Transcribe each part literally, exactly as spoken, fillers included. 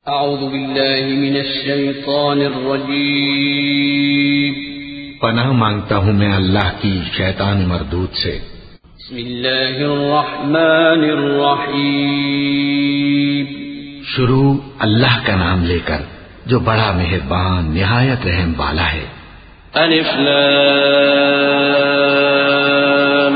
اعوذ باللہ من الشیطان الرجیم پناہ مانگتا ہوں میں اللہ کی شیطان مردود سے۔ بسم اللہ الرحمن الرحیم شروع اللہ کا نام لے کر جو بڑا مہربان نہایت رحم والا ہے۔ الف لام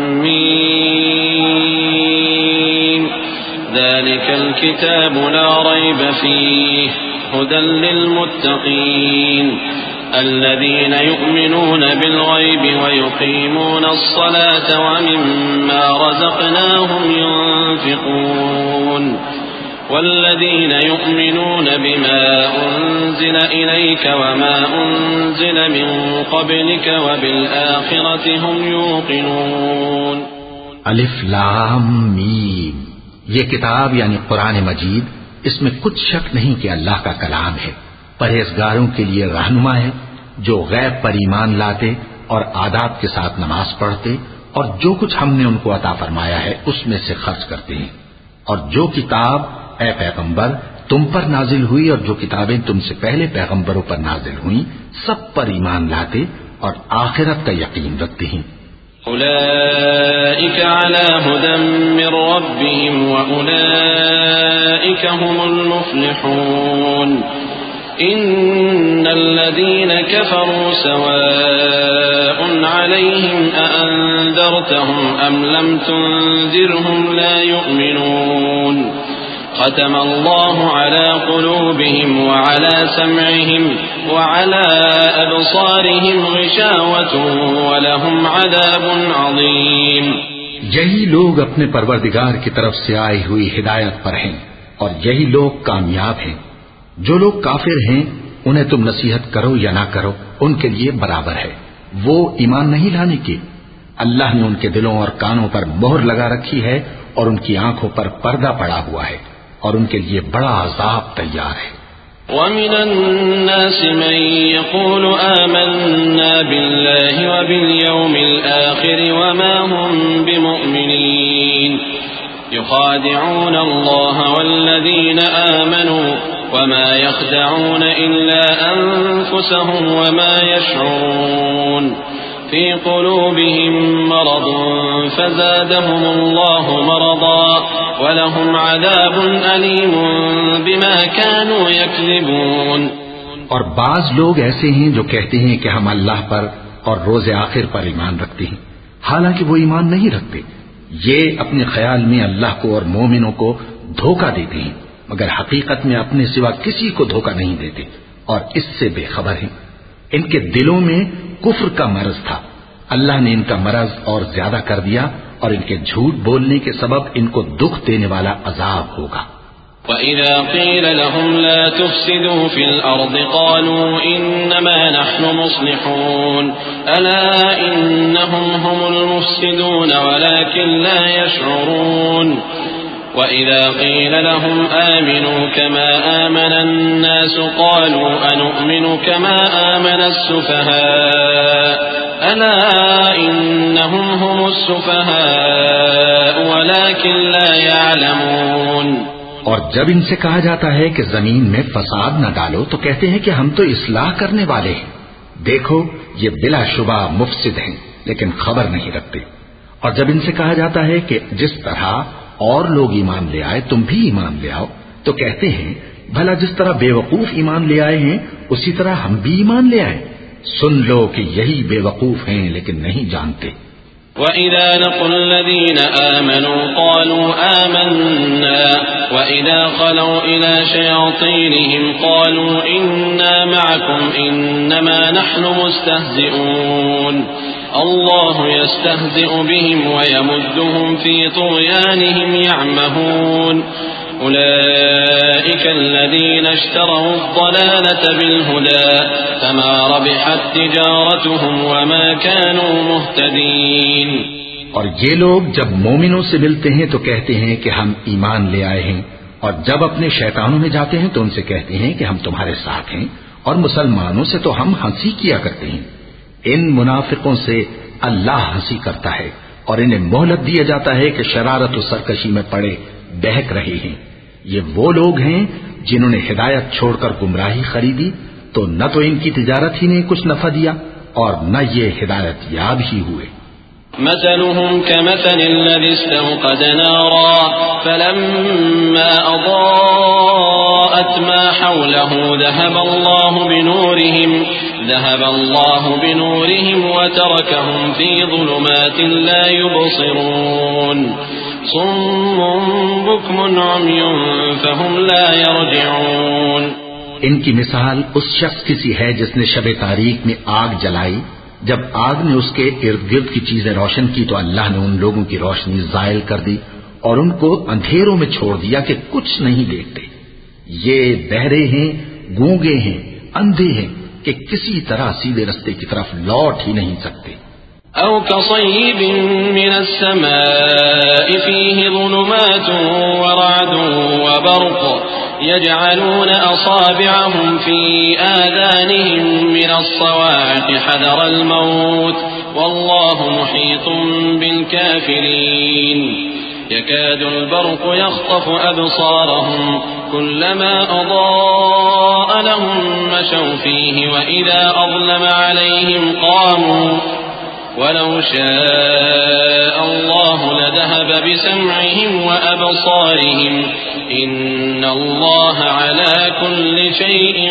میم ذلك الكتاب لا ريب فيه هدى للمتقين الذين يؤمنون بالغيب ويقيمون الصلاة ومما رزقناهم ينفقون والذين يؤمنون بما أنزل إليك وما أنزل من قبلك وبالآخرة هم يوقنون۔ الف لام میم، یہ کتاب یعنی قرآن مجید، اس میں کچھ شک نہیں کہ اللہ کا کلام ہے، پرہیزگاروں کے لیے رہنما ہے جو غیب پر ایمان لاتے اور آداب کے ساتھ نماز پڑھتے اور جو کچھ ہم نے ان کو عطا فرمایا ہے اس میں سے خرچ کرتے ہیں، اور جو کتاب اے پیغمبر تم پر نازل ہوئی اور جو کتابیں تم سے پہلے پیغمبروں پر نازل ہوئیں سب پر ایمان لاتے اور آخرت کا یقین رکھتے ہیں۔ أولئك على هدى من ربهم وأولئك هم المفلحون إن الذين كفروا سواء عليهم أأنذرتهم أم لم تنذرهم لا يؤمنون ختم الله على قلوبهم وعلى سمعهم وعلى أبصارهم غشاوة ولهم عذاب عظيم۔ یہی لوگ اپنے پروردگار کی طرف سے آئی ہوئی ہدایت پر ہیں اور یہی لوگ کامیاب ہیں۔ جو لوگ کافر ہیں انہیں تم نصیحت کرو یا نہ کرو ان کے لیے برابر ہے، وہ ایمان نہیں لانے کے۔ اللہ نے ان کے دلوں اور کانوں پر مہر لگا رکھی ہے اور ان کی آنکھوں پر پردہ پڑا ہوا ہے اور ان کے لیے بڑا عذاب تیار ہے۔ وَمِنَ النَّاسِ مَن يَقُولُ آمَنَّا بِاللَّهِ وَبِالْيَوْمِ الْآخِرِ وَمَا هُمْ بِمُؤْمِنِينَ يُخَادِعُونَ اللَّهَ وَالَّذِينَ آمَنُوا وَمَا يَخْدَعُونَ إِلَّا أَنفُسَهُمْ وَمَا يَشْعُرُونَ في قلوبهم مرض فزادهم الله مرضا ولهم عذاب أليم بما كانوا يكذبون۔ اور بعض لوگ ایسے ہیں جو کہتے ہیں کہ ہم اللہ پر اور روز آخر پر ایمان رکھتے ہیں، حالانکہ وہ ایمان نہیں رکھتے۔ یہ اپنے خیال میں اللہ کو اور مومنوں کو دھوکہ دیتے ہیں، مگر حقیقت میں اپنے سوا کسی کو دھوکہ نہیں دیتے اور اس سے بے خبر ہیں۔ ان کے دلوں میں کفر کا مرض تھا، اللہ نے ان کا مرض اور زیادہ کر دیا اور ان کے جھوٹ بولنے کے سبب ان کو دکھ دینے والا عذاب ہوگا۔ وَإِذَا قِيلَ لَهُمْ لَا تُفْسِدُوا فِي الْأَرْضِ قَالُوا إِنَّمَا نَحْنُ مُصْلِحُونَ أَلَا إِنَّهُمْ هُمُ الْمُفْسِدُونَ وَلَكِنْ لَا يَشْعُرُونَ وَإِذَا قِيلَ لَهُمْ آمِنُوا كَمَا آمَنَ النَّاسُ قَالُوا أَنُؤْمِنُ كَمَا آمَنَ السُّفَهَاءُ أَلَا إِنَّهُمْ هُمُ السُّفَهَاءُ وَلَكِنْ لَا يَعْلَمُونَ۔ اور جب ان سے کہا جاتا ہے کہ زمین میں فساد نہ ڈالو تو کہتے ہیں کہ ہم تو اصلاح کرنے والے ہیں، دیکھو یہ بلا شبہ مفسد ہیں لیکن خبر نہیں رکھتے۔ اور جب ان سے کہا جاتا ہے کہ جس طرح اور لوگ ایمان لے آئے تم بھی ایمان لے آؤ تو کہتے ہیں بھلا جس طرح بے وقوف ایمان لے آئے ہیں اسی طرح ہم بھی ایمان لے آئیں۔ سن لو کہ یہی بے وقوف ہیں لیکن نہیں جانتے۔ وَإِذَا لَقُوا الَّذِينَ آمَنُوا قَالُوا آمَنَّا وَإِذَا خَلَوْا إِلَى شَيَاطِينِهِمْ قَالُوا إِنَّا مَعَكُمْ إِنَّمَا نَحْنُ مُسْتَهْزِئُونَ اللَّهُ يَسْتَهْزِئُ بِهِمْ وَيَمُدُّهُمْ فِي طُغْيَانِهِمْ يَعْمَهُونَ أولئك الذين اشتروا الضلالة بالهدى فما ربحت تجارتهم وما كانوا مهتدين۔ اور یہ لوگ جب مومنوں سے ملتے ہیں تو کہتے ہیں کہ ہم ایمان لے آئے ہیں، اور جب اپنے شیطانوں میں جاتے ہیں تو ان سے کہتے ہیں کہ ہم تمہارے ساتھ ہیں، اور مسلمانوں سے تو ہم ہنسی کیا کرتے ہیں۔ ان منافقوں سے اللہ ہنسی کرتا ہے اور انہیں مہلت دیا جاتا ہے کہ شرارت و سرکشی میں پڑے بہک رہے ہیں۔ یہ وہ لوگ ہیں جنہوں نے ہدایت چھوڑ کر گمراہی خریدی، تو نہ تو ان کی تجارت ہی نے کچھ نفع دیا اور نہ یہ ہدایت یاب ہی ہوئے۔ مثلهم كمثل الذي استوقد نارا فلما أضاءت ما حوله ذهب الله بنورهم ذهب الله بنورهم وتركهم في ظلمات لا يبصرون صم بكم عمي فهم لا يرجعون۔ ان کی مثال اس شخص کی سی ہے جس نے شب تاریک میں آگ جلائی، جب آگ نے اس کے ارد گرد کی چیزیں روشن کی تو اللہ نے ان لوگوں کی روشنی زائل کر دی اور ان کو اندھیروں میں چھوڑ دیا کہ کچھ نہیں دیکھتے۔ یہ بہرے ہیں، گونگے ہیں، اندھے ہیں کہ کسی طرح سیدھے رستے کی طرف لوٹ ہی نہیں سکتے۔ او كصيب من السماء فيه ظلمات ورعد وبرق يجعلون أصابعهم في آذانهم من الصواعق حذر الموت والله محيط بالكافرين يكاد البرق يخطف أبصارهم كلما أضاء لهم مشوا فيه وإذا أظلم عليهم قاموا ولو شاء الله لذهب بسمعهم وأبصارهم إن الله على كل شيء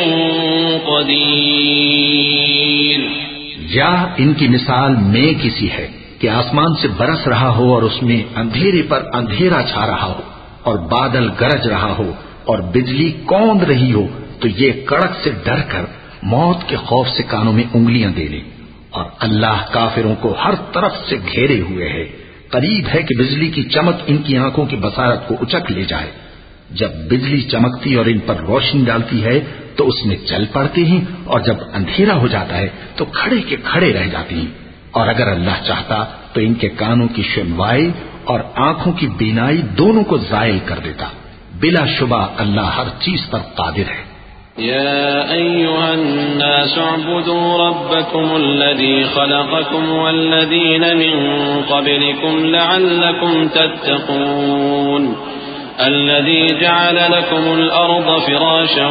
قدير۔ یا ان کی مثال میں کسی ہے کہ آسمان سے برس رہا ہو اور اس میں اندھیرے پر اندھیرا چھا رہا ہو اور بادل گرج رہا ہو اور بجلی کوند رہی ہو تو یہ کڑک سے ڈر کر موت کے خوف سے کانوں میں انگلیاں دے لے، اور اللہ کافروں کو ہر طرف سے گھیرے ہوئے ہے۔ قریب ہے کہ بجلی کی چمک ان کی آنکھوں کی بصارت کو اچک لے جائے۔ جب بجلی چمکتی اور ان پر روشنی ڈالتی ہے تو اس میں چل پڑتے ہیں، اور جب اندھیرا ہو جاتا ہے تو کھڑے کے کھڑے رہ جاتے ہیں۔ اور اگر اللہ چاہتا تو ان کے کانوں کی سنوائی اور آنکھوں کی بینائی دونوں کو زائل کر دیتا۔ بلا شبہ اللہ ہر چیز پر قادر ہے۔ يا أيها الناس اعبدوا ربكم الذي خلقكم والذين من قبلكم لعلكم تتقون الذي جعل لكم الأرض فراشا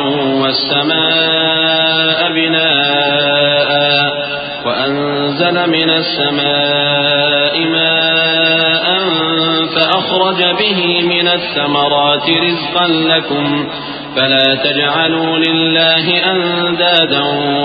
والسماء بناء وأنزل من السماء ماء فأخرج به من الثمرات رزقا لكم فلا تجعلوا لله اندادا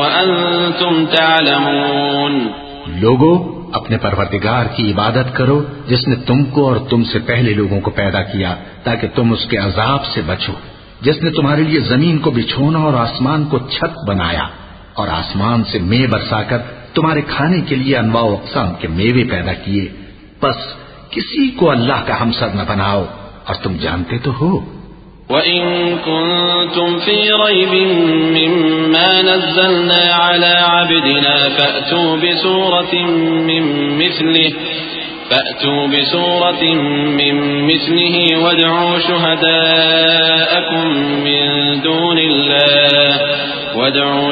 وانتم تعلمون۔ لوگو اپنے پروردگار کی عبادت کرو جس نے تم کو اور تم سے پہلے لوگوں کو پیدا کیا تاکہ تم اس کے عذاب سے بچو، جس نے تمہارے لیے زمین کو بچھونا اور آسمان کو چھت بنایا اور آسمان سے مے برسا کر تمہارے کھانے کے لیے انواع و اقسام کے میوے پیدا کیے، بس کسی کو اللہ کا ہمسر نہ بناؤ اور تم جانتے تو ہو۔ وَإِن كُنتُمْ فِي رَيْبٍ مِّمَّا نَزَّلْنَا عَلَى عَبْدِنَا فَأْتُوا بِسُورَةٍ مِّن مِّثْلِهِ فَأْتُوا بِسُورَةٍ مِّن مِّثْلِهِ وَادْعُوا شُهَدَاءَكُم مِّن دُونِ اللَّهِ وَادْعُوا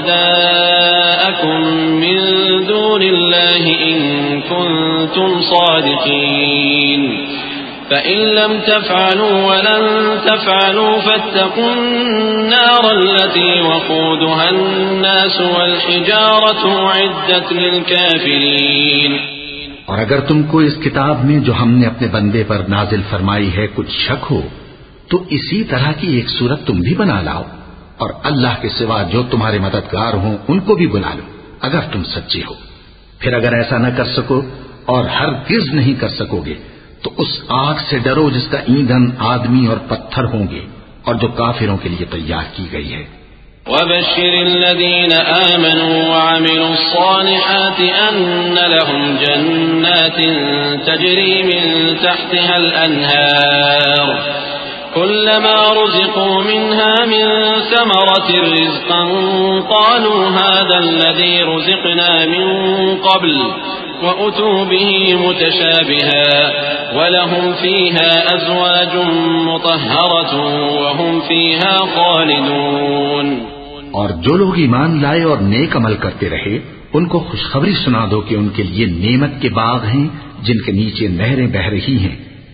شُهَدَاءَكُم مِّن دُونِ اللَّهِ إِن كُنتُمْ صَادِقِينَ فَإِن لَّمْ تَفْعَلُوا وَلَن تَفْعَلُوا فَاتَّقُوا النَّارَ الَّتِي وَقُودُهَا النَّاسُ وَالْحِجَارَةُ أُعِدَّتْ لِلْكَافِرِينَ۔ اور اگر تم کو اس کتاب میں جو ہم نے اپنے بندے پر نازل فرمائی ہے کچھ شک ہو تو اسی طرح کی ایک صورت تم بھی بنا لاؤ، اور اللہ کے سوا جو تمہارے مددگار ہوں ان کو بھی بلا لو اگر تم سچے ہو۔ پھر اگر ایسا نہ کر سکو اور ہرگز نہیں کر سکو گے تو اس آگ سے ڈرو جس کا ایندھن آدمی اور پتھر ہوں گے اور جو کافروں کے لیے تیار کی گئی ہے۔ وَبَشِّرِ الَّذِينَ آمَنُوا وَعَمِلُوا الصَّالِحَاتِ أَنَّ لَهُمْ جَنَّاتٍ تَجْرِي مِن تَحْتِهَا الْأَنْهَارُ كُلَّمَا رُزِقُوا مِنْهَا مِن ثَمَرَةٍ رِزْقًا قَالُوا هَذَا الَّذِي رُزِقْنَا مِن قَبْلُ وَأُتُوا بِهِ مُتَشَابِهًا وَلَهُمْ فِيهَا أَزْوَاجٌ مُطَهَّرَةٌ وَهُمْ فِيهَا خَالِدُونَ۔ اور جو لوگ ایمان لائے اور نیک عمل کرتے رہے ان کو خوشخبری سنا دو کہ ان کے لیے نعمت کے باغ ہیں جن کے نیچے نہریں بہہ رہی ہیں،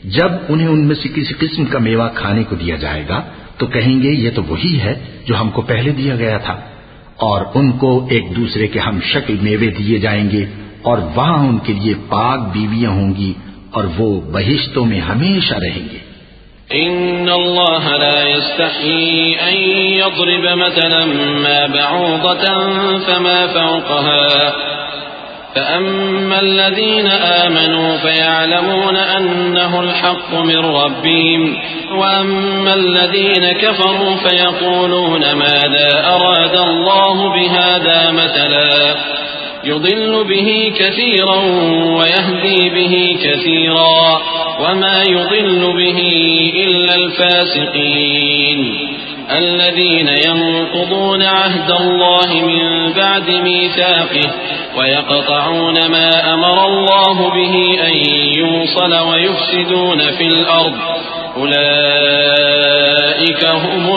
جب انہیں ان میں سے کسی قسم کا میوہ کھانے کو دیا جائے گا تو کہیں گے یہ تو وہی ہے جو ہم کو پہلے دیا گیا تھا، اور ان کو ایک دوسرے کے ہم شکل میوے دیے جائیں گے، اور وہاں ان کے لیے پاک بیویاں ہوں گی، اور وہ بہشتوں میں ہمیشہ رہیں گے۔ إن الله لا يستحيي أن يضرب مثلا ما بعوضة فما فوقها فأما الذين آمنوا فيعلمون أنه الحق من ربهم وأما الذين كفروا فيقولون ماذا أراد الله بهذا مثلا يضل به كثيرا ويهدي به كثيرا وما يضل به إلا الفاسقين الذين ينقضون عهد الله من بعد ميثاقه ويقطعون ما أمر الله به أن يوصل ويفسدون في الأرض أولئك هم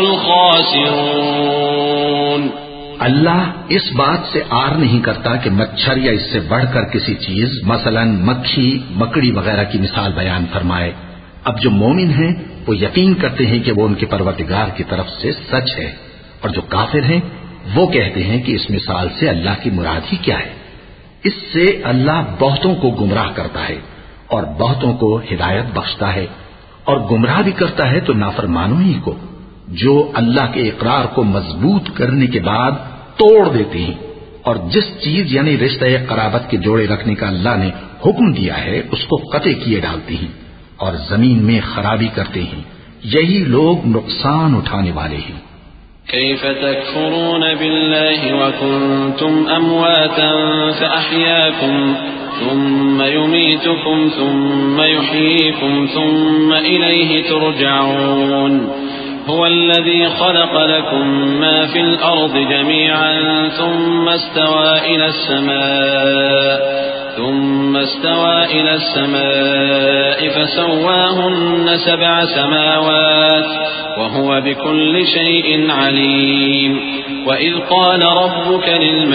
الخاسرون۔ اللہ اس بات سے آر نہیں کرتا کہ مچھر یا اس سے بڑھ کر کسی چیز مثلا مکھی مکڑی وغیرہ کی مثال بیان فرمائے۔ اب جو مومن ہیں وہ یقین کرتے ہیں کہ وہ ان کے پروردگار کی طرف سے سچ ہے، اور جو کافر ہیں وہ کہتے ہیں کہ اس مثال سے اللہ کی مراد ہی کیا ہے۔ اس سے اللہ بہتوں کو گمراہ کرتا ہے اور بہتوں کو ہدایت بخشتا ہے، اور گمراہ بھی کرتا ہے تو نافرمانوں ہی کو، جو اللہ کے اقرار کو مضبوط کرنے کے بعد توڑ دیتے ہیں، اور جس چیز یعنی رشتہ قرابت کے جوڑے رکھنے کا اللہ نے حکم دیا ہے اس کو قطع کیے ڈالتے ہیں اور زمین میں خرابی کرتے ہیں، یہی لوگ نقصان اٹھانے والے ہیں۔ كيف تكفرون بالله وكنتم أمواتا فأحياكم ثم يميتكم ثم يحييكم ثم إليه ترجعون هو الذي خلق لكم ما في الأرض جميعا ثم استوى إلى السماء ثم استوى إلى السماء فسواهن سبع سماوات وهو بكل شيء عليم وإذ قال ربك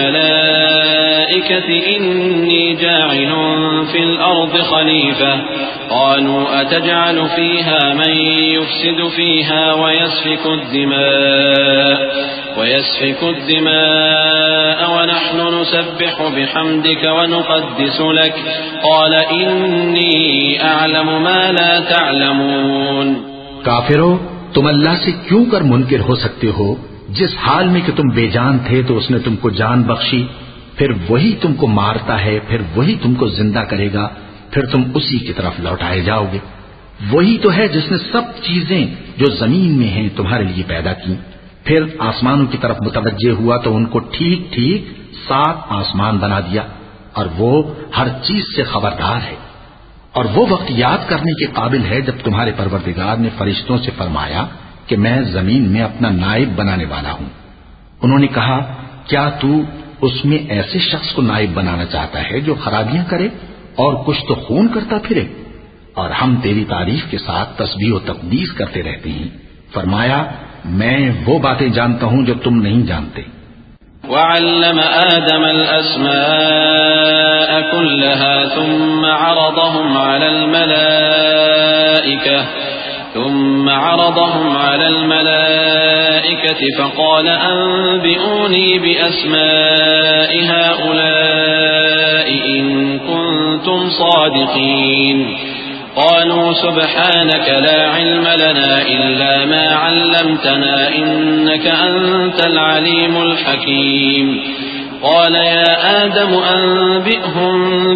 للملائكة إني جاعل في الأرض خليفة قالوا أتجعل فيها من يفسد فيها ويسفك الدماء ويسفك الدماء ونحن نسبح بحمدك ونقدس لك قال إني أعلم ما لا تعلمون۔ کافرو، تم اللہ سے کیوں کر منکر ہو سکتے ہو؟ جس حال میں کہ تم بے جان تھے تو اس نے تم کو جان بخشی، پھر وہی تم کو مارتا ہے، پھر وہی تم کو زندہ کرے گا، پھر تم اسی کی طرف لوٹائے جاؤ گے۔ وہی تو ہے جس نے سب چیزیں جو زمین میں ہیں تمہارے لیے پیدا کی، پھر آسمانوں کی طرف متوجہ ہوا تو ان کو ٹھیک ٹھیک سات آسمان بنا دیا، اور وہ ہر چیز سے خبردار ہے۔ اور وہ وقت یاد کرنے کے قابل ہے جب تمہارے پروردگار نے فرشتوں سے فرمایا کہ میں زمین میں اپنا نائب بنانے والا ہوں۔ انہوں نے کہا کیا تو اس میں ایسے شخص کو نائب بنانا چاہتا ہے جو خرابیاں کرے اور کچھ تو خون کرتا پھرے؟ اور ہم تیری تعریف کے ساتھ تسبیح و تقدیس کرتے رہتے ہیں۔ فرمایا میں وہ باتیں جانتا ہوں جو تم نہیں جانتے۔ وعلم آدم الأسماء كلها ثم عرضهم على الملائكة ثم عرضهم على الملائكة فقال أنبئوني بأسماء هؤلاء إن كنتم صادقين قالوا سبحانك لا علم لنا إلا ما علمتنا إنك أنت العليم الحكيم قال يا آدم أنبئهم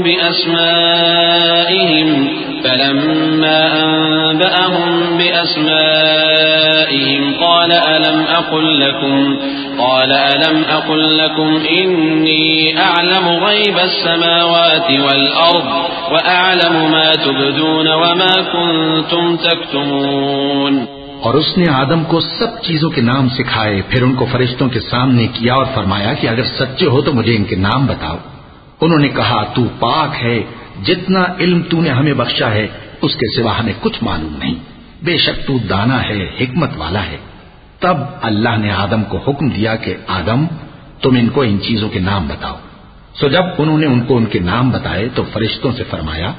بأسمائهم فلما أنبأهم بأسمائهم قال ألم أقل لكم قال ألم أقل لكم إني أعلم غيب السماوات والأرض وأعلم ما تبدون وما كنتم تكتمون۔ اور اس نے آدم کو سب چیزوں کے نام سکھائے، پھر ان کو فرشتوں کے سامنے کیا اور فرمایا کہ اگر سچے ہو تو مجھے ان کے نام بتاؤ۔ انہوں نے کہا تو پاک ہے، جتنا علم تو نے ہمیں بخشا ہے اس کے سوا ہمیں کچھ معلوم نہیں، بے شک تو دانا ہے، حکمت والا ہے۔ تب اللہ نے آدم کو حکم دیا کہ آدم تم ان کو ان چیزوں کے نام بتاؤ۔ سو جب انہوں نے ان کو ان کے نام بتائے تو فرشتوں سے فرمایا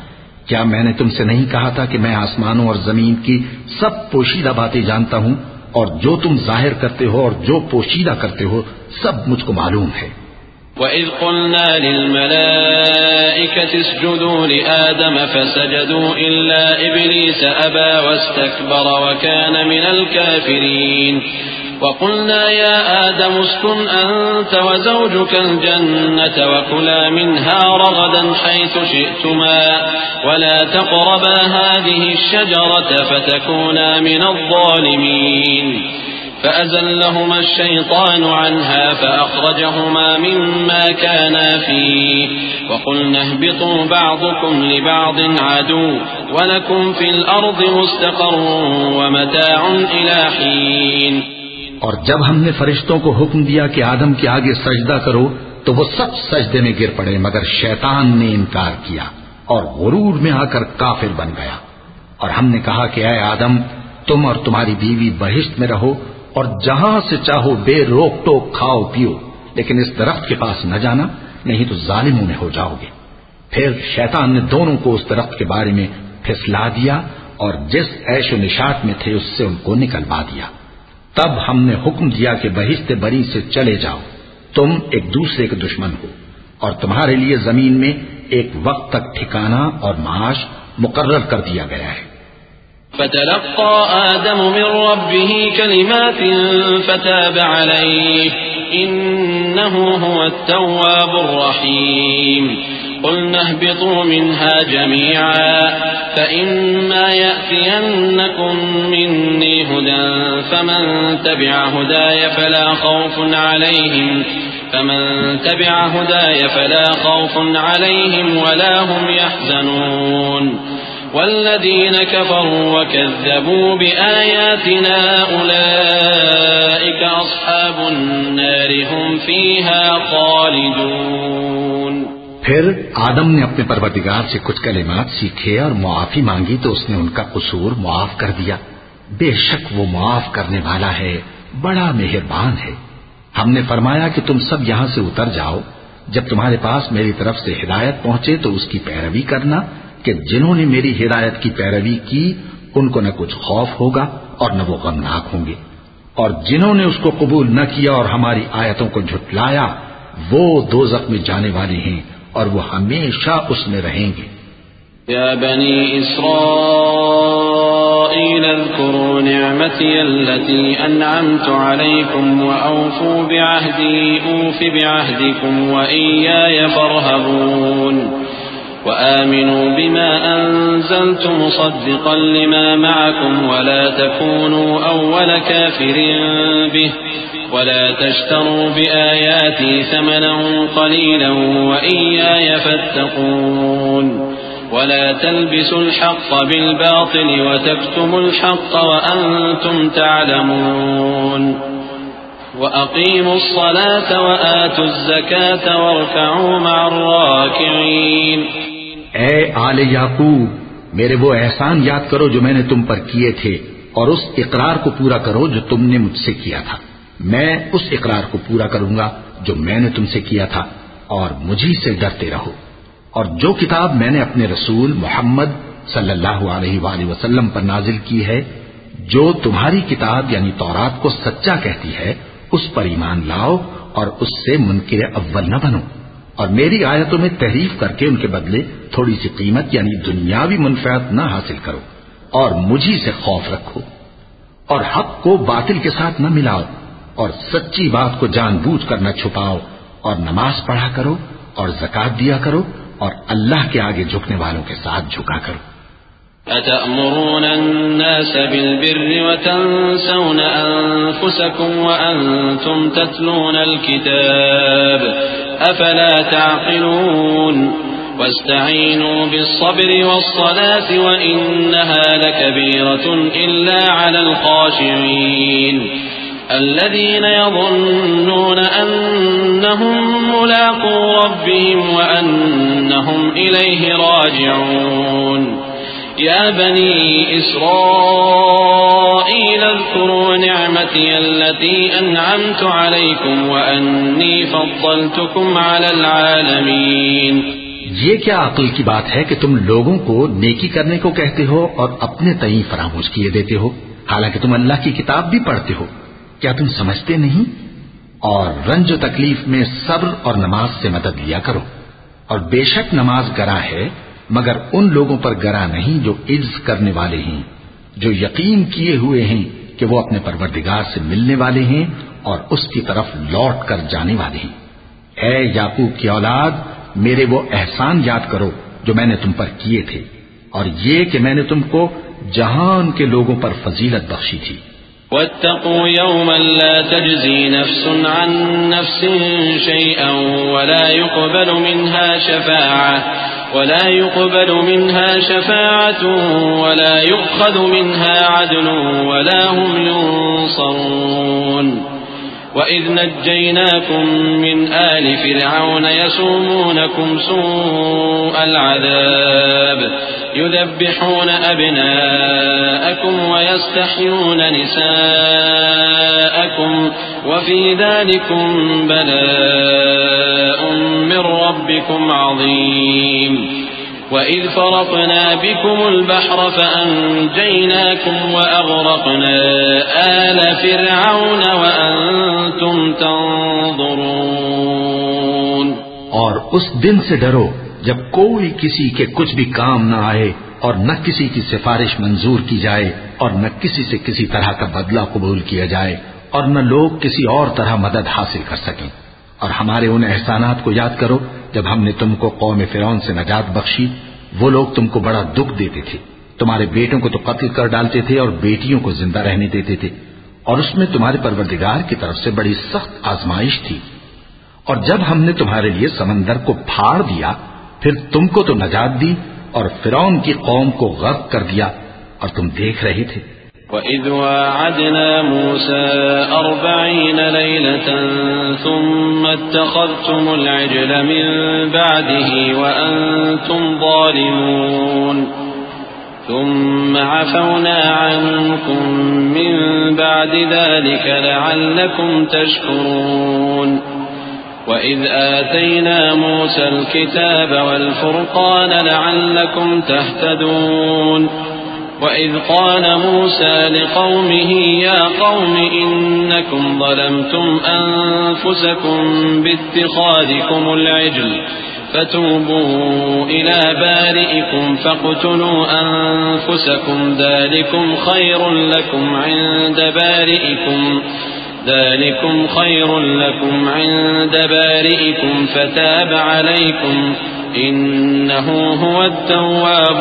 کیا میں نے تم سے نہیں کہا تھا کہ میں آسمانوں اور زمین کی سب پوشیدہ باتیں جانتا ہوں، اور جو تم ظاہر کرتے ہو اور جو پوشیدہ کرتے ہو سب مجھ کو معلوم ہے۔ وَإِذْ قُلْنَا لِلْمَلَائِكَةِ اسْجُدُوا لِآدَمَ فَسَجَدُوا إِلَّا إِبْلِيسَ أَبَى وَاسْتَكْبَرَ وَكَانَ مِنَ الْكَافِرِينَ وَقُلْنَا يَا آدَمُ اسْكُنْ أَنْتَ وَزَوْجُكَ الْجَنَّةَ وَكُلَا مِنْهَا رَغَدًا حَيْثُ شِئْتُمَا وَلَا تَقْرَبَا هَذِهِ الشَّجَرَةَ فَتَكُونَا مِنَ الظَّالِمِينَ فأزلهما الشيطان عنها فأخرجهما مما كانا فيه وقلنا اهبطوا بعضكم لبعض عدو ولكم في الأرض مستقر ومتاع إلى حين۔ اور جب ہم نے فرشتوں کو حکم دیا کہ آدم کے آگے سجدہ کرو تو وہ سب سجدے میں گر پڑے، مگر شیطان نے انکار کیا اور غرور میں آ کر کافر بن گیا۔ اور ہم نے کہا کہ اے آدم، تم اور تمہاری بیوی بہشت میں رہو اور جہاں سے چاہو بے روک ٹوک کھاؤ پیو، لیکن اس درخت کے پاس نہ جانا، نہیں تو ظالموں میں ہو جاؤ گے۔ پھر شیطان نے دونوں کو اس درخت کے بارے میں پھسلا دیا اور جس عیش و نشاط میں تھے اس سے ان کو نکلوا دیا۔ تب ہم نے حکم دیا کہ بہشت بری سے چلے جاؤ، تم ایک دوسرے کے دشمن ہو، اور تمہارے لیے زمین میں ایک وقت تک ٹھکانہ اور معاش مقرر کر دیا گیا ہے۔ فتلقى آدم من ربه كلمات فتاب عليه إنه هو التواب الرحيم قلنا اهبطوا منها جميعا فإما يأتينكم مني هدى فمن تبع هداي فلا خوف عليهم فمن تبع هداي فلا خوف عليهم ولا هم يحزنون والذين كفروا وكذبوا بآياتنا أولئك أصحاب النار هم فيها خالدون۔ پھر آدم نے اپنے پروردگار سے کچھ کلمات سیکھے اور معافی مانگی تو اس نے ان کا قصور معاف کر دیا۔ بے شک وہ معاف کرنے والا ہے، بڑا مہربان ہے۔ ہم نے فرمایا کہ تم سب یہاں سے اتر جاؤ، جب تمہارے پاس میری طرف سے ہدایت پہنچے تو اس کی پیروی کرنا کہ جنہوں نے میری ہدایت کی پیروی کی ان کو نہ کچھ خوف ہوگا اور نہ وہ غمناک ہوں گے، اور جنہوں نے اس کو قبول نہ کیا اور ہماری آیتوں کو جھٹلایا وہ دوزخ میں جانے والے ہیں اور وہ ہمیشہ اس میں رہیں گے۔ یا بنی اسرائیل اذکروا نعمتی التي انعمت علیکم واوفوا بعہدی اوف بعہدکم وإیایا فارہبون وآمنوا بما أنزلت مصدقا لما معكم ولا تكونوا أول كافر به ولا تشتروا بآياتي ثمنا قليلا وإياي فاتقون ولا تلبسوا الحق بالباطل وتكتموا الحق وأنتم تعلمون وأقيموا الصلاة وآتوا الزكاة واركعوا مع الراكعين۔ اے آل یعقوب، میرے وہ احسان یاد کرو جو میں نے تم پر کیے تھے اور اس اقرار کو پورا کرو جو تم نے مجھ سے کیا تھا۔ میں اس اقرار کو پورا کروں گا جو میں نے تم سے کیا تھا، اور مجھی سے ڈرتے رہو۔ اور جو کتاب میں نے اپنے رسول محمد صلی اللہ علیہ وآلہ وسلم پر نازل کی ہے، جو تمہاری کتاب یعنی تورات کو سچا کہتی ہے، اس پر ایمان لاؤ اور اس سے منکر اول نہ بنو، اور میری آیتوں میں تحریف کر کے ان کے بدلے تھوڑی سی قیمت یعنی دنیاوی منفعت نہ حاصل کرو، اور مجھی سے خوف رکھو، اور حق کو باطل کے ساتھ نہ ملاؤ، اور سچی بات کو جان بوجھ کر نہ چھپاؤ، اور نماز پڑھا کرو اور زکات دیا کرو، اور اللہ کے آگے جھکنے والوں کے ساتھ جھکا کرو۔ أتأمرون الناس بالبر وتنسون أنفسكم وأنتم تتلون الكتاب أفلا تعقلون واستعينوا بالصبر والصلاة وإنها لكبيرة إلا على الخاشعين الذين يظنون أنهم ملاقو ربهم وأنهم إليه راجعون يا بني إسرائيل اذكروا نعمتي التي أنعمت عليكم وأني فضلتكم على العالمين۔ یہ کیا عقل کی بات ہے کہ تم لوگوں کو نیکی کرنے کو کہتے ہو اور اپنے تئیں فراموش کیے دیتے ہو، حالانکہ تم اللہ کی کتاب بھی پڑھتے ہو؟ کیا تم سمجھتے نہیں؟ اور رنج و تکلیف میں صبر اور نماز سے مدد لیا کرو، اور بے شک نماز گراں ہے مگر ان لوگوں پر گراں نہیں جو عجز کرنے والے ہیں، جو یقین کیے ہوئے ہیں کہ وہ اپنے پروردگار سے ملنے والے ہیں اور اس کی طرف لوٹ کر جانے والے ہیں۔ اے یعقوب کی اولاد، میرے وہ احسان یاد کرو جو میں نے تم پر کیے تھے، اور یہ کہ میں نے تم کو جہان کے لوگوں پر فضیلت بخشی تھی۔ واتقوا يوما لا تجزي نفس عن نفس شيئا ولا يقبل منها شفاعة ولا يقبل منها شفاعة ولا يؤخذ منها عدل ولا هم ينصرون وإذ نجيناكم من آل فرعون يسومونكم سوء العذاب يذبحون أبناءكم ويستحيون نساءكم وفي ذلكم بلاء من ربكم عظيم وإذ فرقنا بكم البحر فأنجيناكم وأغرقنا آل فرعون وأنتم تنظرون۔ اور اس دن سے ڈرو جب کوئی کسی کے کچھ بھی کام نہ آئے اور نہ کسی کی سفارش منظور کی جائے اور نہ کسی سے کسی طرح کا بدلہ قبول کیا جائے اور نہ لوگ کسی اور طرح مدد حاصل کر سکیں۔ اور ہمارے ان احسانات کو یاد کرو جب ہم نے تم کو قوم فرعون سے نجات بخشی۔ وہ لوگ تم کو بڑا دکھ دیتے تھے، تمہارے بیٹوں کو تو قتل کر ڈالتے تھے اور بیٹیوں کو زندہ رہنے دیتے تھے، اور اس میں تمہارے پروردگار کی طرف سے بڑی سخت آزمائش تھی۔ اور جب ہم نے تمہارے لیے سمندر کو پھاڑ دیا پھر تم کو تو نجات دی اور فرعون کی قوم کو غرق کر دیا، اور تم دیکھ رہے تھے۔ وَإِذْ وَاعَدْنَا مُوسَىٰ أَرْبَعِينَ لَيْلَةً ثُمَّ اتَّخَذْتُمُ الْعِجْلَ مِن بَعْدِهِ وَأَنتُمْ ظَالِمُونَ ثُمَّ عَفَوْنَا عَنكُم مِّن بَعْدِ ذَلِكَ لَعَلَّكُمْ تَشْكُرُونَ وَإِذْ آتَيْنَا مُوسَى الْكِتَابَ وَالْفُرْقَانَ لَعَلَّكُمْ تَهْتَدُونَ وَإِذْ قَالَ مُوسَى لِقَوْمِهِ يَا قَوْمِ إِنَّكُمْ ظَلَمْتُمْ أَنفُسَكُمْ بِاتِّخَاذِكُمُ الْعِجْلَ فَتُوبُوا إِلَى بَارِئِكُمْ فَاقْتُلُوا أَنفُسَكُمْ ذَلِكُمْ خَيْرٌ لَكُمْ عِندَ بَارِئِكُمْ ذلكم خير لكم عند بارئكم فتاب عليكم إنه هو التواب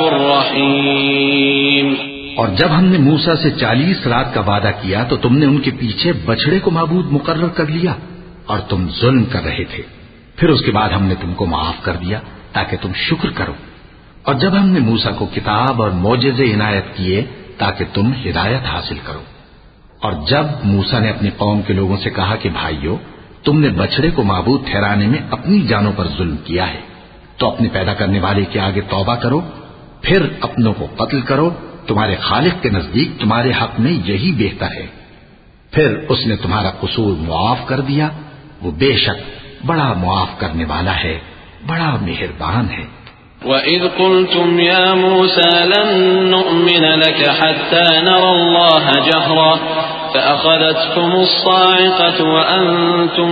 الرحيم۔ اور جب ہم نے موسیٰ سے چالیس رات کا وعدہ کیا تو تم نے ان کے پیچھے بچڑے کو معبود مقرر کر لیا اور تم ظلم کر رہے تھے، پھر اس کے بعد ہم نے تم کو معاف کر دیا تاکہ تم شکر کرو۔ اور جب ہم نے موسیٰ کو کتاب اور معجزے عنایت کیے تاکہ تم ہدایت حاصل کرو۔ اور جب موسیٰ نے اپنی قوم کے لوگوں سے کہا کہ بھائیو، تم نے بچڑے کو معبود ٹھہرانے میں اپنی جانوں پر ظلم کیا ہے، تو اپنے پیدا کرنے والے کے آگے توبہ کرو، پھر اپنوں کو قتل کرو، تمہارے خالق کے نزدیک تمہارے حق میں یہی بہتر ہے۔ پھر اس نے تمہارا قصور معاف کر دیا، وہ بے شک بڑا معاف کرنے والا ہے، بڑا مہربان ہے۔ وَإِذْ قُلْتُمْ يَا مُوسَى لَن نُّؤْمِنَ لَكَ حَتَّى نَرَى اللَّهَ جَهْرَةً فَأَخَذَتْكُمُ الصَّاعِقَةُ وَأَنتُمْ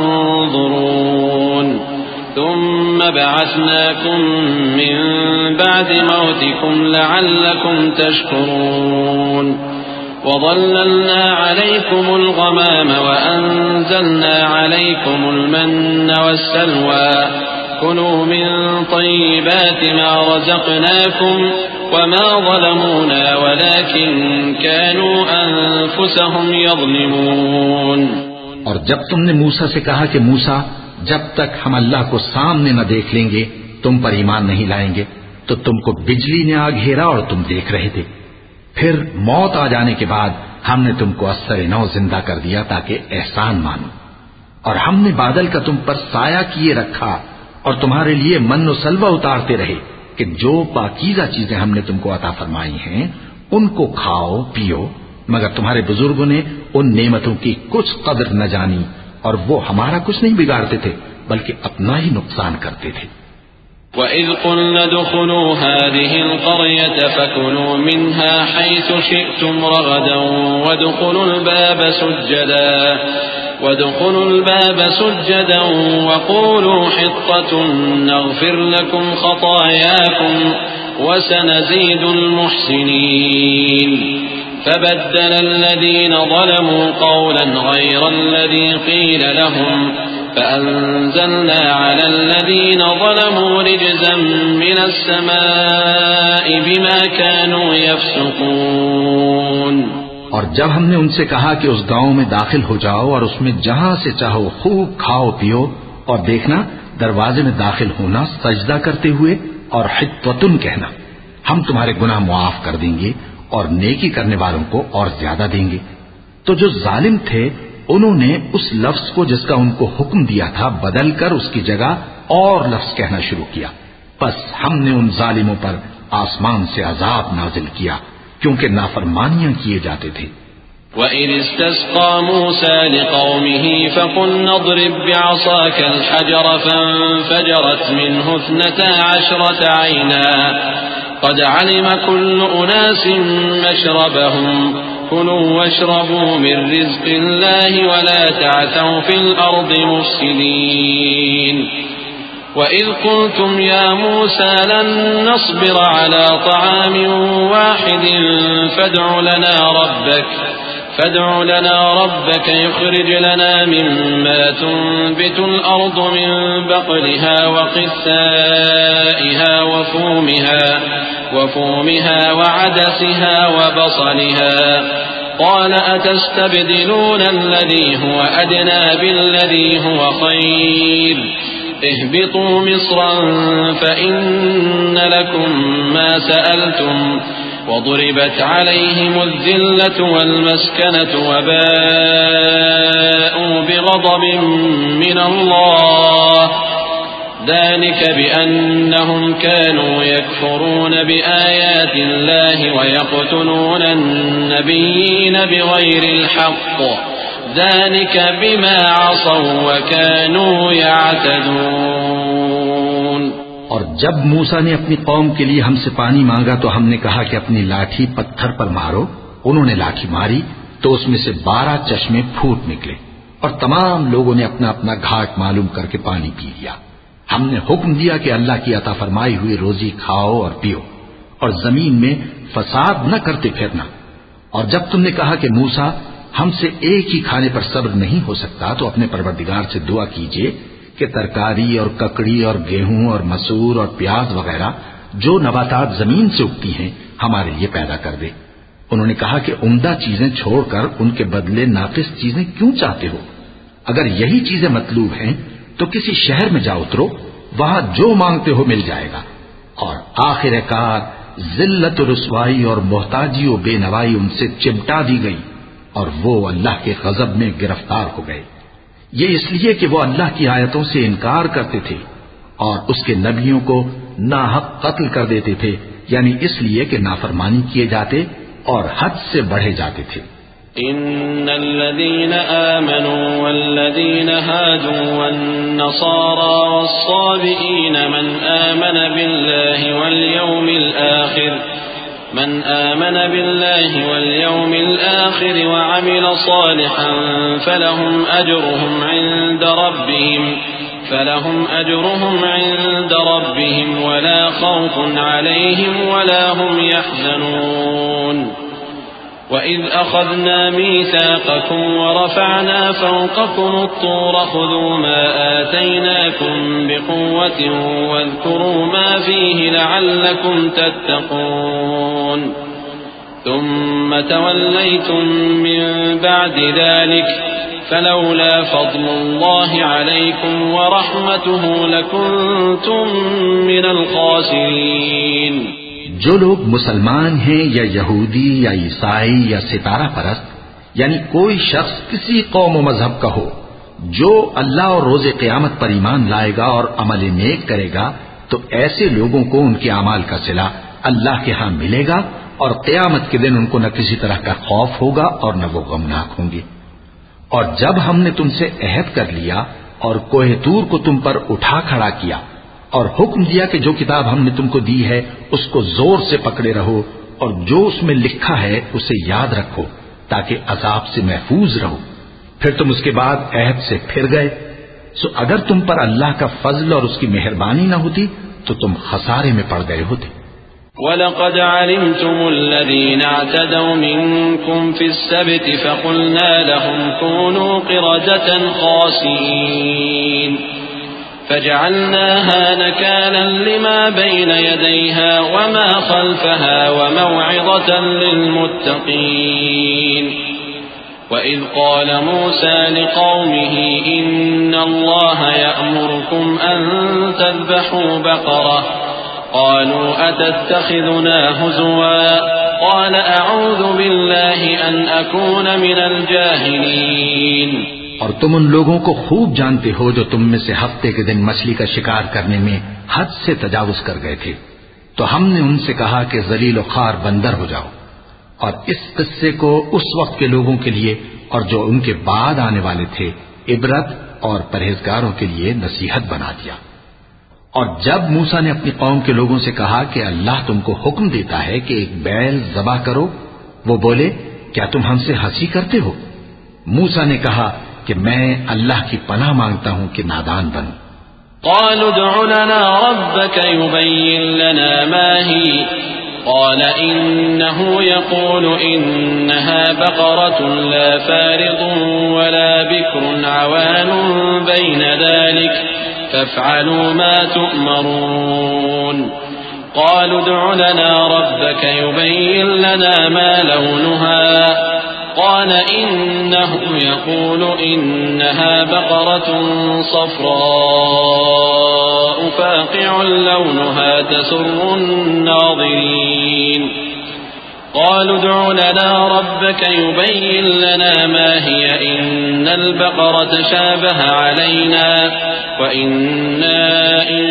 تَنظُرُونَ ثُمَّ بَعَثْنَاكُم مِّن بَعْدِ مَوْتِكُمْ لَعَلَّكُمْ تَشْكُرُونَ وَظَلَّلْنَا عَلَيْكُمُ الْغَمَامَ وَأَنزَلْنَا عَلَيْكُمُ الْمَنَّ وَالسَّلْوَىٰ كُلُوا مِن طَيِّبَاتِ مَا رَزَقْنَاكُمْ وَمَا ظَلَمُونَا وَلَٰكِن كَانُوا أَنفُسَهُمْ يَظْلِمُونَ۔ اور جب تم نے موسیٰ سے کہا کہ موسیٰ، جب تک ہم اللہ کو سامنے نہ دیکھ لیں گے تم پر ایمان نہیں لائیں گے، تو تم کو بجلی نے آ گھیرا اور تم دیکھ رہے تھے، پھر موت آ جانے کے بعد ہم نے تم کو اثر نو زندہ کر دیا تاکہ احسان مانو، اور ہم نے بادل کا تم پر سایہ کیے رکھا اور تمہارے لیے من و سلوہ اتارتے رہے کہ جو پاکیزہ چیزیں ہم نے تم کو عطا فرمائی ہیں ان کو کھاؤ پیو، مگر تمہارے بزرگوں نے ان نعمتوں کی کچھ قدر نہ جانی اور وہ ہمارا کچھ نہیں بگاڑتے تھے بلکہ اپنا ہی نقصان کرتے تھے۔ وَإِذْ قُلْنَا ادْخُلُوا هَٰذِهِ الْقَرْيَةَ فَكُلُوا مِنْهَا حَيْثُ شِئْتُمْ رَغَدًا وَادْخُلُوا الْبَابَ سُجَّدًا وَادْخُلُوا الْبَابَ سُجَّدًا وَقُولُوا حِطَّةٌ نَّغْفِرْ لَكُمْ خَطَايَاكُمْ وَسَنَزِيدُ الْمُحْسِنِينَ فَبَدَّلَ الَّذِينَ ظَلَمُوا قَوْلًا غَيْرَ الَّذِي قِيلَ لَهُمْ فَأَنزَلْنَا عَلَى الَّذِينَ ظَلَمُوا رِجْزًا مِّنَ السَّمَاءِ بِمَا كَانُوا يَفْسُقُونَ۔ اور جب ہم نے ان سے کہا کہ اس گاؤں میں داخل ہو جاؤ اور اس میں جہاں سے چاہو خوب کھاؤ پیو، اور دیکھنا دروازے میں داخل ہونا سجدہ کرتے ہوئے اور حطۃ کہنا، ہم تمہارے گناہ معاف کر دیں گے اور نیکی کرنے والوں کو اور زیادہ دیں گے۔ تو جو ظالم تھے انہوں نے اس لفظ کو جس کا ان کو حکم دیا تھا بدل کر اس کی جگہ اور لفظ کہنا شروع کیا، بس ہم نے ان ظالموں پر آسمان سے عذاب نازل کیا کیونکہ نافرمانیاں کیے جاتے تھے۔ وَإِذِ اسْتَسْقَىٰ مُوسَىٰ لِقَوْمِهِ فَقُلْنَا اضْرِب بِّعَصَاكَ الْحَجَرَ فَانفَجَرَتْ مِنْهُ اثْنَتَا عَشْرَةَ عَيْنًا قَدْ عَلِمَ كُلُّ أُنَاسٍ مَّشْرَبَهُمْ كُلُوا وَاشْرَبُوا مِن رِّزْقِ اللَّهِ وَلَا تَعْثَوْا فِي الْأَرْضِ مُفْسِدِينَ وَإِذْ قُلْتُمْ يَا مُوسَىٰ لَن نَّصْبِرَ عَلَىٰ طَعَامٍ وَاحِدٍ فَادْعُ لَنَا رَبَّكَ فادع لنا ربك يخرج لنا مما تنبت الأرض من بقلها وقثائها وفومها وفومها وعدسها وبصلها قال أتستبدلون الذي هو أدنى بالذي هو خير اهبطوا مصرا فإن لكم ما سألتم وضربت عليهم الذلة والمسكنة وباءوا بغضب من الله ذلك بأنهم كانوا يكفرون بآيات الله ويقتلون النبيين بغير الحق ذلك بما عصوا وكانوا يعتدون۔ اور جب موسیٰ نے اپنی قوم کے لیے ہم سے پانی مانگا تو ہم نے کہا کہ اپنی لاٹھی پتھر پر مارو۔ انہوں نے لاٹھی ماری تو اس میں سے بارہ چشمے پھوٹ نکلے اور تمام لوگوں نے اپنا اپنا گھاٹ معلوم کر کے پانی پی لیا۔ ہم نے حکم دیا کہ اللہ کی عطا فرمائی ہوئی روزی کھاؤ اور پیو اور زمین میں فساد نہ کرتے پھرنا۔ اور جب تم نے کہا کہ موسیٰ ہم سے ایک ہی کھانے پر صبر نہیں ہو سکتا تو اپنے پروردگار سے دعا کیجئے کہ ترکاری اور ککڑی اور گیہوں اور مسور اور پیاز وغیرہ جو نباتات زمین سے اگتی ہیں ہمارے لیے پیدا کر دے۔ انہوں نے کہا کہ عمدہ چیزیں چھوڑ کر ان کے بدلے ناقص چیزیں کیوں چاہتے ہو؟ اگر یہی چیزیں مطلوب ہیں تو کسی شہر میں جا اترو، وہاں جو مانگتے ہو مل جائے گا۔ اور آخر کار ذلت و رسوائی اور محتاجی و بے نوائی ان سے چمٹا دی گئی اور وہ اللہ کے غضب میں گرفتار ہو گئے۔ یہ اس لیے کہ وہ اللہ کی آیتوں سے انکار کرتے تھے اور اس کے نبیوں کو ناحق قتل کر دیتے تھے، یعنی اس لیے کہ نافرمانی کیے جاتے اور حد سے بڑھے جاتے تھے۔ ان الذين آمنوا والذين هادوا والنصارى والصابئين من آمن بالله واليوم الآخر من آمن بالله واليوم الآخر وعمل صالحا فلهم أجرهم عند ربهم فلهم أجرهم عند ربهم ولا خوف عليهم ولا هم يحزنون وإذ أخذنا ميثاقكم ورفعنا فوقكم الطور خذوا ما آتيناكم بقوة واذكروا ما فيه لعلكم تتقون ثم توليتم من بعد ذلك فلولا فضل الله عليكم ورحمته لكنتم من الخاسرين۔ جو لوگ مسلمان ہیں یا یہودی یا عیسائی یا ستارہ پرست، یعنی کوئی شخص کسی قوم و مذہب کا ہو، جو اللہ اور روز قیامت پر ایمان لائے گا اور عمل نیک کرے گا تو ایسے لوگوں کو ان کے اعمال کا صلہ اللہ کے ہاں ملے گا اور قیامت کے دن ان کو نہ کسی طرح کا خوف ہوگا اور نہ وہ غمناک ہوں گے۔ اور جب ہم نے تم سے عہد کر لیا اور کوہ طور کو تم پر اٹھا کھڑا کیا اور حکم دیا کہ جو کتاب ہم نے تم کو دی ہے اس کو زور سے پکڑے رہو اور جو اس میں لکھا ہے اسے یاد رکھو تاکہ عذاب سے محفوظ رہو. پھر تم اس کے بعد عہد سے پھر گئے. سو اگر تم پر اللہ کا فضل اور اس کی مہربانی نہ ہوتی تو تم خسارے میں پڑ گئے ہوتے. وَلَقَدْ عَلِمْتُمُ الَّذِينَ اعْتَدَوْا مِنكُمْ فِي السَّبْتِ فَقُلْنَا لَهُمْ كُونُوا قِرَدَةً خَاسِئِينَ فَجَعَلْنَاهَا نَكَالًا لِمَا بَيْنَ يَدَيْهَا وَمَا خَلْفَهَا وَمَوْعِظَةً لِلْمُتَّقِينَ. وَإِذْ قَالَ مُوسَى لِقَوْمِهِ إِنَّ اللَّهَ يَأْمُرُكُمْ أَن تَذْبَحُوا بَقَرَةً قالوا أتتخذنا هزوا قال أعوذ بالله أن أكون من الجاهلين. اور تم ان لوگوں کو خوب جانتے ہو جو تم میں سے ہفتے کے دن مچھلی کا شکار کرنے میں حد سے تجاوز کر گئے تھے. تو ہم نے ان سے کہا کہ ذلیل و خوار بندر ہو جاؤ. اور اس قصے کو اس وقت کے لوگوں کے لیے اور جو ان کے بعد آنے والے تھے عبرت اور پرہیزگاروں کے لیے نصیحت بنا دیا. اور جب موسیٰ نے اپنی قوم کے لوگوں سے کہا کہ اللہ تم کو حکم دیتا ہے کہ ایک بیل ذبح کرو، وہ بولے کیا تم ہم سے ہنسی کرتے ہو؟ موسیٰ نے کہا کہ میں اللہ کی پناہ مانگتا ہوں کہ نادان بنوں. قالوا ادع لنا ربك يبين لنا ما هي قال إنه يقول إنها بقرة لا فارض ولا بكر عوان بين ذلك فافعلوا ما تؤمرون. قالوا ادع لنا ربك يبين لنا ما لونها قال إنه يقول إنها بقرة صفراء فاقع لونها تسر الناظرين. قالوا ادع لنا ربك يبين لنا ما هي إن البقرة شابه علينا وإنا إن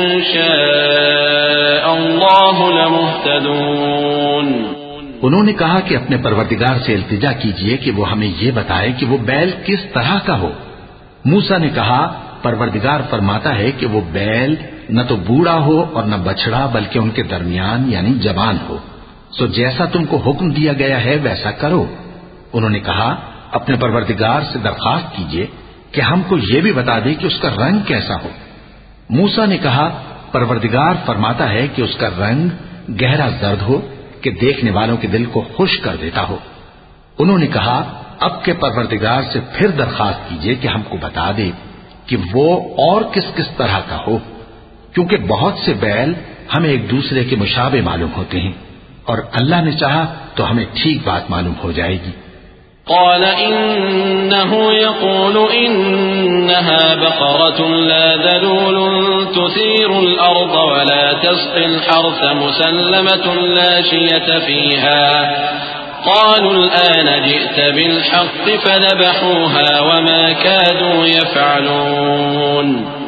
شاء الله لمهتدون. انہوں نے کہا کہ اپنے پروردگار سے التجا کیجئے کہ وہ ہمیں یہ بتائے کہ وہ بیل کس طرح کا ہو. موسیٰ نے کہا پروردگار فرماتا ہے کہ وہ بیل نہ تو بوڑھا ہو اور نہ بچڑا بلکہ ان کے درمیان یعنی جوان ہو. سو جیسا تم کو حکم دیا گیا ہے ویسا کرو. انہوں نے کہا اپنے پروردگار سے درخواست کیجئے کہ ہم کو یہ بھی بتا دے کہ اس کا رنگ کیسا ہو. موسیٰ نے کہا پروردگار فرماتا ہے کہ اس کا رنگ گہرا زرد ہو کہ دیکھنے والوں کے دل کو خوش کر دیتا ہو. انہوں نے کہا اب کے پروردگار سے پھر درخواست کیجئے کہ ہم کو بتا دے کہ وہ اور کس کس طرح کا ہو، کیونکہ بہت سے بیل ہمیں ایک دوسرے کے مشابہ معلوم ہوتے ہیں اور اللہ نے چاہا تو ہمیں ٹھیک بات معلوم ہو جائے گی. قال إنه يقول إنها بقرة لا ذلول تثير الأرض ولا تسقي الحرث مسلمة لا شية فيها. قالوا الآن جئت بالحق فذبحوها وما كادوا يفعلون.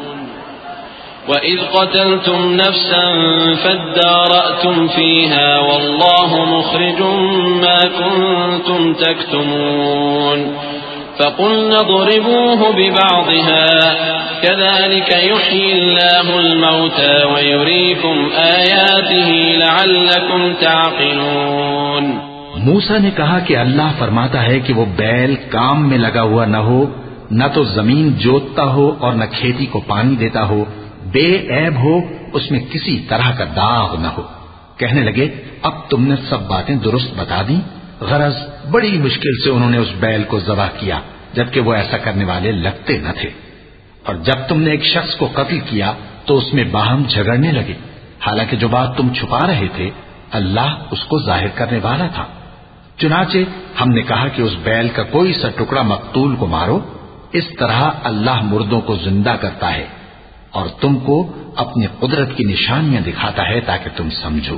وَإِذْ قَتَلْتُمْ نَفْسًا فَادَّارَأْتُمْ فِيهَا وَاللَّهُ مُخْرِجٌ مَا كُنْتُمْ تَكْتُمُونَ. فَقُلْنَا اضْرِبُوهُ بِبَعْضِهَا كَذَلِكَ يُحْيِي اللَّهُ الْمَوْتَى وَيُرِيكُمْ آيَاتِهِ لَعَلَّكُمْ تَعْقِلُونَ. موسیٰ نے کہا کہ اللہ فرماتا ہے کہ وہ بیل کام میں لگا ہوا نہ ہو، نہ تو زمین جوتتا ہو اور نہ کھیتی کو پانی دیتا ہو، بے عیب ہو، اس میں کسی طرح کا داغ نہ ہو. کہنے لگے اب تم نے سب باتیں درست بتا دی. غرض بڑی مشکل سے انہوں نے اس بیل کو ذبح کیا جبکہ وہ ایسا کرنے والے لگتے نہ تھے. اور جب تم نے ایک شخص کو قتل کیا تو اس میں باہم جھگڑنے لگے، حالانکہ جو بات تم چھپا رہے تھے اللہ اس کو ظاہر کرنے والا تھا. چنانچہ ہم نے کہا کہ اس بیل کا کوئی سا ٹکڑا مقتول کو مارو. اس طرح اللہ مردوں کو زندہ کرتا ہے اور تم کو اپنی قدرت کی نشانیاں دکھاتا ہے تاکہ تم سمجھو.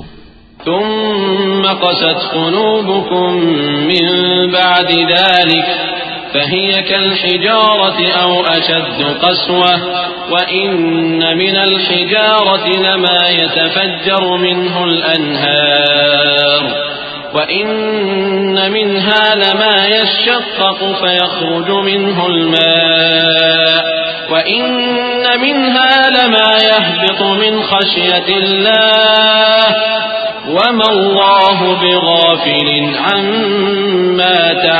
ثم قست قلوبكم من بعد ذلك فهي كالحجارة أو أشد قسوة وإن من الحجارة لما يتفجر منه الأنهار وَإِنَّ مِنْهَا لَمَا يَشَّقَّقُ فَيَخْرُجُ مِنْهُ الْمَاءُ وَإِنَّ ومنها لما يهبط من خشية الله وما الله بغافل عما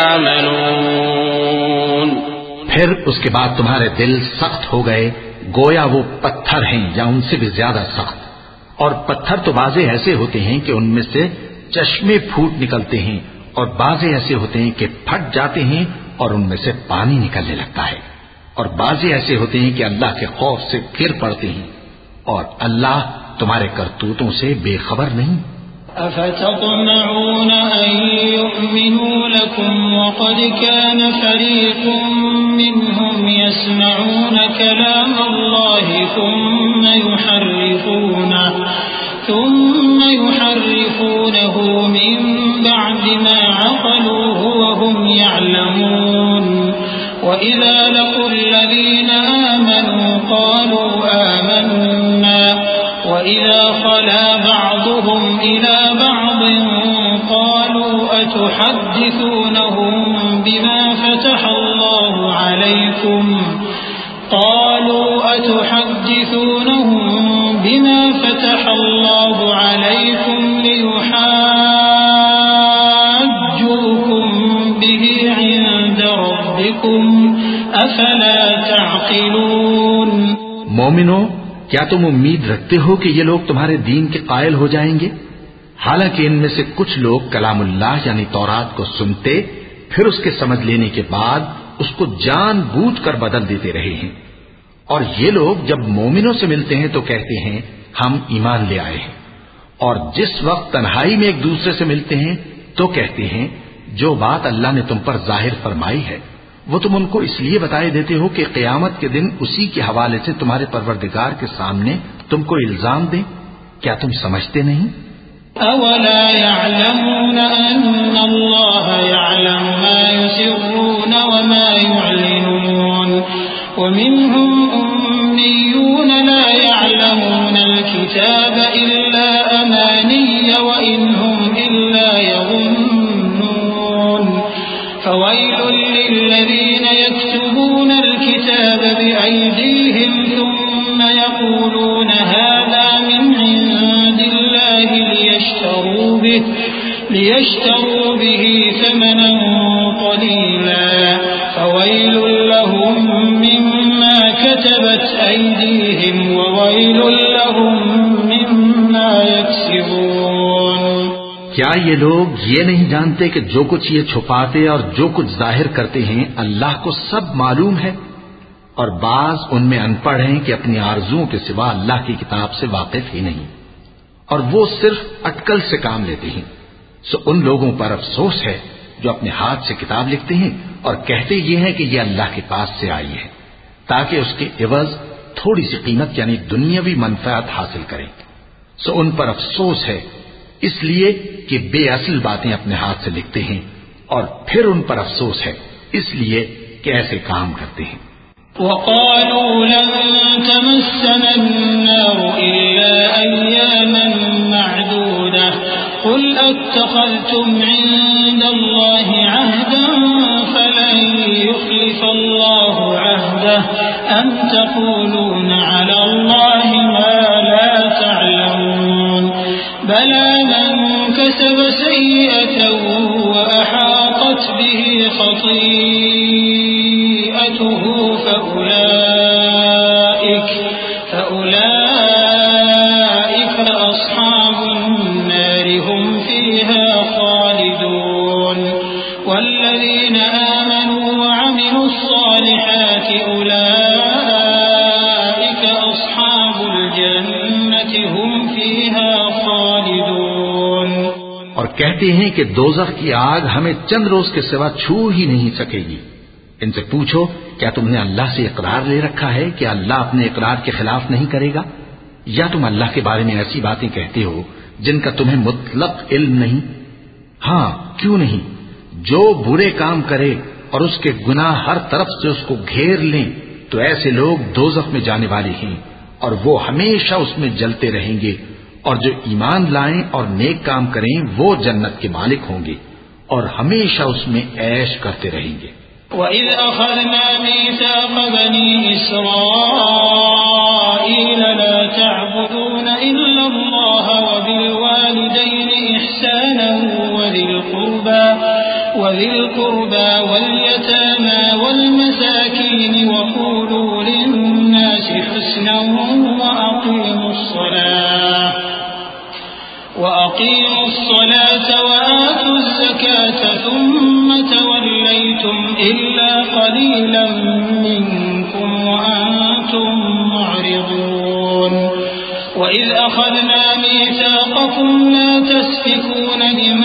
تعملون. پھر اس کے بعد تمہارے دل سخت ہو گئے گویا وہ پتھر ہیں یا ان سے بھی زیادہ سخت. اور پتھر تو بعضے ایسے ہوتے ہیں کہ ان میں سے چشمے پھوٹ نکلتے ہیں اور بعضے ایسے ہوتے ہیں کہ پھٹ جاتے ہیں اور ان میں سے پانی نکلنے لگتا ہے. اور بعضے ایسے ہوتے ہیں کہ اللہ کے خوف سے گر پڑتے ہیں اور اللہ تمہارے کرتوتوں سے بے خبر نہیں. أفتطمعون أن يؤمنوا لكم وقد كان فريق منهم يسمعون كلام الله ثم يحرفونه ثم يحرفونه من بعد ما عقلوه وهم يعلمون وإذا لقوا الذين آمنوا قالوا آمنا وإذا خلا بعضهم إلى بعض قالوا أتحدثونهم بما فتح الله عليكم قالوا أتحدثونهم بما فتح الله عليكم ليحاجوكم به عند ربكم أفلا تعقلون. مومنو کیا تم امید رکھتے ہو کہ یہ لوگ تمہارے دین کے قائل ہو جائیں گے؟ حالانکہ ان میں سے کچھ لوگ کلام اللہ یعنی تورات کو سنتے پھر اس کے سمجھ لینے کے بعد اس کو جان بوجھ کر بدل دیتے رہے ہیں. اور یہ لوگ جب مومنوں سے ملتے ہیں تو کہتے ہیں ہم ایمان لے آئے ہیں، اور جس وقت تنہائی میں ایک دوسرے سے ملتے ہیں تو کہتے ہیں جو بات اللہ نے تم پر ظاہر فرمائی ہے وہ تم ان کو اس لیے بتائے دیتے ہو کہ قیامت کے دن اسی کے حوالے سے تمہارے پروردگار کے سامنے تم کو الزام دیں. کیا تم سمجھتے نہیں؟ اولا يعلمون ان الله يعلم ما يسرون وما يعلنون ومنهم اميون لا يعلمون الكتاب الا اماني وان هم الا يظنون فويل للذين يكتبون الكتاب بأيديهم ثم يقولون هذا من عند الله ليشتروا به ليشتروا به ثمنا قليلا فويل لهم مما كتبت أيديهم وويل لهم مما يكسبون. کیا یہ لوگ یہ نہیں جانتے کہ جو کچھ یہ چھپاتے اور جو کچھ ظاہر کرتے ہیں اللہ کو سب معلوم ہے؟ اور بعض ان میں ان پڑھ ہیں کہ اپنی آرزوؤں کے سوا اللہ کی کتاب سے واقف ہی نہیں اور وہ صرف اٹکل سے کام لیتے ہیں. سو ان لوگوں پر افسوس ہے جو اپنے ہاتھ سے کتاب لکھتے ہیں اور کہتے یہ ہیں کہ یہ اللہ کے پاس سے آئی ہے تاکہ اس کے عوض تھوڑی سی قیمت یعنی دنیاوی منفعت حاصل کریں. سو ان پر افسوس ہے اس لیے کہ بے اصل باتیں اپنے ہاتھ سے لکھتے ہیں اور پھر ان پر افسوس ہے اس لیے کہ ایسے کام کرتے ہیں. وقالوا لن تمسنا النار إلا أياما معدودة قل أتخذتم عند الله عهدا فلن يخلف الله عهده أم تقولون على الله ما لا تعلمون بلى من كسب سيئة وأحاطت به خطيئته فأولئك فأولئك أصحاب النار هم فيها خالدون والذين آمنوا وعملوا الصالحات أولئك أصحاب الجنة هم فيها خالدون. اور کہتے ہیں کہ دوزخ کی آگ ہمیں چند روز کے سوا چھو ہی نہیں سکے گی. ان سے پوچھو کیا تم نے اللہ سے اقرار لے رکھا ہے کہ اللہ اپنے اقرار کے خلاف نہیں کرے گا؟ یا تم اللہ کے بارے میں ایسی باتیں کہتے ہو جن کا تمہیں مطلق علم نہیں؟ ہاں کیوں نہیں، جو برے کام کرے اور اس کے گناہ ہر طرف سے اس کو گھیر لیں تو ایسے لوگ دوزخ میں جانے والے ہیں اور وہ ہمیشہ اس میں جلتے رہیں گے، اور جو ایمان لائیں اور نیک کام کریں وہ جنت کے مالک ہوں گے اور ہمیشہ اس میں عیش کرتے رہیں گے. وَإِذْ أَخَذْنَا مِيثَاقَ بَنِي إِسْرَائِيلَ وذي القربى واليتامى والمساكين وقولوا للناس حسنا وأقيموا الصلاة وأقيموا الصلاة وآتوا الزكاة ثم توليتم إلا قليلا منكم وأنتم معرضون وإذ أخذنا ميثاقكم لا تسفكون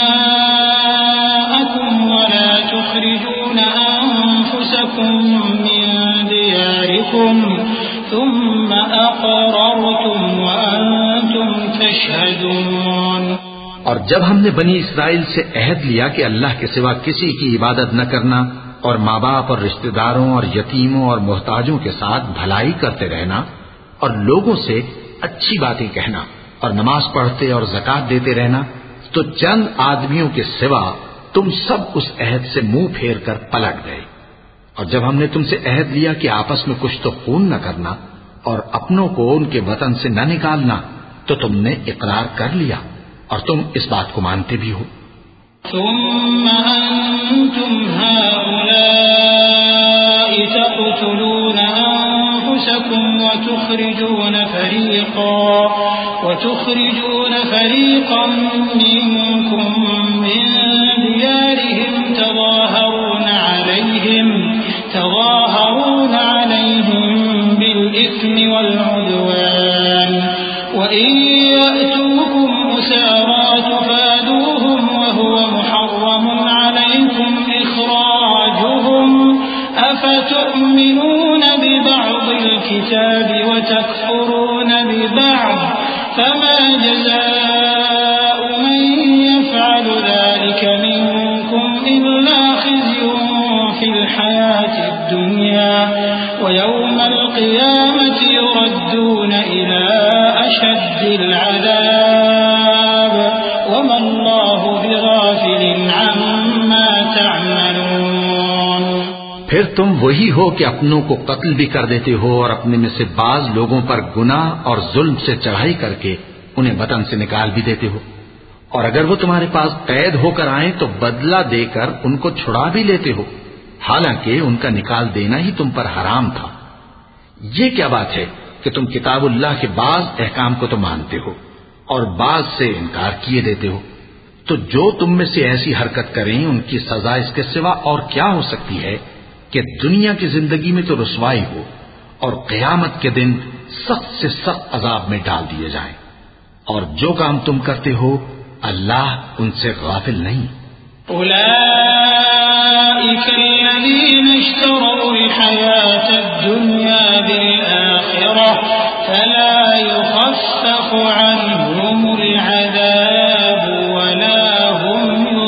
دماءكم ولا تخرجون أنفسكم من دياركم ثم أقررتم وأنتم تشهدون. اور جب ہم نے بنی اسرائیل سے عہد لیا کہ اللہ کے سوا کسی کی عبادت نہ کرنا اور ماں باپ اور رشتہ داروں اور یتیموں اور محتاجوں کے ساتھ بھلائی کرتے رہنا اور لوگوں سے اچھی باتیں کہنا اور نماز پڑھتے اور زکات دیتے رہنا، تو چند آدمیوں کے سوا تم سب اس عہد سے منہ پھیر کر پلٹ گئے. اور جب ہم نے تم سے عہد لیا کہ آپس میں کچھ تو خون نہ کرنا اور اپنوں کو ان کے وطن سے نہ نکالنا، تو تم نے اقرار کر لیا اور تم اس بات کو مانتے بھی ہو. ثم أنتم هؤلاء تقتلون أنفسكم وتخرجون فريقا وتخرجون فريقا منكم من ديارهم تظاهرون عليهم تظاهرون عليهم بالإثم والعدوان وإن يأتوكم أسارى تفادوهم وهو محرم عليكم إخراجهم أفتؤمنون ببعض الكتاب وتكفرون ببعض فما جزاء من يفعل ذلك منكم إلا خزي في الحياة الدنيا ويوم القيامة يردون إلى أشد العذاب وما الله بغافل عما تعملون. پھر تم وہی ہو کہ اپنوں کو قتل بھی کر دیتے ہو اور اپنے میں سے بعض لوگوں پر گناہ اور ظلم سے چڑھائی کر کے انہیں وطن سے نکال بھی دیتے ہو، اور اگر وہ تمہارے پاس قید ہو کر آئیں تو بدلہ دے کر ان کو چھڑا بھی لیتے ہو، حالانکہ ان کا نکال دینا ہی تم پر حرام تھا. یہ کیا بات ہے کہ تم کتاب اللہ کے بعض احکام کو تو مانتے ہو اور بعض سے انکار کیے دیتے ہو؟ تو جو تم میں سے ایسی حرکت کریں ان کی سزا اس کے سوا اور کیا ہو سکتی ہے کہ دنیا کی زندگی میں تو رسوائی ہو اور قیامت کے دن سخت سے سخت عذاب میں ڈال دیے جائیں. اور جو کام تم کرتے ہو اللہ ان سے غافل نہیں. أولئك الذين اشتروا الحياة الدنيا بالآخرة فلا يخفف عنهم العذاب ولا هم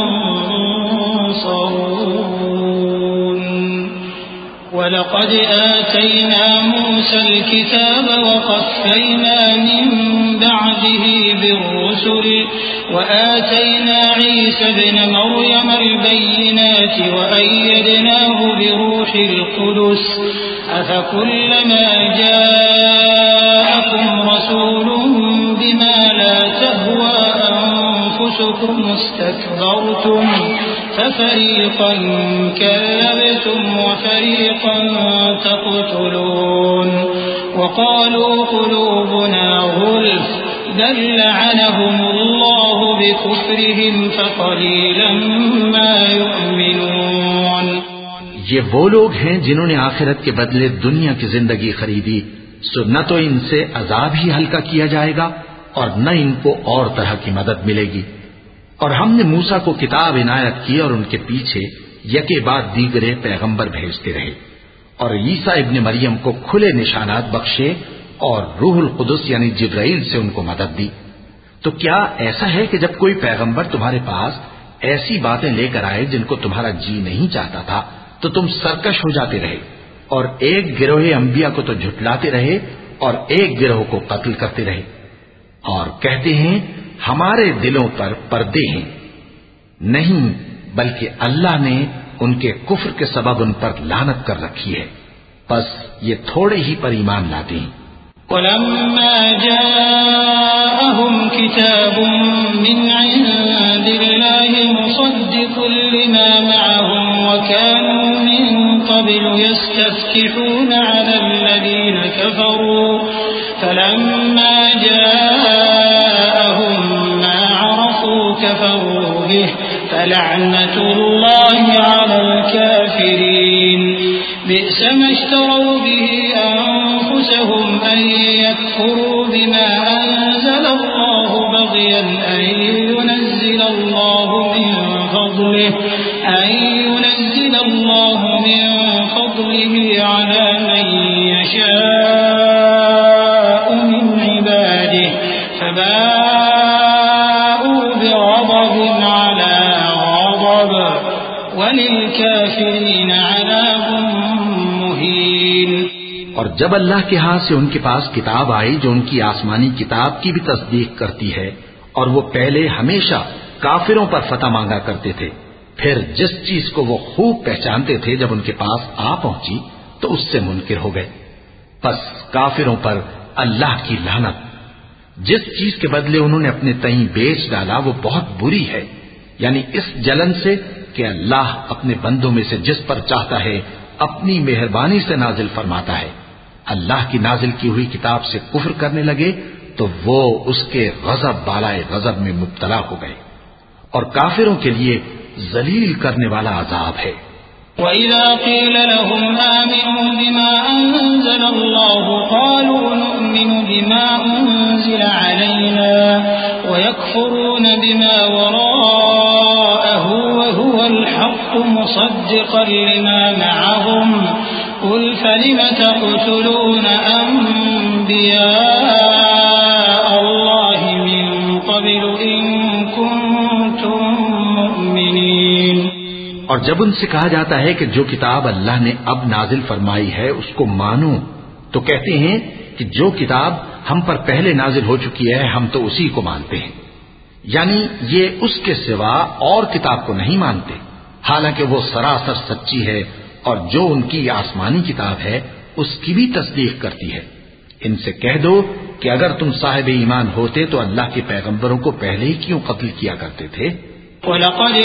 ينصرون. ولقد آتينا موسى الكتاب وقفينا من بعده بالرسل وآتينا عيسى ابن مريم البينات وأيدناه بروح القدس أفكلما جاءكم رسول بما لا تهوى أنفسكم استكبرتم ففريقا كذبتم وفريقا تقتلون وقالوا قلوبنا غلف بل لعنهم الله بكفرهم فقليلا ما يؤمنون. یہ وہ لوگ ہیں جنہوں نے آخرت کے بدلے دنیا کی زندگی خریدی، سو نہ تو ان سے عذاب ہی ہلکا کیا جائے گا اور نہ ان کو اور طرح کی مدد ملے گی. اور ہم نے موسیٰ کو کتاب عنایت کی اور ان کے پیچھے یکے بعد دیگرے پیغمبر بھیجتے رہے، اور عیسیٰ ابن مریم کو کھلے نشانات بخشے اور روح القدس یعنی جبرائیل سے ان کو مدد دی. تو کیا ایسا ہے کہ جب کوئی پیغمبر تمہارے پاس ایسی باتیں لے کر آئے جن کو تمہارا جی نہیں چاہتا تھا تو تم سرکش ہو جاتے رہے اور ایک گروہ انبیاء کو تو جھٹلاتے رہے اور ایک گروہ کو قتل کرتے رہے اور کہتے ہیں ہمارے دلوں پر پردے ہیں؟ نہیں، بلکہ اللہ نے ان کے کفر کے سبب ان پر لعنت کر رکھی ہے، پس یہ تھوڑے ہی پر ایمان لاتے ہیں. ولما جاءهم كتاب من عند الله مصدق لما معهم وكانوا من قبل يستفتحون على الذين كفروا فلما جاءهم ما عرفوا كفروا به فلعنة الله على الكافرين بئس ما اشتروا به أنفسهم أن يكفروا بما أنزل الله بغيا أن ينزل الله من فضله أن ينزل الله من فضله على من يشاء من عباده فباءوا بغضب على غضب وللكافرين عذاب مهين. اور جب اللہ کے ہاں سے ان کے پاس کتاب آئی جو ان کی آسمانی کتاب کی بھی تصدیق کرتی ہے اور وہ پہلے ہمیشہ کافروں پر فتح مانگا کرتے تھے، پھر جس چیز کو وہ خوب پہچانتے تھے جب ان کے پاس آ پہنچی تو اس سے منکر ہو گئے. پس کافروں پر اللہ کی لعنت. جس چیز کے بدلے انہوں نے اپنے تئیں بیچ ڈالا وہ بہت بری ہے، یعنی اس جلن سے کہ اللہ اپنے بندوں میں سے جس پر چاہتا ہے اپنی مہربانی سے نازل فرماتا ہے. اللہ کی نازل کی ہوئی کتاب سے کفر کرنے لگے تو وہ اس کے غضب بالائے غضب میں مبتلا ہو گئے، اور کافروں کے لیے ذلیل کرنے والا عذاب ہے. وَإِذَا قِيلَ لَهُمْ آمِنُوا بِمَا أَنزَلَ اللَّهُ قَالُوا نُؤْمِنُ بِمَا أُنزِلَ عَلَيْنَا وَيَكْفُرُونَ بِمَا وَرَاءَهُ وَهُوَ الْحَقُّ مُصَدِّقًا لِمَا مَعَهُمْ قُلْ فَلِمَ تَقْتُلُونَ أَنبِيَاءَ اللَّهِ مِن قَبْلُ إِن كُنتُم مُّؤْمِنِينَ. اور جب ان سے کہا جاتا ہے کہ جو کتاب اللہ نے اب نازل فرمائی ہے اس کو مانو تو کہتے ہیں کہ جو کتاب ہم پر پہلے نازل ہو چکی ہے ہم تو اسی کو مانتے ہیں، یعنی یہ اس کے سوا اور کتاب کو نہیں مانتے، حالانکہ وہ سراسر سچی ہے اور جو ان کی آسمانی کتاب ہے اس کی بھی تصدیق کرتی ہے. ان سے کہہ دو کہ اگر تم صاحب ایمان ہوتے تو اللہ کے پیغمبروں کو پہلے ہی کیوں قتل کیا کرتے تھے؟ وَلَقَدْ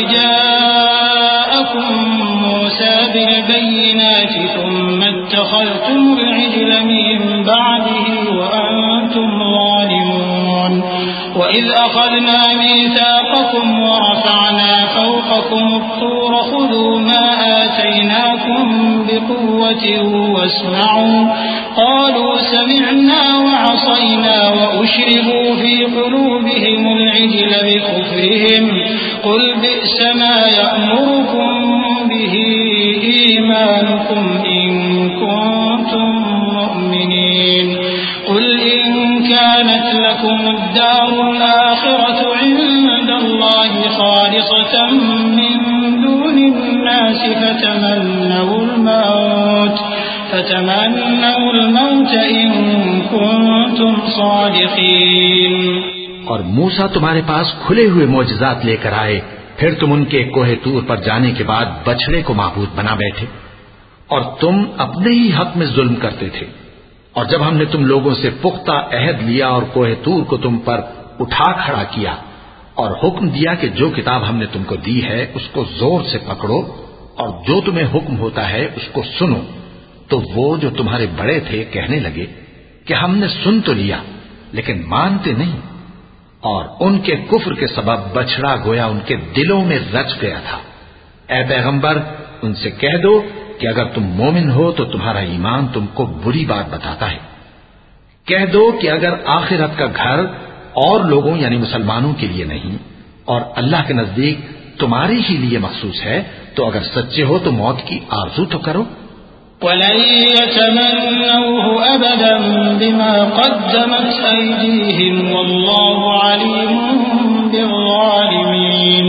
جَاءَكُم مُّوسَىٰ بِالْبَيِّنَاتِ ثُمَّ اتَّخَذْتُمُ الْعِجْلَ مِن بَعْدِهِ وَأَنتُمْ ظَالِمُونَ. وَإِذْ أَخَذْنَا مِيثَاقَكُمْ وَرَفَعْنَا فَوْقَكُمُ الطُّورَ خُذُوا مَا آتَيْنَاكُم بِقُوَّةٍ وَاسْمَعُوا قَالُوا سَمِعْنَا وَعَصَيْنَا وَأُشْرِبُوا فِي قُلُوبِهِمُ الْعِجْلَ بِكُفْرِهِمْ قُلْ بِئْسَ مَا يَأْمُرُكُم بِهِ إِيمَانُكُمْ إِن كُنتُم مُّؤْمِنِينَ. قُلْ إِن كَانَتْ لَكُمُ الدَّارُ الْآخِرَةُ عِندَ اللَّهِ خَالِصَةً مِّن دُونِ النَّاسِ فَتَمَنَّوُا الْمَوْتَ فَتَمَنَّوُا الْمَوْتَ إِن كُنتُمْ صَادِقِينَ. اور موسیٰ تمہارے پاس کھلے ہوئے معجزات لے کر آئے، پھر تم ان کے کوہ طور پر جانے کے بعد بچڑے کو معبود بنا بیٹھے، اور تم اپنے ہی حق میں ظلم کرتے تھے. اور جب ہم نے تم لوگوں سے پختہ عہد لیا اور کوہ طور کو تم پر اٹھا کھڑا کیا اور حکم دیا کہ جو کتاب ہم نے تم کو دی ہے اس کو زور سے پکڑو اور جو تمہیں حکم ہوتا ہے اس کو سنو، تو وہ جو تمہارے بڑے تھے کہنے لگے کہ ہم نے سن تو لیا لیکن مانتے نہیں، اور ان کے کفر کے سبب بچڑا گویا ان کے دلوں میں رچ گیا تھا. اے پیغمبر ان سے کہہ دو کہ اگر تم مومن ہو تو تمہارا ایمان تم کو بری بات بتاتا ہے. کہہ دو کہ اگر آخرت کا گھر اور لوگوں یعنی مسلمانوں کے لیے نہیں اور اللہ کے نزدیک تمہارے ہی لیے مخصوص ہے تو اگر سچے ہو تو موت کی آرزو تو کرو. وَلَن يَتَمَنَّوْهُ أَبَدًا بِمَا قَدَّمَتْ أَيْدِيهِمْ وَاللَّهُ عَلِيمٌ بِالظَّالِمِينَ.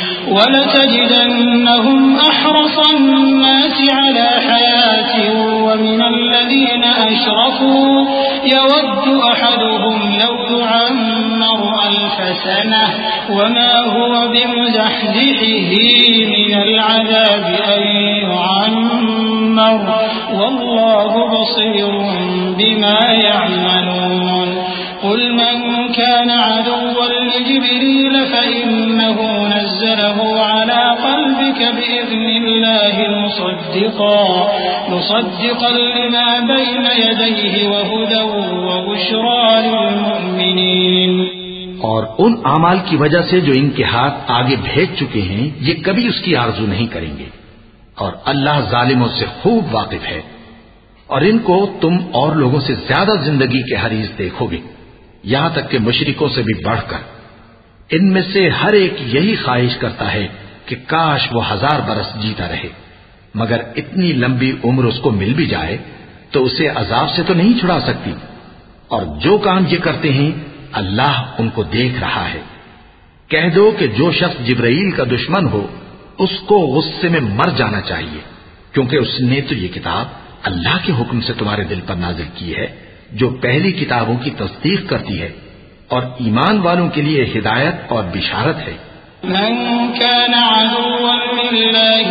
وَلَتَجِدَنَّهُمْ أَحْرَصَ النَّاسِ عَلَى حَيَاةٍ وَمِنَ الَّذِينَ أَشْرَكُوا يَوَدُّ أَحَدُهُمْ لَوْ يُعَمَّرُ أَلْفَ سَنَةٍ وَمَا هُوَ بِمُزَحْزِحِهِ مِنَ الْعَذَابِ أَن يُعَمَّرَ أكبر والله بصير بما يعملون قل من كان عدوا لجبريل فإنه نزله على قلبك بإذن الله مصدقا مصدقا لما بين يديه وهدى وبشرى للمؤمنين. اور ان اعمال کی وجہ سے جو ان کے ہاتھ آگے بھیج چکے ہیں یہ کبھی اس کی آرزو نہیں کریں گے، اور اللہ ظالموں سے خوب واقف ہے. اور ان کو تم اور لوگوں سے زیادہ زندگی کے حریص دیکھو گے، یہاں تک کہ مشرکوں سے بھی بڑھ کر. ان میں سے ہر ایک یہی خواہش کرتا ہے کہ کاش وہ ہزار برس جیتا رہے، مگر اتنی لمبی عمر اس کو مل بھی جائے تو اسے عذاب سے تو نہیں چھڑا سکتی. اور جو کام یہ کرتے ہیں اللہ ان کو دیکھ رہا ہے. کہہ دو کہ جو شخص جبرائیل کا دشمن ہو اس کو غصے میں مر جانا چاہیے، کیونکہ اس نے تو یہ کتاب اللہ کے حکم سے تمہارے دل پر نازل کی ہے جو پہلی کتابوں کی تصدیق کرتی ہے، اور ایمان والوں کے لیے ہدایت اور بشارت ہے. من كان عدوا لله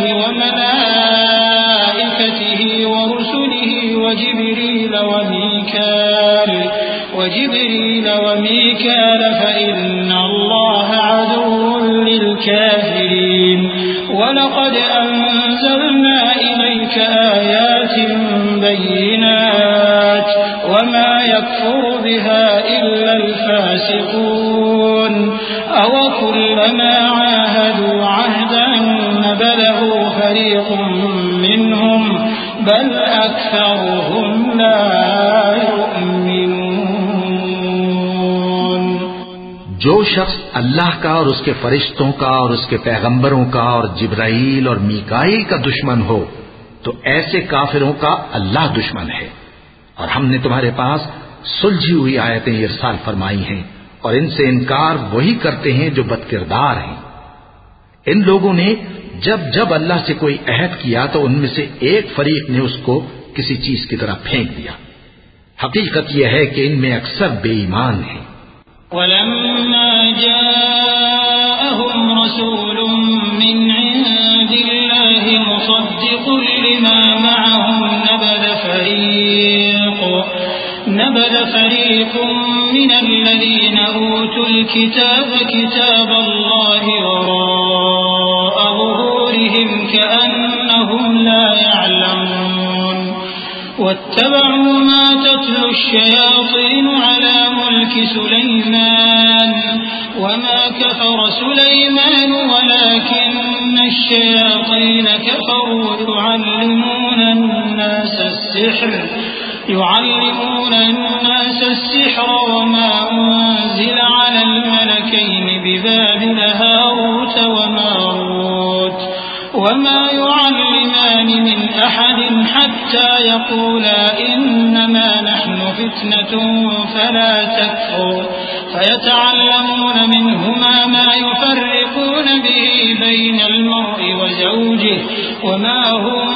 وملائكته ورسله وجبريل وميكال وجبريل وميكال فإن الله عدو للكافرين. ولقد أنزلنا إليك آيات بينات وما يكفر بها إلا الفاسقون. أوكلما عاهدوا عهدا نبذه فريق منهم بل أكثرهم لا يؤمنون. جو شخص اللہ کا اور اس کے فرشتوں کا اور اس کے پیغمبروں کا اور جبرائیل اور میکائیل کا دشمن ہو تو ایسے کافروں کا اللہ دشمن ہے. اور ہم نے تمہارے پاس سلجھی ہوئی آیتیں ارسال فرمائی ہیں، اور ان سے انکار وہی کرتے ہیں جو بدکردار ہیں. ان لوگوں نے جب جب اللہ سے کوئی عہد کیا تو ان میں سے ایک فریق نے اس کو کسی چیز کی طرح پھینک دیا. حقیقت یہ ہے کہ ان میں اکثر بے ایمان ہیں. وَلَمَّا جَاءَهُمْ رَسُولٌ مِّنْ عِندِ اللَّهِ مُصَدِّقٌ لِّمَا مَعَهُمْ نَبَذَ فَرِيقٌ نبذ فريق من الذين أوتوا الكتاب كتاب الله وراء ظهورهم كأنهم لا يعلمون. واتبعوا ما تتلو الشياطين على ملك سليمان وما كفر سليمان ولكن الشياطين كفروا يعلمون الناس السحر يعلمون الناس السحر وما أنزل على الملكين ببابل هاروت وماروت وما يعلمان من أحد حتى يقولا إنما نحن فتنة فلا تكفر فيتعلمون منهما ما يفرقون به بين المرء وزوجه وما هم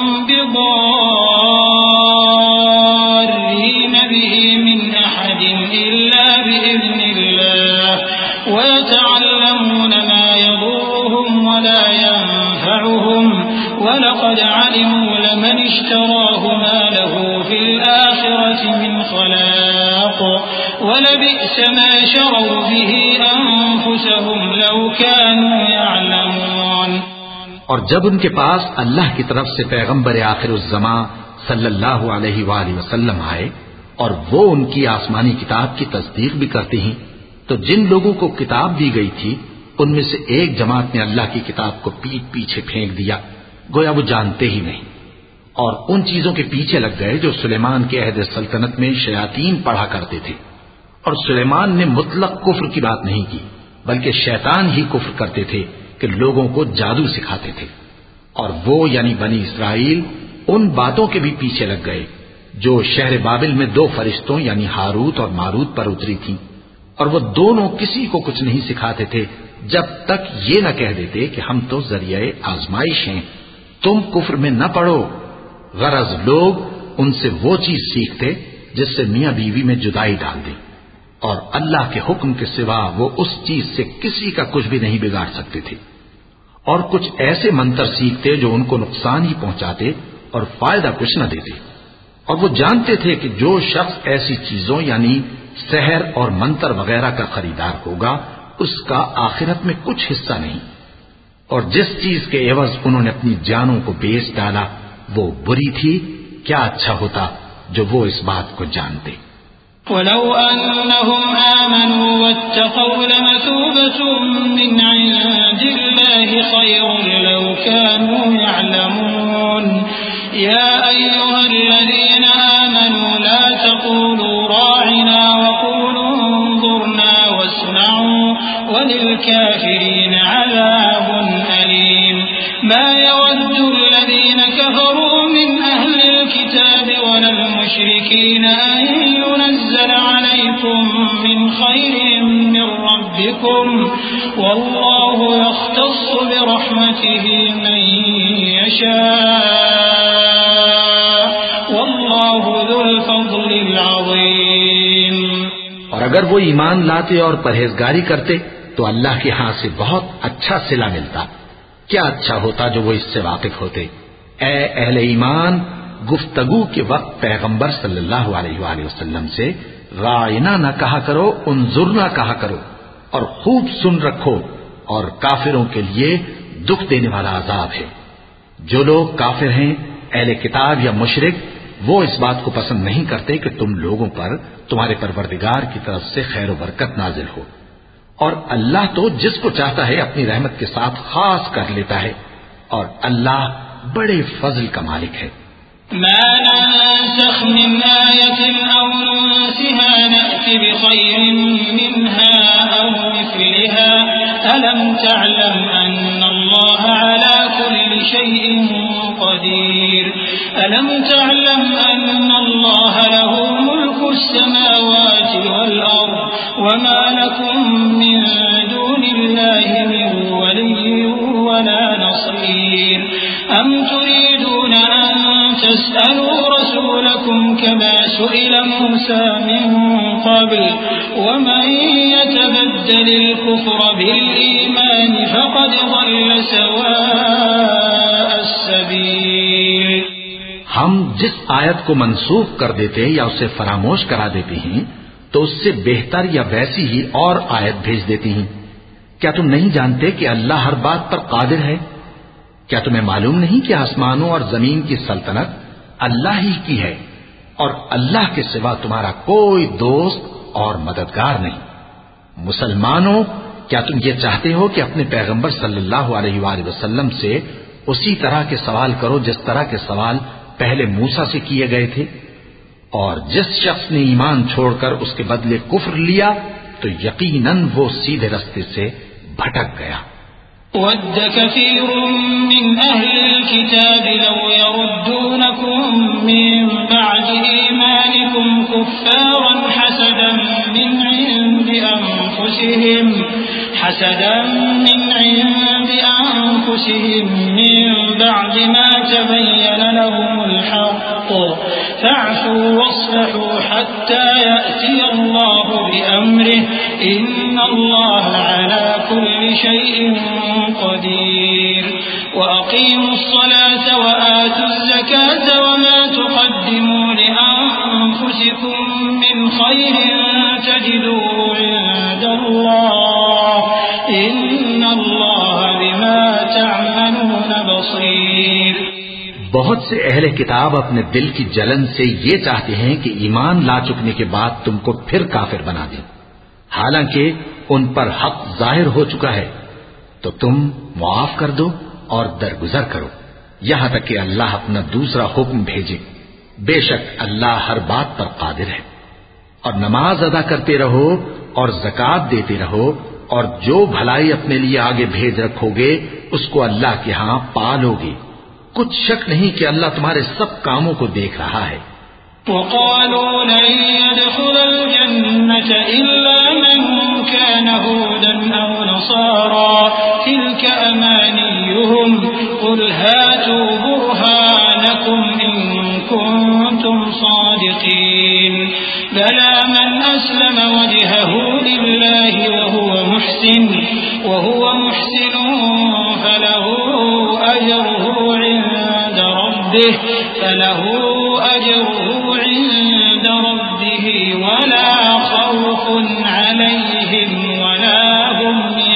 بضارين به من أحد إلا بإذن الله ويتعلمون ما يضرهم ولا ينفعهم ولقد علموا لمن اشتراه ما له في الآخرة من خلاق ولبئس ما شروا به أنفسهم لو كانوا يعلمون. اور جب ان کے پاس اللہ کی طرف سے پیغمبر آخر الزمان صلی اللہ علیہ وآلہ وسلم آئے اور وہ ان کی آسمانی کتاب کی تصدیق بھی کرتے ہیں تو جن لوگوں کو کتاب دی گئی تھی ان میں سے ایک جماعت نے اللہ کی کتاب کو پیٹ پیچھے پھینک دیا گویا وہ جانتے ہی نہیں، اور ان چیزوں کے پیچھے لگ گئے جو سلیمان کے عہد سلطنت میں شیاطین پڑھا کرتے تھے. اور سلیمان نے مطلق کفر کی بات نہیں کی بلکہ شیطان ہی کفر کرتے تھے کہ لوگوں کو جادو سکھاتے تھے. اور وہ یعنی بنی اسرائیل ان باتوں کے بھی پیچھے لگ گئے جو شہر بابل میں دو فرشتوں یعنی ہاروت اور ماروت پر اتری تھیں، اور وہ دونوں کسی کو کچھ نہیں سکھاتے تھے جب تک یہ نہ کہہ دیتے کہ ہم تو ذریعہ آزمائش ہیں، تم کفر میں نہ پڑو. غرض لوگ ان سے وہ چیز سیکھتے جس سے میاں بیوی میں جدائی ڈال دے، اور اللہ کے حکم کے سوا وہ اس چیز سے کسی کا کچھ بھی نہیں بگاڑ سکتے تھے. اور کچھ ایسے منتر سیکھتے جو ان کو نقصان ہی پہنچاتے اور فائدہ کچھ نہ دیتے، اور وہ جانتے تھے کہ جو شخص ایسی چیزوں یعنی سحر اور منتر وغیرہ کا خریدار ہوگا اس کا آخرت میں کچھ حصہ نہیں، اور جس چیز کے عوض انہوں نے اپنی جانوں کو بیچ ڈالا وہ بری تھی، کیا اچھا ہوتا جو وہ اس بات کو جانتے۔ وَلَوْ أَنَّهُمْ آمَنُوا وَاتَّقَوْا لَمَثُوبَةٌ مِّنْ عِندِ اللَّهِ خَيْرٌ لَّوْ كَانُوا يَعْلَمُونَ يَا أَيُّهَا الَّذِينَ آمَنُوا لَا تَقُولُوا رَاعِنَا وَقُولُوا انظُرْنَا وَاسْمَعُوا وَلِلْكَافِرِينَ عَذَابٌ أَلِيمٌ مَا يَوَدُّ الَّذِينَ كَفَرُوا مِنْ أَهْلِ الْكِتَابِ وَلَا الْمُشْرِكِينَ أَن يُنَزَّلَ عَلَيْكُم مِّنْ خَيْرٍ مِّن رَّبِّكُمْ وَاللَّهُ يَخْتَصُّ بِرَحْمَتِهِ مَن يَشَاءُ وَاللَّهُ ذُو الْفَضْلِ الْعَظِيمِ۔ اور اگر وہ ایمان لاتے اور پرہیزگاری کرتے تو اللہ کے ہاں سے بہت اچھا صلہ ملتا، کیا اچھا ہوتا جو وہ اس سے واقف ہوتے۔ اے اہل ایمان، گفتگو کے وقت پیغمبر صلی اللہ علیہ وآلہ وسلم سے رائنا نہ کہا کرو، انظرنا کہا کرو، اور خوب سن رکھو، اور کافروں کے لیے دکھ دینے والا عذاب ہے۔ جو لوگ کافر ہیں، اہل کتاب یا مشرک، وہ اس بات کو پسند نہیں کرتے کہ تم لوگوں پر تمہارے پروردگار کی طرف سے خیر و برکت نازل ہو، اور اللہ تو جس کو چاہتا ہے اپنی رحمت کے ساتھ خاص کر لیتا ہے، اور اللہ بڑے فضل کا مالک ہے۔ ما ننسخ من آية أو ننسها نأت بخير منها أو مثلها ألم تعلم أن الله على كل شيء قدير ألم تعلم أن الله له ملك السماوات والأرض وما لكم من دون الله من ولي ولا نصير أم تريدون أن تسألوا رسولكم كما سئل موسى من قبل ومن يتبدل الكفر بالإيمان فقد ضل سواء السبيل۔ ہم جس آیت کو منسوخ کر دیتے یا اسے فراموش کرا دیتے ہیں تو اس سے بہتر یا ویسی ہی اور آیت بھیج دیتی ہیں۔ کیا تم نہیں جانتے کہ اللہ ہر بات پر قادر ہے؟ کیا تمہیں معلوم نہیں کہ آسمانوں اور زمین کی سلطنت اللہ ہی کی ہے، اور اللہ کے سوا تمہارا کوئی دوست اور مددگار نہیں؟ مسلمانوں، کیا تم یہ چاہتے ہو کہ اپنے پیغمبر صلی اللہ علیہ وآلہ وسلم سے اسی طرح کے سوال کرو جس طرح کے سوال پہلے موسیٰ سے کیے گئے تھے؟ اور جس شخص نے ایمان چھوڑ کر اس کے بدلے کفر لیا تو یقیناً وہ سیدھے رستے سے بھٹک گیا۔ وَدَّ كَثِيرٌ مِّنْ أَهْلِ الْكِتَابِ لَوْ يَرُدُّونَكُم مِّن بَعْدِ إِيمَانِكُمْ كُفَّارًا حَسَدًا مِّنْ عِندِ أَنفُسِهِمْ حَسَدًا مِّنْ عِندِ أَنفُسِهِم مِّن بَعْدِ مَا تَبَيَّنَ لَهُمُ الْحَقُّ فَاعْفُوا وَاصْفَحُوا حَتَّى يَأْتِيَ اللَّهُ بِأَمْرِهِ إِنَّ اللَّهَ عَلَى كُلِّ شَيْءٍ قدير وأقيموا الصلاة وآتوا الزكاة وما تقدموا لأنفسكم من خير تجدوه عند الله إن الله بما تعملون بصير۔ بہت سے اہل کتاب اپنے دل کی جلن سے یہ چاہتے ہیں کہ ایمان لا چکنے کے بعد تم کو پھر کافر بنا دیں، حالانکہ ان پر حق ظاہر ہو چکا ہے، تو تم معاف کر دو اور درگزر کرو یہاں تک کہ اللہ اپنا دوسرا حکم بھیجے۔ بے شک اللہ ہر بات پر قادر ہے۔ اور نماز ادا کرتے رہو اور زکوٰۃ دیتے رہو، اور جو بھلائی اپنے لیے آگے بھیج رکھو گے اس کو اللہ کے ہاں پالو گے، کچھ شک نہیں کہ اللہ تمہارے سب کاموں کو دیکھ رہا ہے۔ وقالوا لن يدخل الجنة إلا من كان هودا أو نصارى تلك أمانيهم قل هاتوا برهانكم إن كنتم صادقين بلى من أسلم وجهه لله وهو محسن وهو محسن فله أجره عند ربه ربه فله أجره عند ربه ولا خوف عليهم ولا هم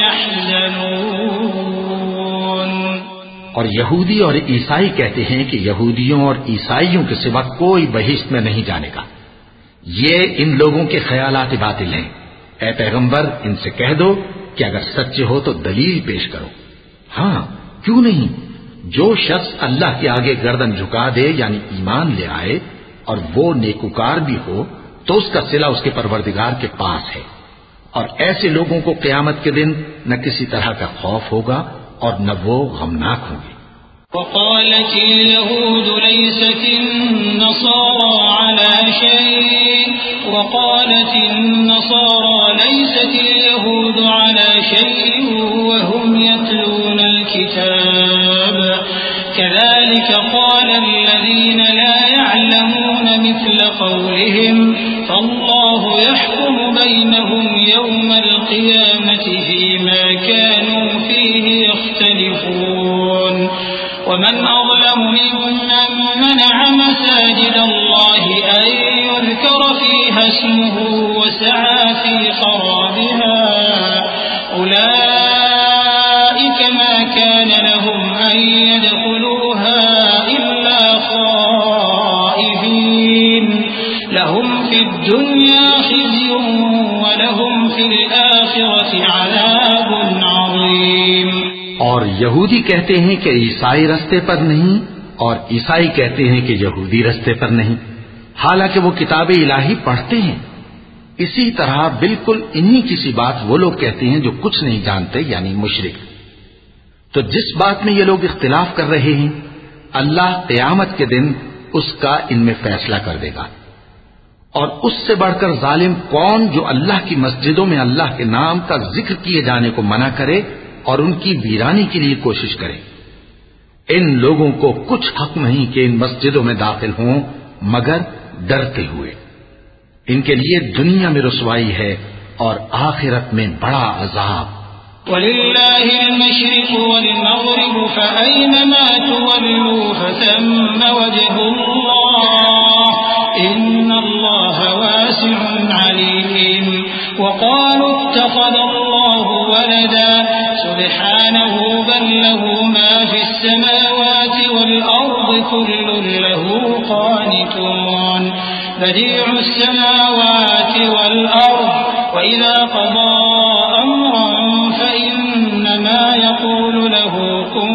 يحزنون. اور یہودی اور عیسائی کہتے ہیں کہ یہودیوں اور عیسائیوں کے سوا کوئی بہشت میں نہیں جانے گا. یہ ان لوگوں کے خیالات باطل ہیں. اے پیغمبر ان سے کہہ دو کہ اگر سچے ہو تو دلیل پیش کرو. ہاں کیوں نہیں، جو شخص اللہ کے آگے گردن جھکا دے یعنی ایمان لے آئے اور وہ نیکوکار بھی ہو تو اس کا صلہ اس کے پروردگار کے پاس ہے. اور ایسے لوگوں کو قیامت کے دن نہ کسی طرح کا خوف ہوگا اور نہ وہ غمناک ہوں گے. وقالت اليهود ليست النصارى على شيء وقالت النصارى ليست اليهود على شيء وهم يتلون الكتاب كذلك قال الذين لا يعلمون مثل قولهم فالله يحكم بينهم يوم القيامة فيما كانوا فيه يختلفون. ومن أظلم ممن منع مساجد الله أن يذكر فيها اسمه وسعى في خرابها أولئك ما كان لهم أن يدخلوها إلا خائفين لهم في الدنيا خزي ولهم في الآخرة عذاب عظيم. اور یہودی کہتے ہیں کہ عیسائی رستے پر نہیں اور عیسائی کہتے ہیں کہ یہودی رستے پر نہیں، حالانکہ وہ کتاب الہی پڑھتے ہیں. اسی طرح بالکل انہی کسی بات وہ لوگ کہتے ہیں جو کچھ نہیں جانتے یعنی مشرک. تو جس بات میں یہ لوگ اختلاف کر رہے ہیں اللہ قیامت کے دن اس کا ان میں فیصلہ کر دے گا. اور اس سے بڑھ کر ظالم کون جو اللہ کی مسجدوں میں اللہ کے نام کا ذکر کیے جانے کو منع کرے اور ان کی ویرانی کے لیے کوشش کرے. ان لوگوں کو کچھ حق نہیں کہ ان مسجدوں میں داخل ہوں مگر ڈرتے ہوئے. ان کے لیے دنیا میں رسوائی ہے اور آخرت میں بڑا عذاب. وَلِلَّهِ الْمَشْرِقُ وَالْمَغْرِبُ فَأَيْنَمَا تُوَلُّوا فَثَمَّ وَجْهُ اللَّهِ إِنَّ اللَّهَ وَاسِعٌ عَلِيمٌ. وَقَالُوا اتَّخَذَ اللَّهُ وَلَدًا سُبْحَانَهُ بَل لَّهُ مَا فِي السَّمَاوَاتِ وَالْأَرْضِ كُلٌّ لَّهُ قَانِتُونَ. بَدِيعُ السَّمَاوَاتِ وَالْأَرْضِ وَإِذَا قَضَىٰ أَمْرًا فَإِنَّمَا يَقُولُ لَهُ كُن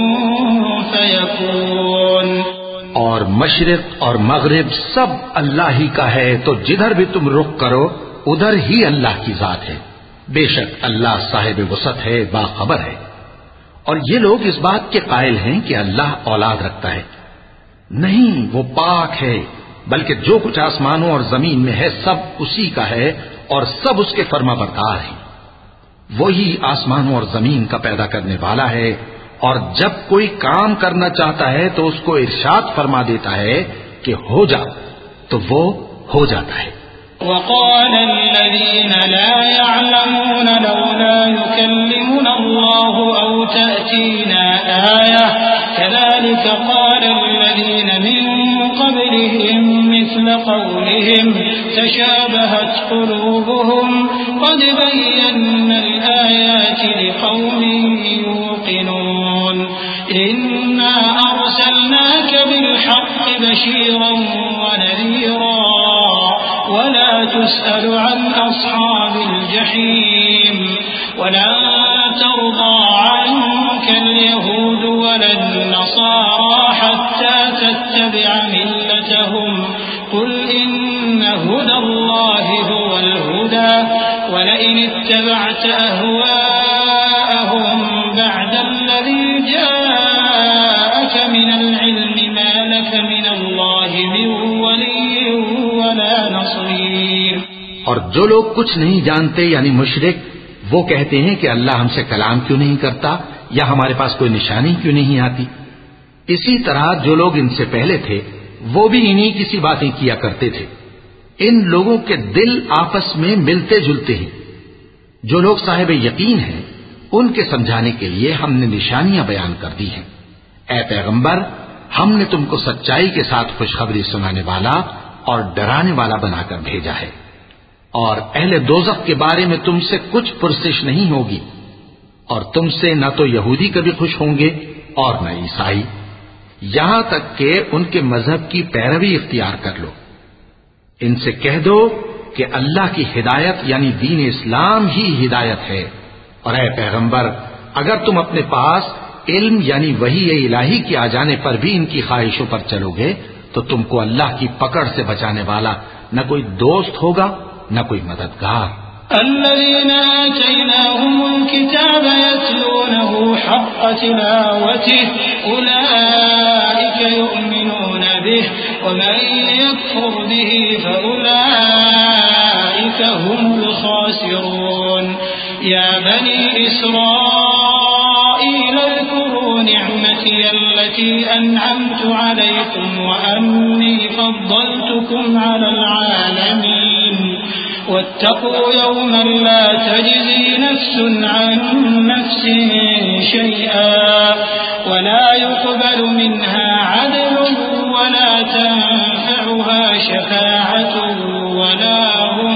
فَيَكُونُ. اور مشرق اور مغرب سب اللہ ہی کا ہے، تو جدھر بھی تم رخ کرو ادھر ہی اللہ کی ذات ہے. بے شک اللہ صاحب وسعت ہے، باخبر ہے. اور یہ لوگ اس بات کے قائل ہیں کہ اللہ اولاد رکھتا ہے. نہیں، وہ پاک ہے، بلکہ جو کچھ آسمانوں اور زمین میں ہے سب اسی کا ہے اور سب اس کے فرما بردار ہیں. وہی آسمانوں اور زمین کا پیدا کرنے والا ہے، اور جب کوئی کام کرنا چاہتا ہے تو اس کو ارشاد فرما دیتا ہے کہ ہو جا، تو وہ ہو جاتا ہے. وقال الذين لا يعلمون لولا يكلمنا الله أو تأتينا آية كذلك قال الذين من قبلهم مثل قولهم تشابهت قلوبهم قد بينا الآيات لقوم يوقنون. إنا أرسلناك بالحق بشيرا ونذيرا ولا تسأل عن أصحاب الجحيم. ولا ترضى عنك اليهود ولا النصارى حتى تتبع ملتهم قل إن هدى الله هو الهدى ولئن اتبعت أهواءهم بعد الذي جاءك من العلم ما لك من الله من ولي ولا نصير. اور جو لوگ کچھ نہیں جانتے یعنی مشرک وہ کہتے ہیں کہ اللہ ہم سے کلام کیوں نہیں کرتا یا ہمارے پاس کوئی نشانی کیوں نہیں آتی. اسی طرح جو لوگ ان سے پہلے تھے وہ بھی انہی کسی باتیں کیا کرتے تھے. ان لوگوں کے دل آپس میں ملتے جلتے ہیں. جو لوگ صاحب یقین ہیں ان کے سمجھانے کے لیے ہم نے نشانیاں بیان کر دی ہیں. اے پیغمبر ہم نے تم کو سچائی کے ساتھ خوشخبری سنانے والا اور ڈرانے والا بنا کر بھیجا ہے، اور اہل دوزخ کے بارے میں تم سے کچھ پرسش نہیں ہوگی، اور تم سے نہ تو یہودی کبھی خوش ہوں گے اور نہ عیسائی، یہاں تک کہ ان کے مذہب کی پیروی اختیار کر لو۔ ان سے کہہ دو کہ اللہ کی ہدایت یعنی دین اسلام ہی ہدایت ہے، اور اے پیغمبر اگر تم اپنے پاس علم یعنی وحی الہی کے آ جانے پر بھی ان کی خواہشوں پر چلو گے تو تم کو اللہ کی پکڑ سے بچانے والا نہ کوئی دوست ہوگا نہ کوئی مددگار۔ الذين آتيناهم الكتاب يتلونه حق تلاوته أولئك يؤمنون به ومن يكفر به فأولئك هم الخاسرون يا بني إسرائيل اذكروا نعمتي التي أنعمت عليكم وأني فضلتكم على العالمين واتقوا يوما لا تجزي نفس عن نفس شيئا ولا يقبل منها عدل ولا تنفعها شفاعة ولا هم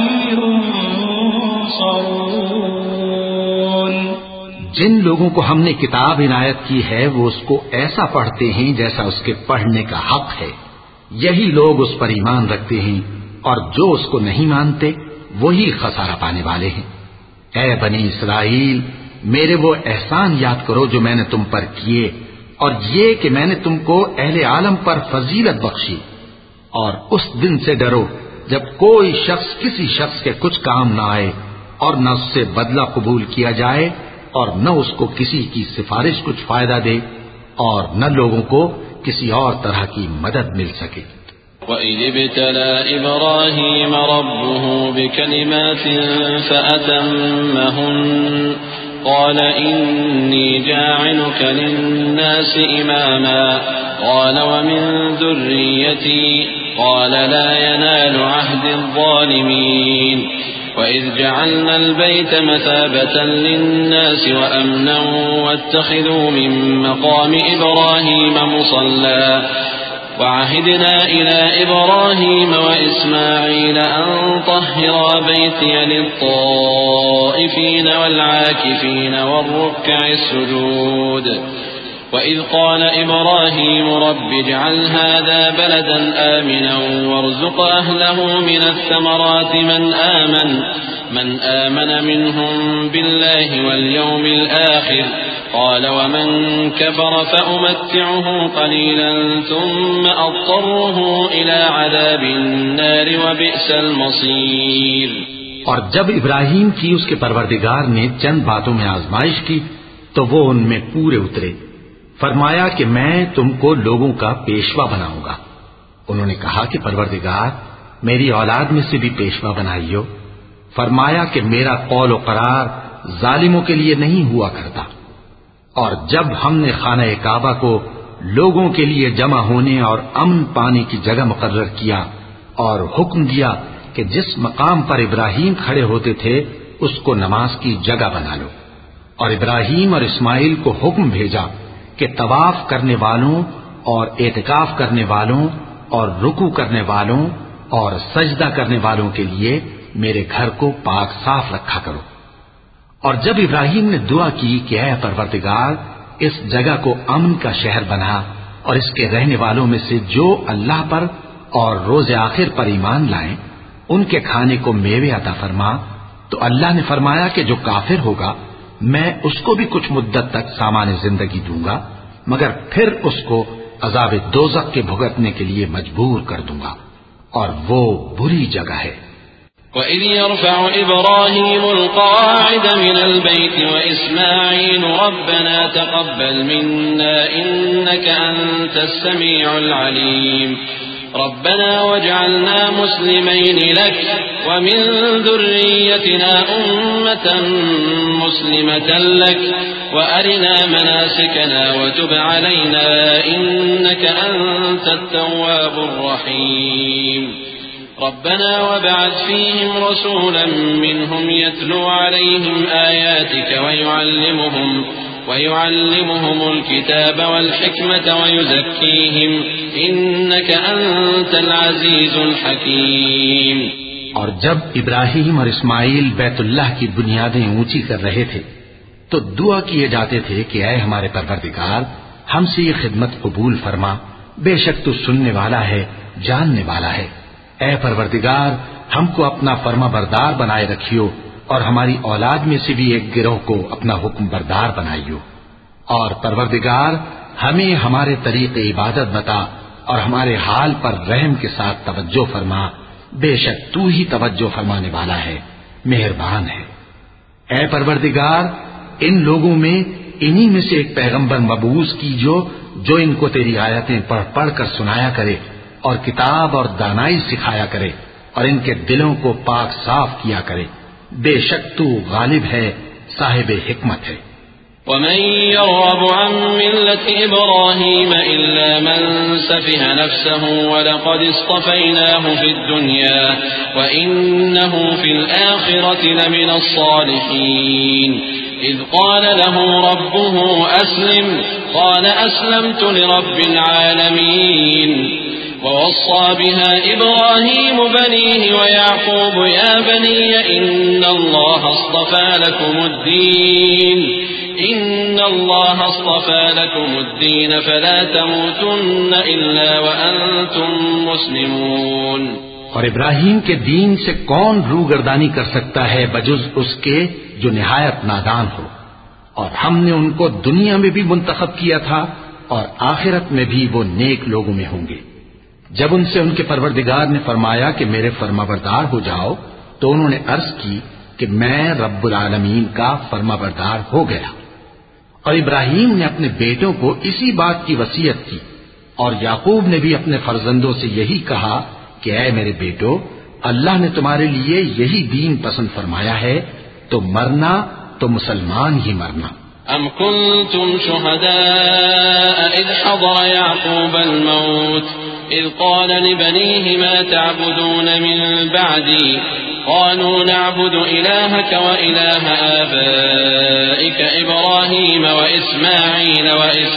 ينصرون۔ جن لوگوں کو ہم نے کتاب عنایت کی ہے وہ اس کو ایسا پڑھتے ہیں جیسا اس کے پڑھنے کا حق ہے، یہی لوگ اس پر ایمان رکھتے ہیں، اور جو اس کو نہیں مانتے وہی خسارہ پانے والے ہیں۔ اے بنی اسرائیل میرے وہ احسان یاد کرو جو میں نے تم پر کیے، اور یہ کہ میں نے تم کو اہل عالم پر فضیلت بخشی، اور اس دن سے ڈرو جب کوئی شخص کسی شخص کے کچھ کام نہ آئے اور نہ اس سے بدلہ قبول کیا جائے اور نہ اس کو کسی کی سفارش کچھ فائدہ دے اور نہ لوگوں کو کسی اور طرح کی مدد مل سکے۔ وَإِذِ ابْتَلَى إِبْرَاهِيمَ رَبُّهُ بِكَلِمَاتٍ فَأَتَمَّهُنَّ قَالَ إِنِّي جَاعِلُكَ لِلنَّاسِ إِمَامًا قَالَ وَمِن ذُرِّيَّتِي قَالَ لَا يَنَالُ عَهْدِي الظَّالِمِينَ وَإِذْ جَعَلْنَا الْبَيْتَ مَثَابَةً لِلنَّاسِ وَأَمْنًا وَاتَّخِذُوا مِن مَّقَامِ إِبْرَاهِيمَ مُصَلًّى وعهدنا إلى إبراهيم وإسماعيل أن طهرا بيتي للطائفين والعاكفين والركع السجود وإذ قال إبراهيم رب اجعل هذا بلدا آمنا وارزق أهله من الثمرات من آمن من آمن منهم بالله واليوم الآخر قال ومن كفر فأمتعه قليلا ثم أضطره إلى عذاب النار وبئس المصير۔ اور جب ابراہیم کی اس کے پروردگار نے چند باتوں میں آزمائش کی تو وہ ان میں پورے اترے۔ فرمایا کہ میں تم کو لوگوں کا پیشوا بناؤں گا۔ انہوں نے کہا کہ پروردگار میری اولاد میں سے بھی پیشوا بنائیو۔ فرمایا کہ میرا قول و قرار ظالموں کے لیے نہیں ہوا کرتا۔ اور جب ہم نے خانہ کعبہ کو لوگوں کے لیے جمع ہونے اور امن پانے کی جگہ مقرر کیا اور حکم دیا کہ جس مقام پر ابراہیم کھڑے ہوتے تھے اس کو نماز کی جگہ بنا لو، اور ابراہیم اور اسماعیل کو حکم بھیجا کہ طواف کرنے والوں اور اعتکاف کرنے والوں اور رکوع کرنے والوں اور سجدہ کرنے والوں کے لیے میرے گھر کو پاک صاف رکھا کرو۔ اور جب ابراہیم نے دعا کی کہ اے پروردگار اس جگہ کو امن کا شہر بنا اور اس کے رہنے والوں میں سے جو اللہ پر اور روز آخر پر ایمان لائیں ان کے کھانے کو میوے عطا فرما، تو اللہ نے فرمایا کہ جو کافر ہوگا میں اس کو بھی کچھ مدت تک سامان زندگی دوں گا، مگر پھر اس کو عذاب دوزخ کے بھگتنے کے لیے مجبور کر دوں گا، اور وہ بری جگہ ہے۔ وَإِذْ يَرْفَعُ إِبْرَاهِيمُ الْقَوَاعِدَ مِنَ الْبَيْتِ وَإِسْمَاعِيلُ رَبَّنَا تَقَبَّلْ مِنَّا إِنَّكَ أَنْتَ السَّمِيعُ الْعَلِيمُ رَبَّنَا وَاجْعَلْنَا مُسْلِمَيْنِ لَكَ وَمِنْ ذُرِّيَّتِنَا أُمَّةً مُسْلِمَةً لَكَ وَأَرِنَا مَنَاسِكَنَا وَتُبْ عَلَيْنَا إِنَّكَ أَنْتَ التَّوَّابُ الرَّحِيمُ ربنا وابعث فيهم رسولا منهم يتلو عليهم آياتك ويعلمهم ويعلمهم الكتاب والحكمة ويزكيهم إنك أنت العزيز الحكيم۔ اور جب ابراہیم اور اسماعیل بیت اللہ کی بنیادیں اونچی کر رہے تھے تو دعا کیے جاتے تھے کہ اے ہمارے پروردگار ہم سے یہ خدمت قبول فرما، بے شک تو سننے والا ہے، جاننے والا ہے۔ اے پروردگار ہم کو اپنا فرما بردار بنائے رکھیو اور ہماری اولاد میں سے بھی ایک گروہ کو اپنا حکم بردار بنائیو، اور پروردگار ہمیں ہمارے طریق عبادت بتا اور ہمارے حال پر رحم کے ساتھ توجہ فرما، بے شک تو ہی توجہ فرمانے والا ہے، مہربان ہے۔ اے پروردگار ان لوگوں میں انہی میں سے ایک پیغمبر مبعوث کیجو جو ان کو تیری آیتیں پڑھ پڑھ کر سنایا کرے اور کتاب اور دانائی سکھایا کرے اور ان کے دلوں کو پاک صاف کیا کرے، بے شک تو غالب ہے، صاحب حکمت ہے۔ ومن يرغب عن ملة إبراهيم إلا من سفه نفسه ولقد اصطفيناه في الدنيا وإنه في الآخرة لمن الصالحين إذ قال له ربه أسلم قال أسلمت لرب العالمين ووصى بها إبراهيم بنيه ويعقوب يا بني إن الله اصطفى لكم الدين إن الله اصطفى لكم الدين فلا تموتن إلا وأنتم مسلمون۔ اور ابراہیم کے دین سے کون روگردانی کر سکتا ہے بجز اس کے جو نہایت نادان ہو، اور ہم نے ان کو دنیا میں بھی منتخب کیا تھا اور آخرت میں بھی وہ نیک لوگوں میں ہوں گے۔ جب ان سے ان کے پروردگار نے فرمایا کہ میرے فرما بردار ہو جاؤ تو انہوں نے عرض کی کہ میں رب العالمین کا فرما بردار ہو گیا۔ اور ابراہیم نے اپنے بیٹوں کو اسی بات کی وصیت کی، اور یعقوب نے بھی اپنے فرزندوں سے یہی کہا کہ اے میرے بیٹو، اللہ نے تمہارے لیے یہی دین پسند فرمایا ہے تو مرنا تو مسلمان ہی مرنا۔ ام کنتم شہداء اذ حضر یعقوب الموت اذ قال لبنیہ ما تعبدون من بعدی قالوا نعبد إلهك وإله آبائك إبراهيم وإسماعيل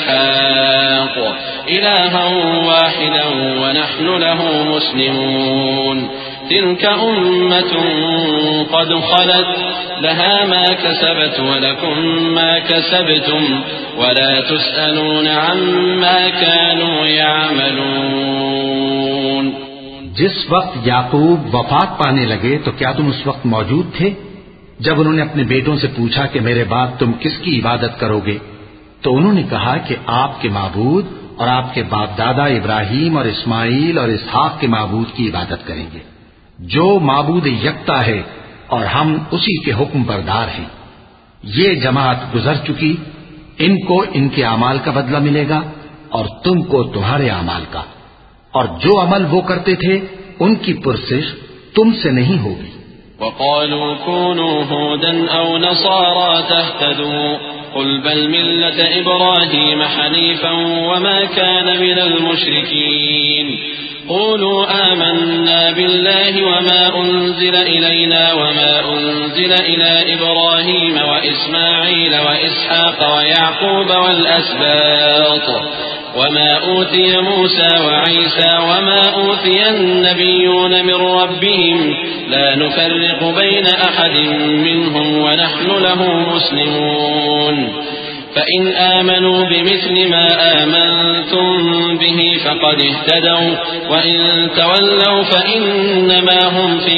وإسحاق إلها واحدا ونحن له مسلمون تلك أمة قد خلت لها ما كسبت ولكم ما كسبتم ولا تسألون عما كانوا يعملون۔ جس وقت یعقوب وفات پانے لگے تو کیا تم اس وقت موجود تھے جب انہوں نے اپنے بیٹوں سے پوچھا کہ میرے بعد تم کس کی عبادت کرو گے؟ تو انہوں نے کہا کہ آپ کے معبود اور آپ کے باپ دادا ابراہیم اور اسماعیل اور اسحاق کے معبود کی عبادت کریں گے، جو معبود یکتا ہے اور ہم اسی کے حکم بردار ہیں۔ یہ جماعت گزر چکی، ان کو ان کے اعمال کا بدلہ ملے گا اور تم کو تمہارے اعمال کا، اور جو عمل وہ کرتے تھے ان کی پرسش تم سے نہیں ہوگی۔ وقالوا كونوا هودا او نصارى تهتدوا قل بل ملة ابراهيم حنيفا وما كان من المشركين قولوا آمنا بالله وما انزل الينا وما انزل الى ابراهيم واسماعيل واسحاق ويعقوب والاسباط وما أوتي موسى وعيسى وما أوتي النبيون من ربهم لا نفرق بين أحد منهم ونحن له مسلمون فإن آمنوا بمثل ما آمنتم به فقد اهتدوا وإن تولوا فإنما هم في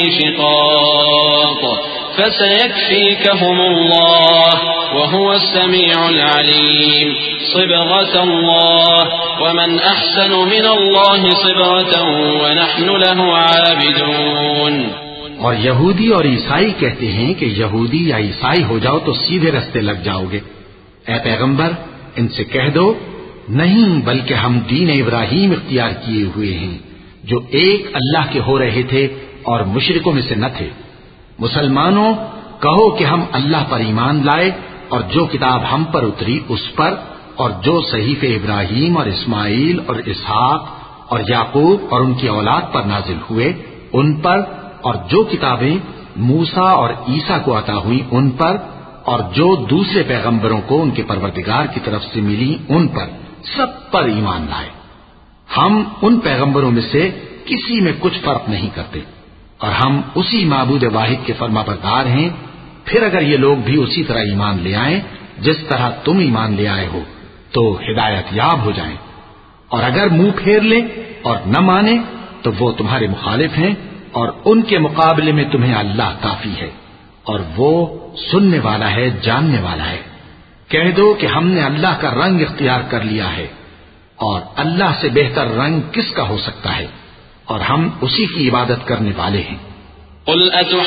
شقاق فسيكفيكهم الله وهو السميع العليم صبغة الله ومن أحسن من الله صبغة ونحن له عابدون۔ اور یہودی اور عیسائی کہتے ہیں کہ یہودی یا عیسائی ہو جاؤ تو سیدھے رستے لگ جاؤ گے۔ اے پیغمبر ان سے کہہ دو نہیں، بلکہ ہم دین ابراہیم اختیار کیے ہوئے ہیں جو ایک اللہ کے ہو رہے تھے اور مشرکوں میں سے نہ تھے۔ مسلمانوں کہو کہ ہم اللہ پر ایمان لائے اور جو کتاب ہم پر اتری اس پر، اور جو صحیفے ابراہیم اور اسماعیل اور اسحاق اور یعقوب اور ان کی اولاد پر نازل ہوئے ان پر، اور جو کتابیں موسیٰ اور عیسیٰ کو عطا ہوئیں ان پر، اور جو دوسرے پیغمبروں کو ان کے پروردگار کی طرف سے ملی ان پر سب پر ایمان لائے۔ ہم ان پیغمبروں میں سے کسی میں کچھ فرق نہیں کرتے اور ہم اسی معبود واحد کے فرما بردار ہیں۔ پھر اگر یہ لوگ بھی اسی طرح ایمان لے آئیں جس طرح تم ایمان لے آئے ہو تو ہدایت یاب ہو جائیں، اور اگر منہ پھیر لیں اور نہ مانے تو وہ تمہارے مخالف ہیں، اور ان کے مقابلے میں تمہیں اللہ کافی ہے، اور وہ سننے والا ہے، جاننے والا ہے۔ کہہ دو کہ ہم نے اللہ کا رنگ اختیار کر لیا ہے، اور اللہ سے بہتر رنگ کس کا ہو سکتا ہے، اور ہم اسی کی عبادت کرنے والے ہیں۔ قل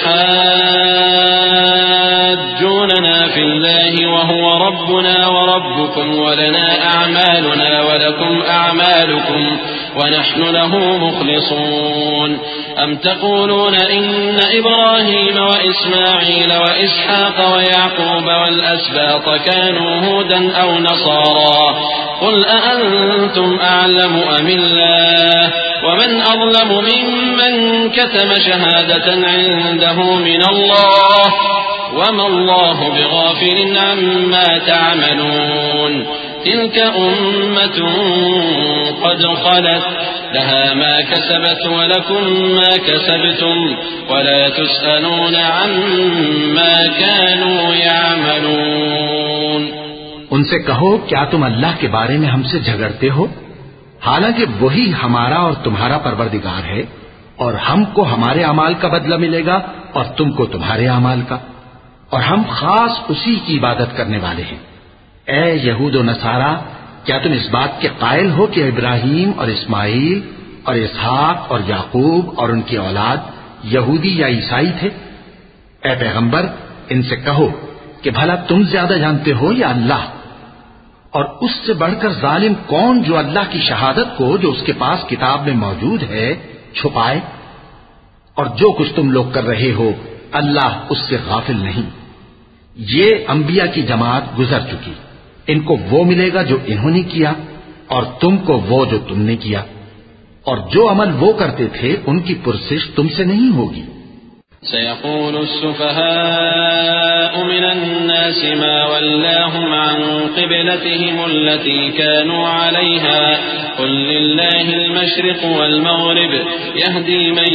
أتحاجوننا في الله وهو ربنا وربكم ولنا أعمالنا ولكم أعمالكم ونحن له مخلصون أم تقولون إن إبراهيم وإسماعيل وإسحاق ويعقوب والأسباط كانوا هودا أو نصارى قل أأنتم أعلم أم الله ومن أظلم ممن كتم شهادة عنده من الله وما الله بغافل عما تعملون تلك أمة قد خلت لها ما كسبت ولكم ما كسبتم ولا تسألون عما كانوا يعملون۔ ان سے کہو کیا تم اللہ کے بارے میں ہم سے جھگڑتے ہو، حالانکہ وہی ہمارا اور تمہارا پروردگار ہے، اور ہم کو ہمارے اعمال کا بدلہ ملے گا اور تم کو تمہارے اعمال کا، اور ہم خاص اسی کی عبادت کرنے والے ہیں۔ اے یہود و نصارا، کیا تم اس بات کے قائل ہو کہ ابراہیم اور اسماعیل اور اسحاق اور یعقوب اور ان کی اولاد یہودی یا عیسائی تھے؟ اے پیغمبر، ان سے کہو کہ بھلا تم زیادہ جانتے ہو یا اللہ؟ اور اس سے بڑھ کر ظالم کون جو اللہ کی شہادت کو جو اس کے پاس کتاب میں موجود ہے چھپائے؟ اور جو کچھ تم لوگ کر رہے ہو اللہ اس سے غافل نہیں۔ یہ انبیاء کی جماعت گزر چکی، ان کو وہ ملے گا جو انہوں نے کیا، اور تم کو وہ جو تم نے کیا، اور جو عمل وہ کرتے تھے ان کی پرسش تم سے نہیں ہوگی۔ سيقول السفهاء من الناس ما ولاهم عن قبلتهم التي كانوا عليها قل لله المشرق والمغرب يهدي من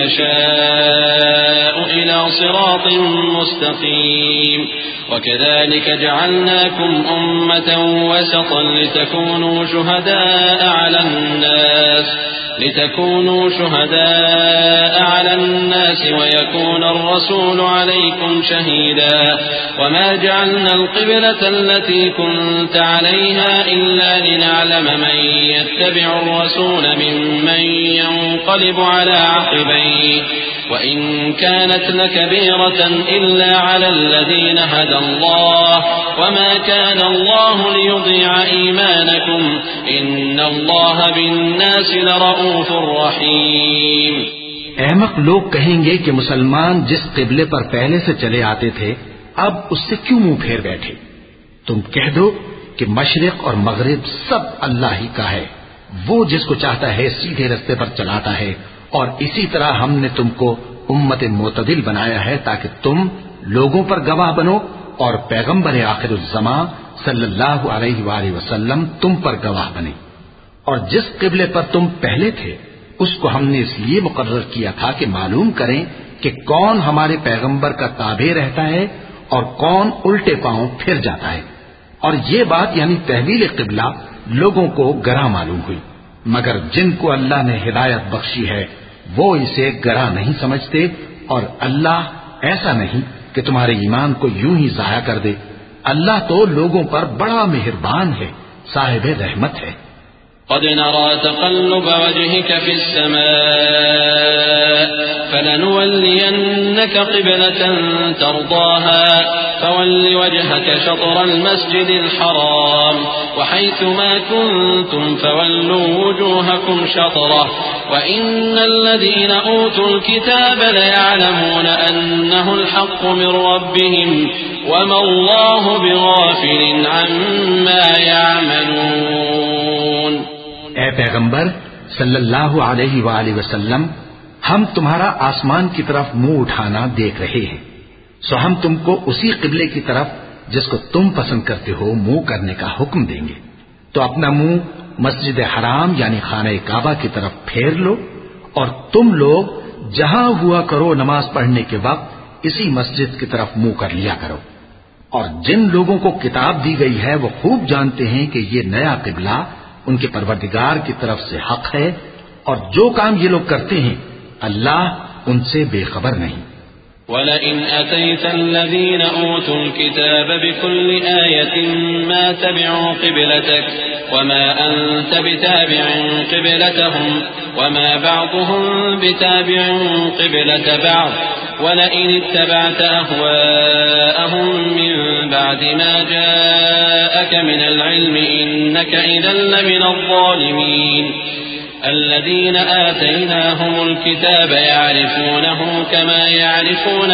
يشاء إلى صراط مستقيم وكذلك جعلناكم أمة وسطا لتكونوا شهداء على الناس لتكونوا شهداء على الناس ويكون الرسول عليكم شهيدا وما جعلنا القبلة التي كنت عليها إلا لنعلم من يتبع الرسول ممن ينقلب على عقبيه وإن كانت لكبيرة إلا على الذين هدى الله وما كان الله ليضيع إيمانكم إن الله بالناس لرؤوف رحيم۔ احمق لوگ کہیں گے کہ مسلمان جس قبلے پر پہلے سے چلے آتے تھے اب اس سے کیوں منہ پھیر بیٹھے؟ تم کہہ دو کہ مشرق اور مغرب سب اللہ ہی کا ہے، وہ جس کو چاہتا ہے سیدھے رستے پر چلاتا ہے، اور اسی طرح ہم نے تم کو امت معتدل بنایا ہے تاکہ تم لوگوں پر گواہ بنو، اور پیغمبر آخر الزمان صلی اللہ علیہ وآلہ وسلم تم پر گواہ بنے۔ اور جس قبلے پر تم پہلے تھے اس کو ہم نے اس لیے مقرر کیا تھا کہ معلوم کریں کہ کون ہمارے پیغمبر کا تابع رہتا ہے اور کون الٹے پاؤں پھر جاتا ہے۔ اور یہ بات یعنی تحویل قبلہ لوگوں کو گراں معلوم ہوئی، مگر جن کو اللہ نے ہدایت بخشی ہے وہ اسے گراں نہیں سمجھتے، اور اللہ ایسا نہیں کہ تمہارے ایمان کو یوں ہی ضائع کر دے۔ اللہ تو لوگوں پر بڑا مہربان ہے، صاحب رحمت ہے۔ قد نرى تقلب وجهك في السماء فلنولينك قبلة ترضاها فول وجهك شطر المسجد الحرام وحيث ما كنتم فولوا وجوهكم شطره وإن الذين أوتوا الكتاب ليعلمون أنه الحق من ربهم وما الله بغافل عما يعملون۔ اے پیغمبر صلی اللہ علیہ وآلہ وسلم، ہم تمہارا آسمان کی طرف منہ اٹھانا دیکھ رہے ہیں، سو ہم تم کو اسی قبلے کی طرف جس کو تم پسند کرتے ہو منہ کرنے کا حکم دیں گے، تو اپنا منہ مسجد حرام یعنی خانہ کعبہ کی طرف پھیر لو، اور تم لوگ جہاں ہوا کرو نماز پڑھنے کے وقت اسی مسجد کی طرف منہ کر لیا کرو۔ اور جن لوگوں کو کتاب دی گئی ہے وہ خوب جانتے ہیں کہ یہ نیا قبلہ ان کے پروردگار کی طرف سے حق ہے، اور جو کام یہ لوگ کرتے ہیں اللہ ان سے بے خبر نہیں۔ وَلَئِنْ أَتَيْتَ الَّذِينَ أُوتُوا الْكِتَابَ بِكُلِّ آيَةٍ مَا تَبِعُوا قِبْلَتَكَ وَمَا أَنْتَ بِتَابِعٍ قِبْلَتَهُمْ وَمَا بَعْضُهُمْ بِتَابِعٍ قِبْلَةَ بَعْضٍ وَلَئِنِ اتَّبَعْتَ أَهْوَاءَهُمْ مِنْ بَعْدِ مَا جَاءَكَ مِنَ الْعِلْمِ إِنَّكَ إِذًا لَمِنَ الظَّالِمِينَ الذين آتيناهم الكتاب يعرفونه كما يعرفون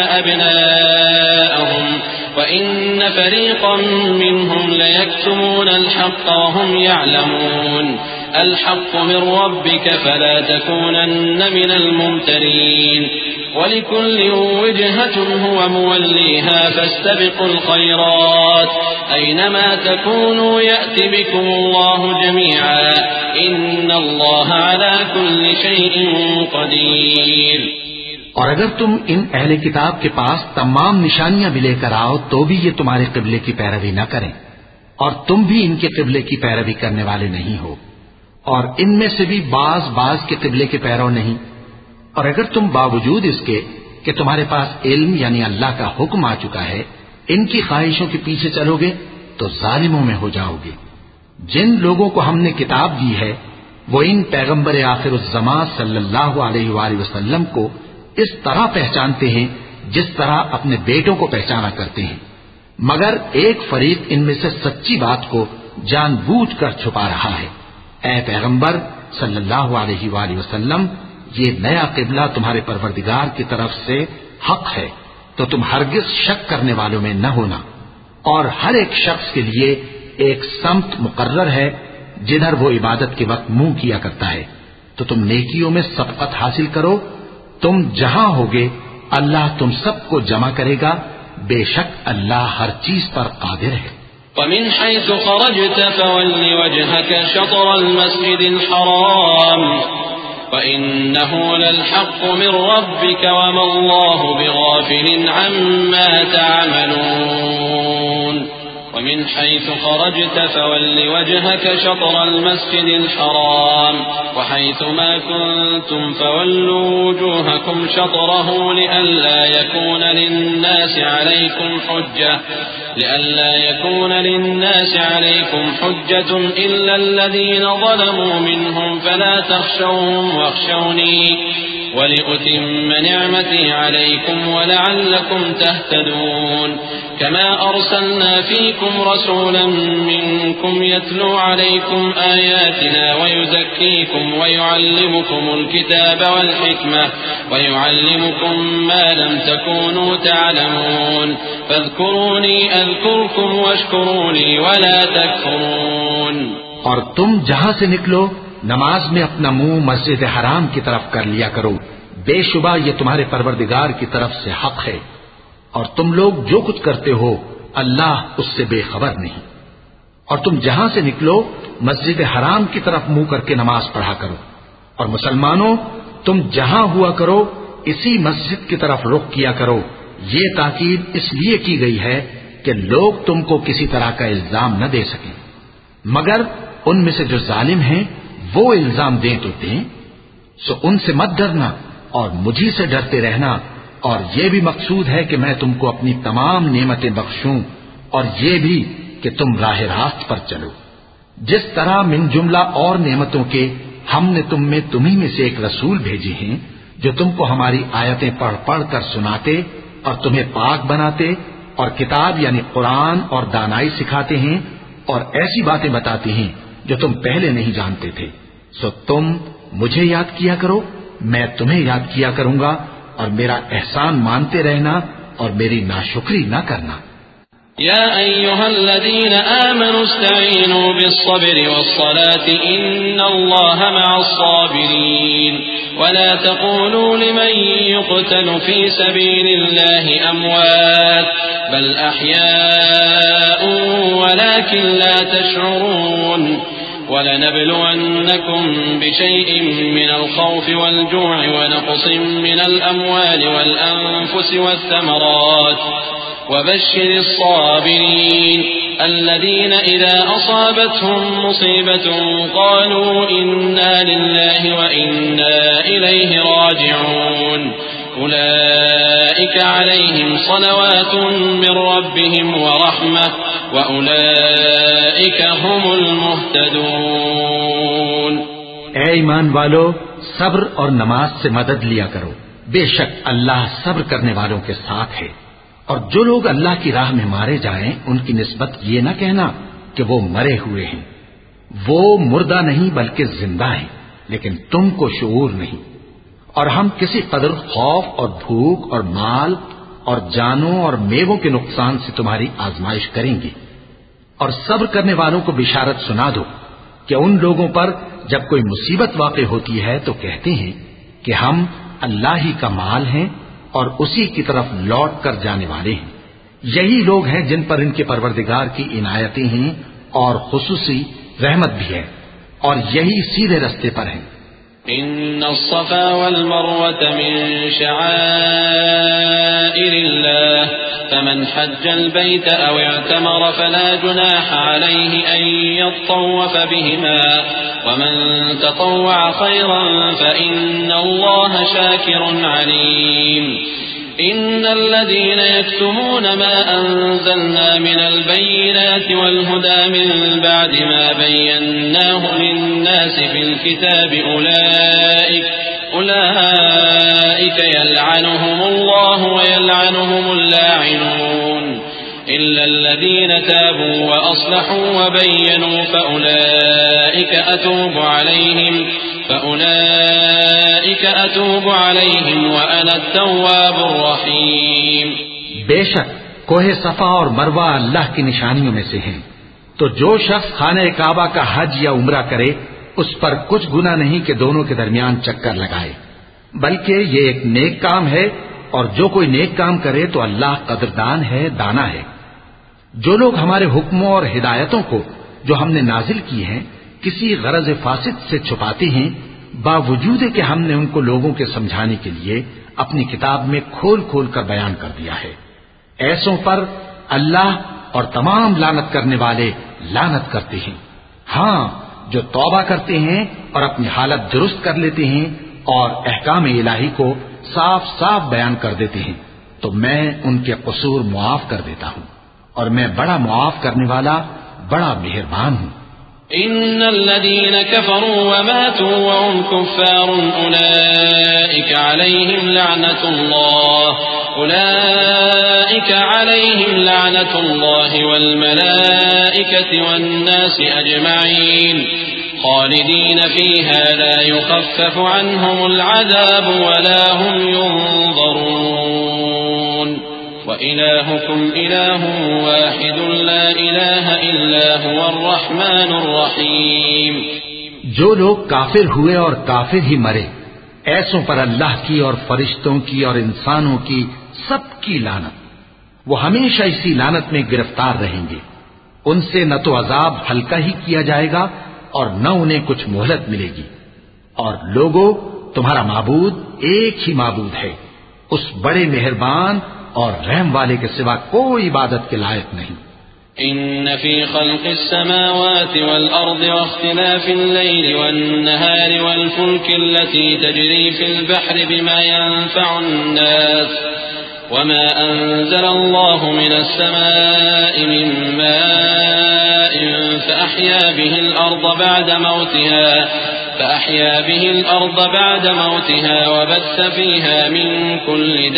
أبناءهم وإن فريقا منهم ليكتمون الحق وهم يعلمون الحق من ربك فلا تكونن من الممترين ولكل وجهة هو موليها فاستبقوا الخيرات أينما تكونوا يأت بكم الله جميعا إن الله على كل شيء قدير۔ اور اگر تم ان اہل کتاب کے پاس تمام نشانیاں بھی لے کر آؤ تو بھی یہ تمہارے قبلے کی پیروی نہ کریں، اور تم بھی ان کے قبلے کی پیروی کرنے والے نہیں ہو، اور ان میں سے بھی بعض بعض کے قبلے کے پیرو نہیں۔ اور اگر تم باوجود اس کے کہ تمہارے پاس علم یعنی اللہ کا حکم آ چکا ہے ان کی خواہشوں کے پیچھے چلو گے تو ظالموں میں ہو جاؤ گے۔ جن لوگوں کو ہم نے کتاب دی ہے وہ ان پیغمبر آخر الزمان صلی اللہ علیہ وآلہ وسلم کو اس طرح پہچانتے ہیں جس طرح اپنے بیٹوں کو پہچانا کرتے ہیں، مگر ایک فریق ان میں سے سچی بات کو جان بوجھ کر چھپا رہا ہے۔ اے پیغمبر صلی اللہ علیہ وآلہ وسلم، یہ نیا قبلہ تمہارے پروردگار کی طرف سے حق ہے، تو تم ہرگز شک کرنے والوں میں نہ ہونا، اور ہر ایک شخص کے لیے ایک سمت مقرر ہے جدھر وہ عبادت کے وقت منہ کیا کرتا ہے، تو تم نیکیوں میں سبقت حاصل کرو، تم جہاں ہوگے اللہ تم سب کو جمع کرے گا، بے شک اللہ ہر چیز پر قادر ہے۔ ومن حيث خرجت فول وجهك شطر المسجد الحرام وإنه للحق من ربك وما الله بغافل عما تعملون ومن حيث خرجت فول وجهك شطر المسجد الحرام وحيث ما كنتم فولوا وجوهكم شطره لئلا يكون للناس عليكم حجة لئلا يكون للناس عليكم حجة إلا الذين ظلموا منهم فلا تخشوهم واخشوني ولأتم نعمتي عليكم ولعلكم تهتدون كما أرسلنا فيكم رسولا منكم يتلو عليكم آياتنا ويزكيكم ويعلمكم الكتاب والحكمة ويعلمكم ما لم تكونوا تعلمون فاذكروني أذكركم واشكروني ولا تكفرون۔ اور تم جہاں سے نکلو نماز میں اپنا منہ مسجد حرام کی طرف کر لیا کرو، بے شبہ یہ تمہارے پروردگار کی طرف سے حق ہے، اور تم لوگ جو کچھ کرتے ہو اللہ اس سے بے خبر نہیں۔ اور تم جہاں سے نکلو مسجد حرام کی طرف منہ کر کے نماز پڑھا کرو، اور مسلمانوں تم جہاں ہوا کرو اسی مسجد کی طرف رخ کیا کرو۔ یہ تاکید اس لیے کی گئی ہے کہ لوگ تم کو کسی طرح کا الزام نہ دے سکیں، مگر ان میں سے جو ظالم ہیں وہ الزام دیں تو دیں، سو ان سے مت ڈرنا اور مجھی سے ڈرتے رہنا، اور یہ بھی مقصود ہے کہ میں تم کو اپنی تمام نعمتیں بخشوں، اور یہ بھی کہ تم راہ راست پر چلو۔ جس طرح من جملہ اور نعمتوں کے ہم نے تم میں تمہیں میں سے ایک رسول بھیجے ہیں جو تم کو ہماری آیتیں پڑھ پڑھ کر سناتے اور تمہیں پاک بناتے اور کتاب یعنی قرآن اور دانائی سکھاتے ہیں اور ایسی باتیں بتاتے ہیں جو تم پہلے نہیں جانتے تھے، سو تم مجھے یاد کیا کرو، میں تمہیں یاد کیا کروں گا، اور میرا احسان مانتے رہنا اور میری ناشکری نہ کرنا۔ يا أيها الذين آمنوا استعينوا بالصبر والصلاة إن الله مع الصابرين ولا تقولوا لمن يقتل في سبيل الله أموات بل أحياء ولكن لا تشعرون ولنبلونكم بشيء من الخوف والجوع ونقص من الأموال والأنفس والثمرات وبشر الصابرين الذين إذا أصابتهم مصيبة قالوا إنا لله وإنا إليه راجعون أولئك عليهم صلوات من ربهم ورحمة وأولئك هم المهتدون. اے ایمان والو، صبر اور نماز سے مدد لیا کرو، بے شک اللہ صبر کرنے والوں کے ساتھ ہے. اور جو لوگ اللہ کی راہ میں مارے جائیں ان کی نسبت یہ نہ کہنا کہ وہ مرے ہوئے ہیں، وہ مردہ نہیں بلکہ زندہ ہیں، لیکن تم کو شعور نہیں. اور ہم کسی قدر خوف اور بھوک اور مال اور جانوں اور میووں کے نقصان سے تمہاری آزمائش کریں گے. اور صبر کرنے والوں کو بشارت سنا دو کہ ان لوگوں پر جب کوئی مصیبت واقع ہوتی ہے تو کہتے ہیں کہ ہم اللہ ہی کا مال ہیں اور اسی کی طرف لوٹ کر جانے والے ہیں. یہی لوگ ہیں جن پر ان کے پروردگار کی عنایتیں ہیں اور خصوصی رحمت بھی ہے، اور یہی سیدھے رستے پر ہیں. إن الصفا والمروة من شعائر الله فمن حج البيت أو اعتمر فلا جناح عليه أن يطوف بهما ومن تطوع خيرا فإن الله شاكر عليم. إن الذين يكتمون ما أنزلنا من البينات والهدى من بعد ما بيناه للناس في الكتاب أولئك أولئك يلعنهم الله ويلعنهم اللاعنون إلا الذين تابوا وأصلحوا وبينوا فأولئك أتوب عليهم فأولئك أتوب عليهم وأنا التواب الرحيم. بے شک کوہ صفا اور مروہ اللہ کی نشانیوں میں سے ہیں، تو جو شخص خانہ کعبہ کا حج یا عمرہ کرے اس پر کچھ گناہ نہیں کہ دونوں کے درمیان چکر لگائے، بلکہ یہ ایک نیک کام ہے، اور جو کوئی نیک کام کرے تو اللہ قدردان ہے، دانا ہے. جو لوگ ہمارے حکموں اور ہدایتوں کو جو ہم نے نازل کی ہیں کسی غرض فاسد سے چھپاتے ہیں، باوجود کہ ہم نے ان کو لوگوں کے سمجھانے کے لیے اپنی کتاب میں کھول کھول کر بیان کر دیا ہے، ایسوں پر اللہ اور تمام لعنت کرنے والے لعنت کرتے ہیں. ہاں، جو توبہ کرتے ہیں اور اپنی حالت درست کر لیتے ہیں اور احکام الہی کو صاف صاف بیان کر دیتے ہیں تو میں ان کے قصور معاف کر دیتا ہوں، اور میں بڑا معاف کرنے والا بڑا مہربان ہوں. إن الذين كفروا وماتوا وهم كفار أولئك عليهم لعنة الله أولئك عليهم لعنة الله والملائكة والناس أجمعين خالدين فيها لا يخفف عنهم العذاب ولا هم ينظرون وإلهكم إله واحد لا إله إلا هو الرحمن الرحيم. جو لوگ کافر ہوئے اور کافر ہی مرے، ایسوں پر اللہ کی اور فرشتوں کی اور انسانوں کی سب کی لعنت، وہ ہمیشہ اسی لعنت میں گرفتار رہیں گے. ان سے نہ تو عذاب ہلکا ہی کیا جائے گا اور نہ انہیں کچھ مہلت ملے گی. اور لوگوں، تمہارا معبود ایک ہی معبود ہے، اس بڑے مہربان اور رحم والے کے سوا کوئی عبادت کے لائق نہیں. إن في خلق السماوات والأرض واختلاف الليل والنهار والفلك التي تجري في البحر بما ينفع الناس وما أنزل الله من السماء من ماء فأحيا به الأرض بعد موتها فأحيا به الأرض بعد موتها وبث فيها من كل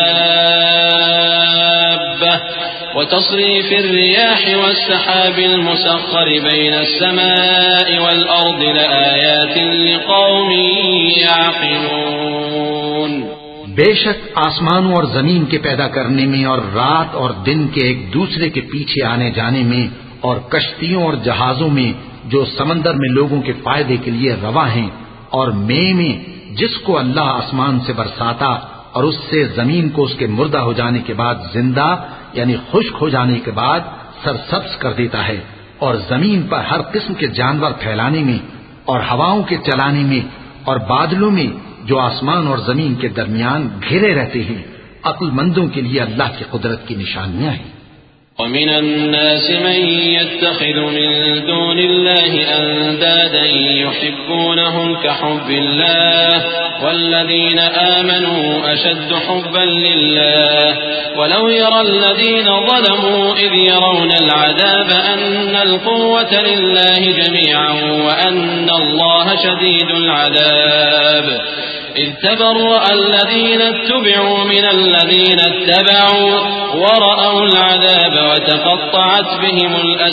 دابة وتصريف الرياح والسحاب المسخر بين السماء والأرض لآيات لقوم يعقلون. بے شک آسمانوں اور زمین کے پیدا کرنے میں اور رات اور دن کے ایک دوسرے کے پیچھے آنے جانے میں اور کشتیوں اور جہازوں میں جو سمندر میں لوگوں کے فائدے کے لیے رواں ہیں اور مے میں جس کو اللہ آسمان سے برساتا اور اس سے زمین کو اس کے مردہ ہو جانے کے بعد زندہ یعنی خشک ہو جانے کے بعد سرسبز کر دیتا ہے اور زمین پر ہر قسم کے جانور پھیلانے میں اور ہواؤں کے چلانے میں اور بادلوں میں جو آسمان اور زمین کے درمیان گھیرے رہتے ہیں عقل مندوں کے لیے اللہ کی قدرت کی نشانیاں ہیں. ومن الناس من يتخذ من دون الله أندادا يحبونهم كحب الله والذين آمنوا أشد حبا لله ولو يرى الذين ظلموا إذ يرون العذاب أن القوة لله جميعا وأن الله شديد العذاب إذ تبرأ الذين اتبعوا من الذين اتبعوا ورأوا العذاب وتقطعت بهم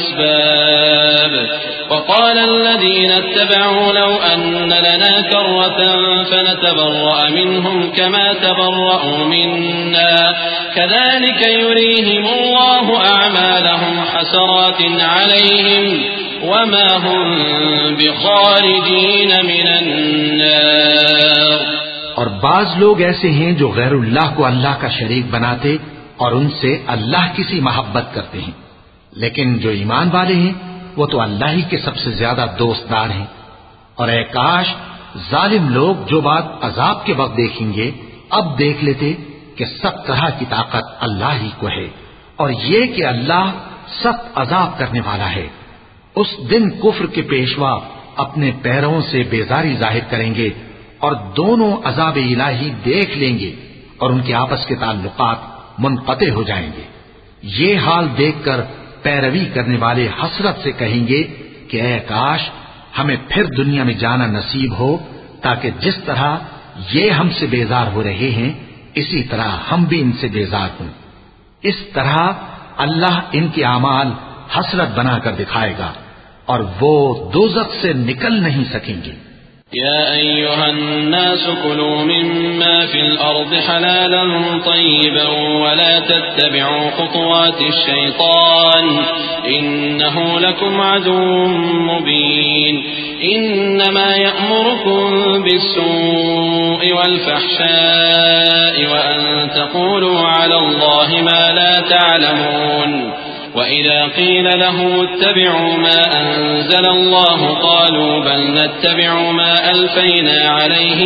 الأسباب وقال الذين اتبعوا لو أن لنا كرة فنتبرأ منهم كما تبرأوا منا كذلك يريهم الله أعمالهم حسرات عليهم وما هم بخارجين من النار. اور بعض لوگ ایسے ہیں جو غیر اللہ کو اللہ کا شریک بناتے اور ان سے اللہ کی سی محبت کرتے ہیں، لیکن جو ایمان والے ہیں وہ تو اللہ ہی کے سب سے زیادہ دوستدار ہیں. اور اے کاش ظالم لوگ جو بات عذاب کے وقت دیکھیں گے اب دیکھ لیتے کہ سب طرح کی طاقت اللہ ہی کو ہے اور یہ کہ اللہ سخت عذاب کرنے والا ہے. اس دن کفر کے پیشوا اپنے پیروں سے بیزاری ظاہر کریں گے اور دونوں عذاب الہی دیکھ لیں گے اور ان کے آپس کے تعلقات منقطع ہو جائیں گے. یہ حال دیکھ کر پیروی کرنے والے حسرت سے کہیں گے کہ اے کاش ہمیں پھر دنیا میں جانا نصیب ہو تاکہ جس طرح یہ ہم سے بیزار ہو رہے ہیں اسی طرح ہم بھی ان سے بیزار ہوں. اس طرح اللہ ان کے اعمال حسرت بنا کر دکھائے گا اور وہ دوزخ سے نکل نہیں سکیں گے. يا أيها الناس كلوا مما في الأرض حلالا طيبا ولا تتبعوا خطوات الشيطان إنه لكم عدو مبين. إنما يأمركم بالسوء والفحشاء وأن تقولوا على الله ما لا تعلمون. وإذا قيل له اتبعوا ما أنزل الله قالوا بل نتبع ما ألفينا عليه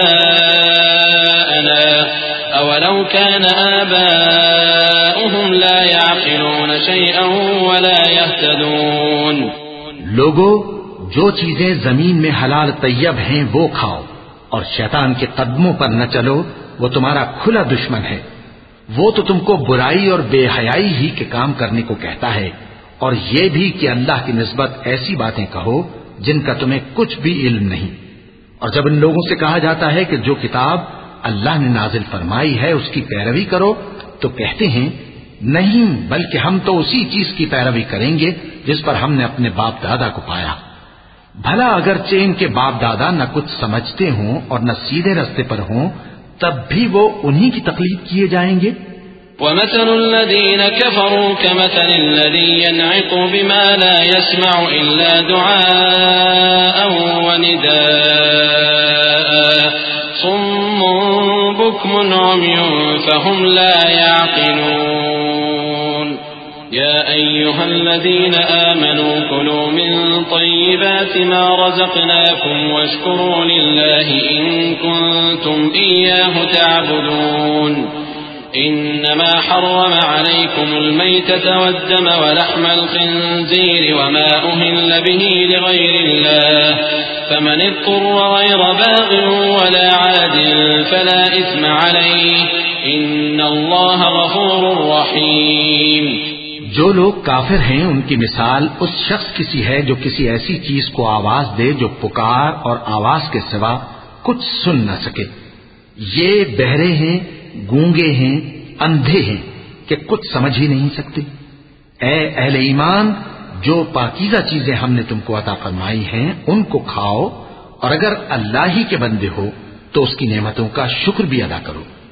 آباءنا أولو كان آباؤهم لا يعقلون شيئا ولا يهتدون. لوگو جو چیزیں زمین میں حلال طیب ہیں وہ کھاؤ اور شیطان کے قدموں پر نہ چلو، وہ تمہارا کھلا دشمن ہے. وہ تو تم کو برائی اور بے حیائی ہی کے کام کرنے کو کہتا ہے اور یہ بھی کہ اللہ کی نسبت ایسی باتیں کہو جن کا تمہیں کچھ بھی علم نہیں. اور جب ان لوگوں سے کہا جاتا ہے کہ جو کتاب اللہ نے نازل فرمائی ہے اس کی پیروی کرو تو کہتے ہیں نہیں بلکہ ہم تو اسی چیز کی پیروی کریں گے جس پر ہم نے اپنے باپ دادا کو پایا. بھلا اگرچہ ان کے باپ دادا نہ کچھ سمجھتے ہوں اور نہ سیدھے رستے پر ہوں تب بھی وہ انہی کی تقلید کیے جائیں گے. ومثل الذين كفروا كمثل الذي ينعق بما لا يسمع إلا دعاء ونداء صم بكم عمي فهم لا يعقلون. يا أيها الذين آمنوا كلوا من طيبات ما رزقناكم واشكروا لله إن كنتم إياه تعبدون. إنما حرم عليكم الميتة والدم ولحم الخنزير وما أهل به لغير الله فمن اضطر غير باغ ولا عاد فلا إثم عليه إن الله غفور رحيم. جو لوگ کافر ہیں ان کی مثال اس شخص کی سی ہے جو کسی ایسی چیز کو آواز دے جو پکار اور آواز کے سوا کچھ سن نہ سکے. یہ بہرے ہیں، گونگے ہیں، اندھے ہیں کہ کچھ سمجھ ہی نہیں سکتے. اے اہل ایمان، جو پاکیزہ چیزیں ہم نے تم کو عطا فرمائی ہیں ان کو کھاؤ اور اگر اللہ ہی کے بندے ہو تو اس کی نعمتوں کا شکر بھی ادا کرو.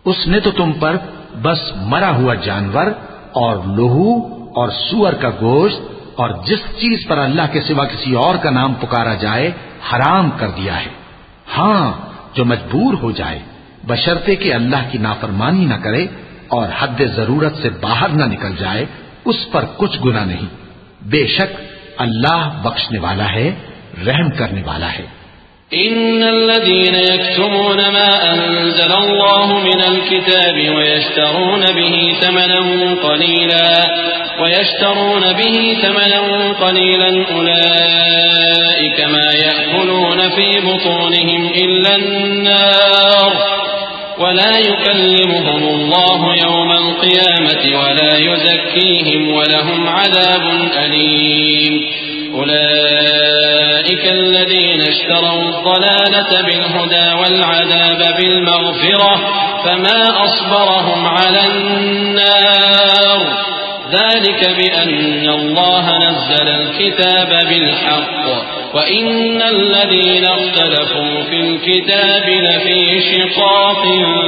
اس نے تو تم پر بس مرا ہوا جانور اور لہو اور سور کا گوشت اور جس چیز پر اللہ کے سوا کسی اور کا نام پکارا جائے حرام کر دیا ہے. ہاں جو مجبور ہو جائے بشرطے کہ اللہ کی نافرمانی نہ کرے اور حد ضرورت سے باہر نہ نکل جائے اس پر کچھ گناہ نہیں. بے شک اللہ بخشنے والا ہے رحم کرنے والا ہے. إن الذين يكتمون ما أنزل الله من الكتاب ويشترون به ثمنا قليلا ويشترون به ثمنا قليلا أولئك ما يأكلون في بطونهم إلا النار ولا يكلمهم الله يوم القيامة ولا يزكيهم ولهم عذاب أليم. أولئك الذين اشتروا الضلالة بالهدى والعذاب بالمغفرة فما أصبرهم على النار ذلك بأن الله نزل الكتاب بالحق وإن الذين اختلفوا في الكتاب لفي شقاق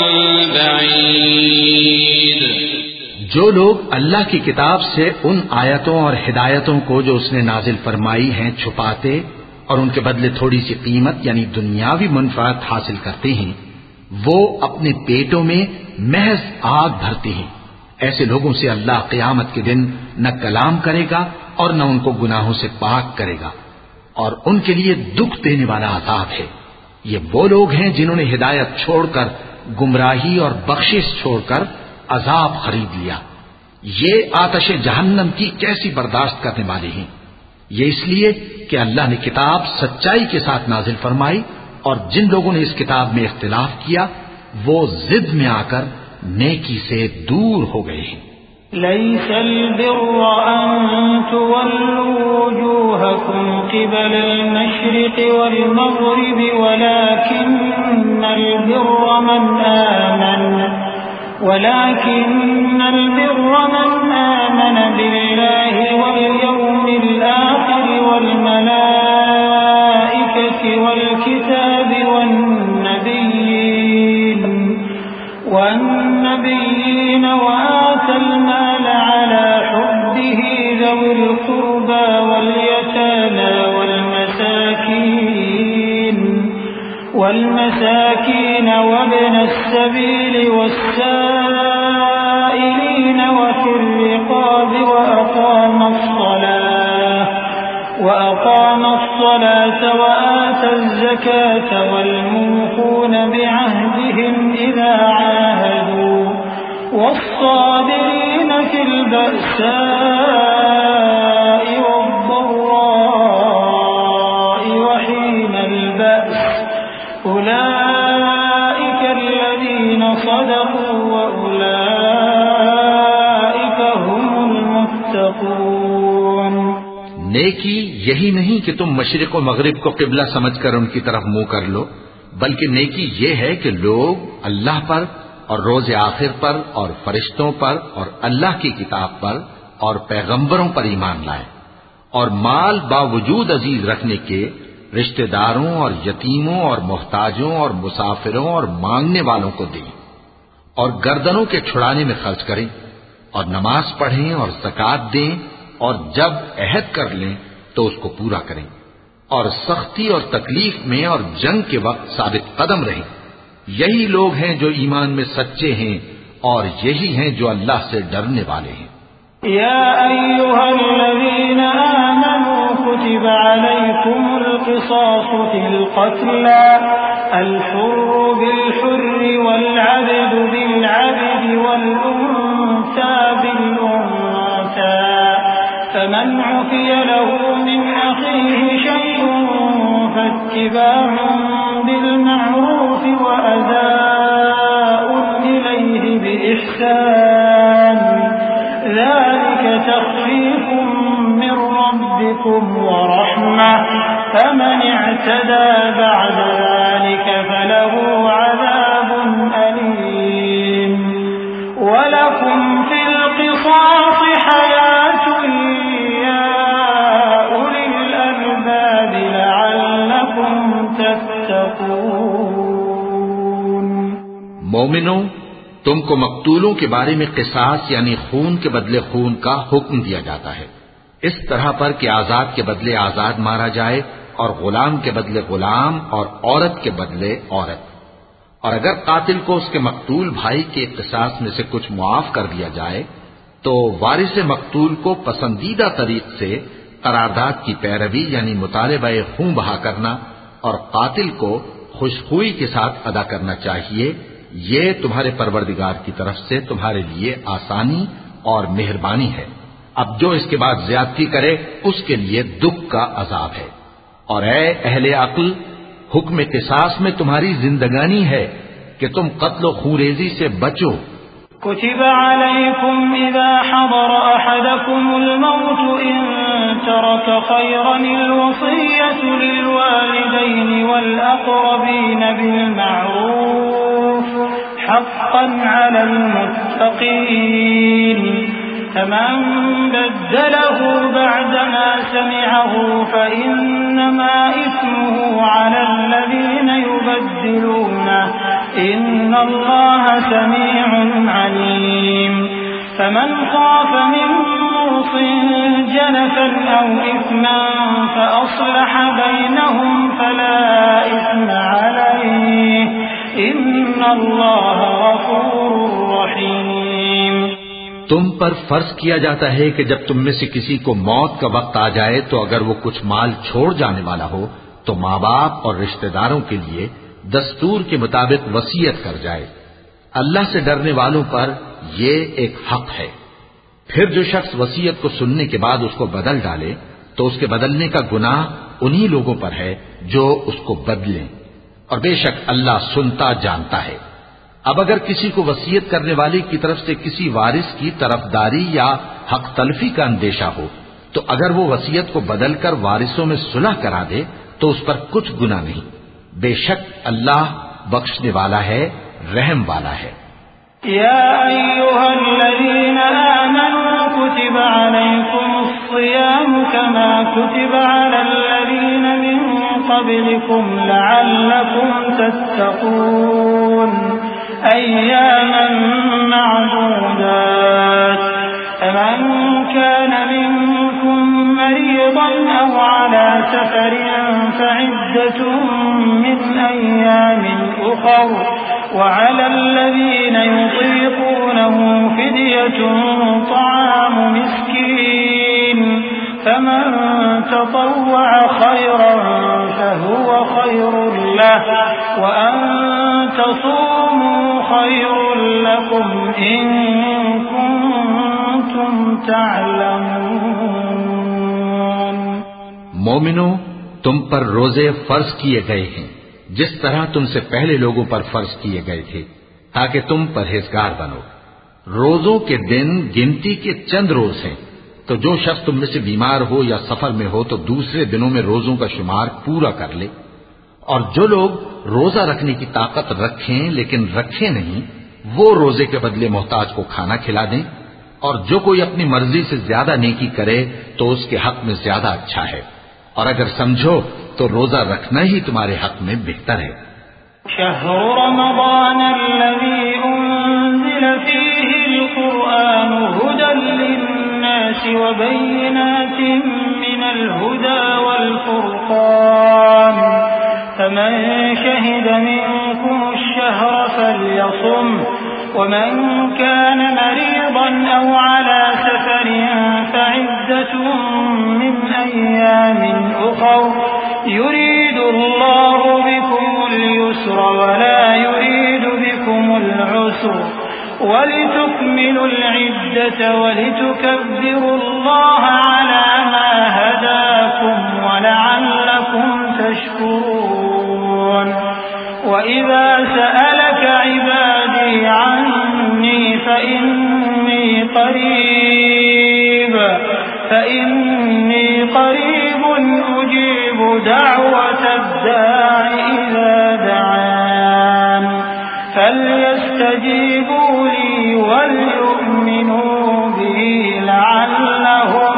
بعيد. جو لوگ اللہ کی کتاب سے ان آیتوں اور ہدایتوں کو جو اس نے نازل فرمائی ہیں چھپاتے اور ان کے بدلے تھوڑی سی قیمت یعنی دنیاوی منفعت حاصل کرتے ہیں وہ اپنے پیٹوں میں محض آگ بھرتے ہیں. ایسے لوگوں سے اللہ قیامت کے دن نہ کلام کرے گا اور نہ ان کو گناہوں سے پاک کرے گا اور ان کے لیے دکھ دینے والا عذاب ہے. یہ وہ لوگ ہیں جنہوں نے ہدایت چھوڑ کر گمراہی اور بخشش چھوڑ کر عذاب خرید لیا. یہ آتش جہنم کی کیسی برداشت کرنے والے ہیں. یہ اس لیے کہ اللہ نے کتاب سچائی کے ساتھ نازل فرمائی اور جن لوگوں نے اس کتاب میں اختلاف کیا وہ ضد میں آ کر نیکی سے دور ہو گئے ہیں. ليس البر أن تولوا وجوهكم قبل المشرق والمغرب ولكن البر من آمن ولكن البر من آمن بالله واليوم الآخر والملائكة والكتاب والنبيين والنبيين وآتى المال على حبه ذوي القربى واليتامى والمساكين والمساكين وابن السبيل والسائلين وفي الرقاب وأقام الصلاة وأقام الصلاة وآتى الزكاة والموفون بعهدهم إذا عاهدوا والصابرين في البأساء والضراء وحين البأس أولئك الذين صدقوا وأولئك هم المتقون. نیکی یہی نہیں کہ تم مشرق و مغرب کو قبلہ سمجھ کر ان کی طرف منہ کر لو بلکہ نیکی یہ ہے کہ لوگ اللہ پر اور روز آخر پر اور فرشتوں پر اور اللہ کی کتاب پر اور پیغمبروں پر ایمان لائیں اور مال باوجود عزیز رکھنے کے رشتہ داروں اور یتیموں اور محتاجوں اور مسافروں اور مانگنے والوں کو دیں اور گردنوں کے چھڑانے میں خرچ کریں اور نماز پڑھیں اور زکوٰۃ دیں اور جب عہد کر لیں تو اس کو پورا کریں اور سختی اور تکلیف میں اور جنگ کے وقت ثابت قدم رہیں. یہی لوگ ہیں جو ایمان میں سچے ہیں اور یہی ہیں جو اللہ سے ڈرنے والے ہیں. يا أيها الذين آمنوا كتب عليكم القصاص في القتلى الحر بالحر والعبد بالعبد والأنثى بالأنثى فمن عفي له من أخيه شيء فاتباع بالمعروف وأداء إليه بإحسان ذلك تخفيف من ربكم ورحمة فمن اعتدى بعد ذلك فله عذاب أليم. ولكم في القصاص حياة يا أولي الألباب لعلكم تتقون. مومنوں تم کو مقتولوں کے بارے میں قصاص یعنی خون کے بدلے خون کا حکم دیا جاتا ہے، اس طرح پر کہ آزاد کے بدلے آزاد مارا جائے اور غلام کے بدلے غلام اور عورت کے بدلے عورت۔ اور اگر قاتل کو اس کے مقتول بھائی کے قصاص میں سے کچھ معاف کر دیا جائے تو وارث مقتول کو پسندیدہ طریق سے قرارداد کی پیروی یعنی مطالبہ خون بہا کرنا اور قاتل کو خوشخوئی کے ساتھ ادا کرنا چاہیے۔ یہ تمہارے پروردگار کی طرف سے تمہارے لیے آسانی اور مہربانی ہے۔ اب جو اس کے بعد زیادتی کرے اس کے لیے دکھ کا عذاب ہے۔ اور اے اہل عقل، حکم قصاص میں تمہاری زندگانی ہے کہ تم قتل و خوریزی سے بچو۔ كتب عليكم إذا حضر أحدكم الموت إن ترك خيرا الوصية للوالدين والأقربين بالمعروف حقا على المتقين فمن بدله بعدما سمعه فإنما إثمه على الذين يبدلونه إن الله سميع عليم فمن خاف من موص جنفا أو إثما فأصلح بينهم فلا إثم عليه إن الله غفور رحيم۔ تم پر فرض کیا جاتا ہے کہ جب تم میں سے کسی کو موت کا وقت آ جائے تو اگر وہ کچھ مال چھوڑ جانے والا ہو تو ماں باپ اور رشتہ داروں کے لیے دستور کے مطابق وصیت کر جائے۔ اللہ سے ڈرنے والوں پر یہ ایک حق ہے۔ پھر جو شخص وصیت کو سننے کے بعد اس کو بدل ڈالے تو اس کے بدلنے کا گناہ انہی لوگوں پر ہے جو اس کو بدلیں، اور بے شک اللہ سنتا جانتا ہے۔ اب اگر کسی کو وصیت کرنے والے کی طرف سے کسی وارث کی طرفداری یا حق تلفی کا اندیشہ ہو تو اگر وہ وصیت کو بدل کر وارثوں میں صلح کرا دے تو اس پر کچھ گناہ نہیں، بے شک اللہ بخشنے والا ہے، رحم والا ہے۔ يا أيها الذين آمنوا كتب عليكم الصيام كما كتب على الذين من قبلكم لعلكم تتقون أياما معدودات فمن كان منكم مريضا أو على سفر فعدة من أيام أخر وعلى الذين يطيقونه فدية طعام مسكين فمن تطوع خيرا فهو خير له وأن تصوموا خير لكم إن كنتم تعلمون۔ مومنو، تم پر روزے فرض کیے گئے ہیں جس طرح تم سے پہلے لوگوں پر فرض کیے گئے تھے تاکہ تم پرہیزگار بنو۔ روزوں کے دن گنتی کے چند روز ہیں، تو جو شخص تم میں سے بیمار ہو یا سفر میں ہو تو دوسرے دنوں میں روزوں کا شمار پورا کر لے۔ اور جو لوگ روزہ رکھنے کی طاقت رکھیں لیکن رکھیں نہیں، وہ روزے کے بدلے محتاج کو کھانا کھلا دیں۔ اور جو کوئی اپنی مرضی سے زیادہ نیکی کرے تو اس کے حق میں زیادہ اچھا ہے، اور اگر سمجھو تو روزہ رکھنا ہی تمہارے حق میں بہتر ہے۔ شهر رمضان الذي أنزل فيه القرآن هدى للناس وبينات من الهدى والفرقان فمن شهد منكم الشهر فليصم ومن كان مريضا أو على سفر فعدة من أيام أخر يريد الله بكم اليسر ولا يريد بكم العسر ولتكملوا العدة ولتكبروا الله على ما هداكم ولعلكم تشكرون۔ وإذا سألك عبادي عني فإني قريب فإني قريب أجيب دعوة الداع إذا دعان فليستجيبوا لي وليؤمنوا بي لعلهم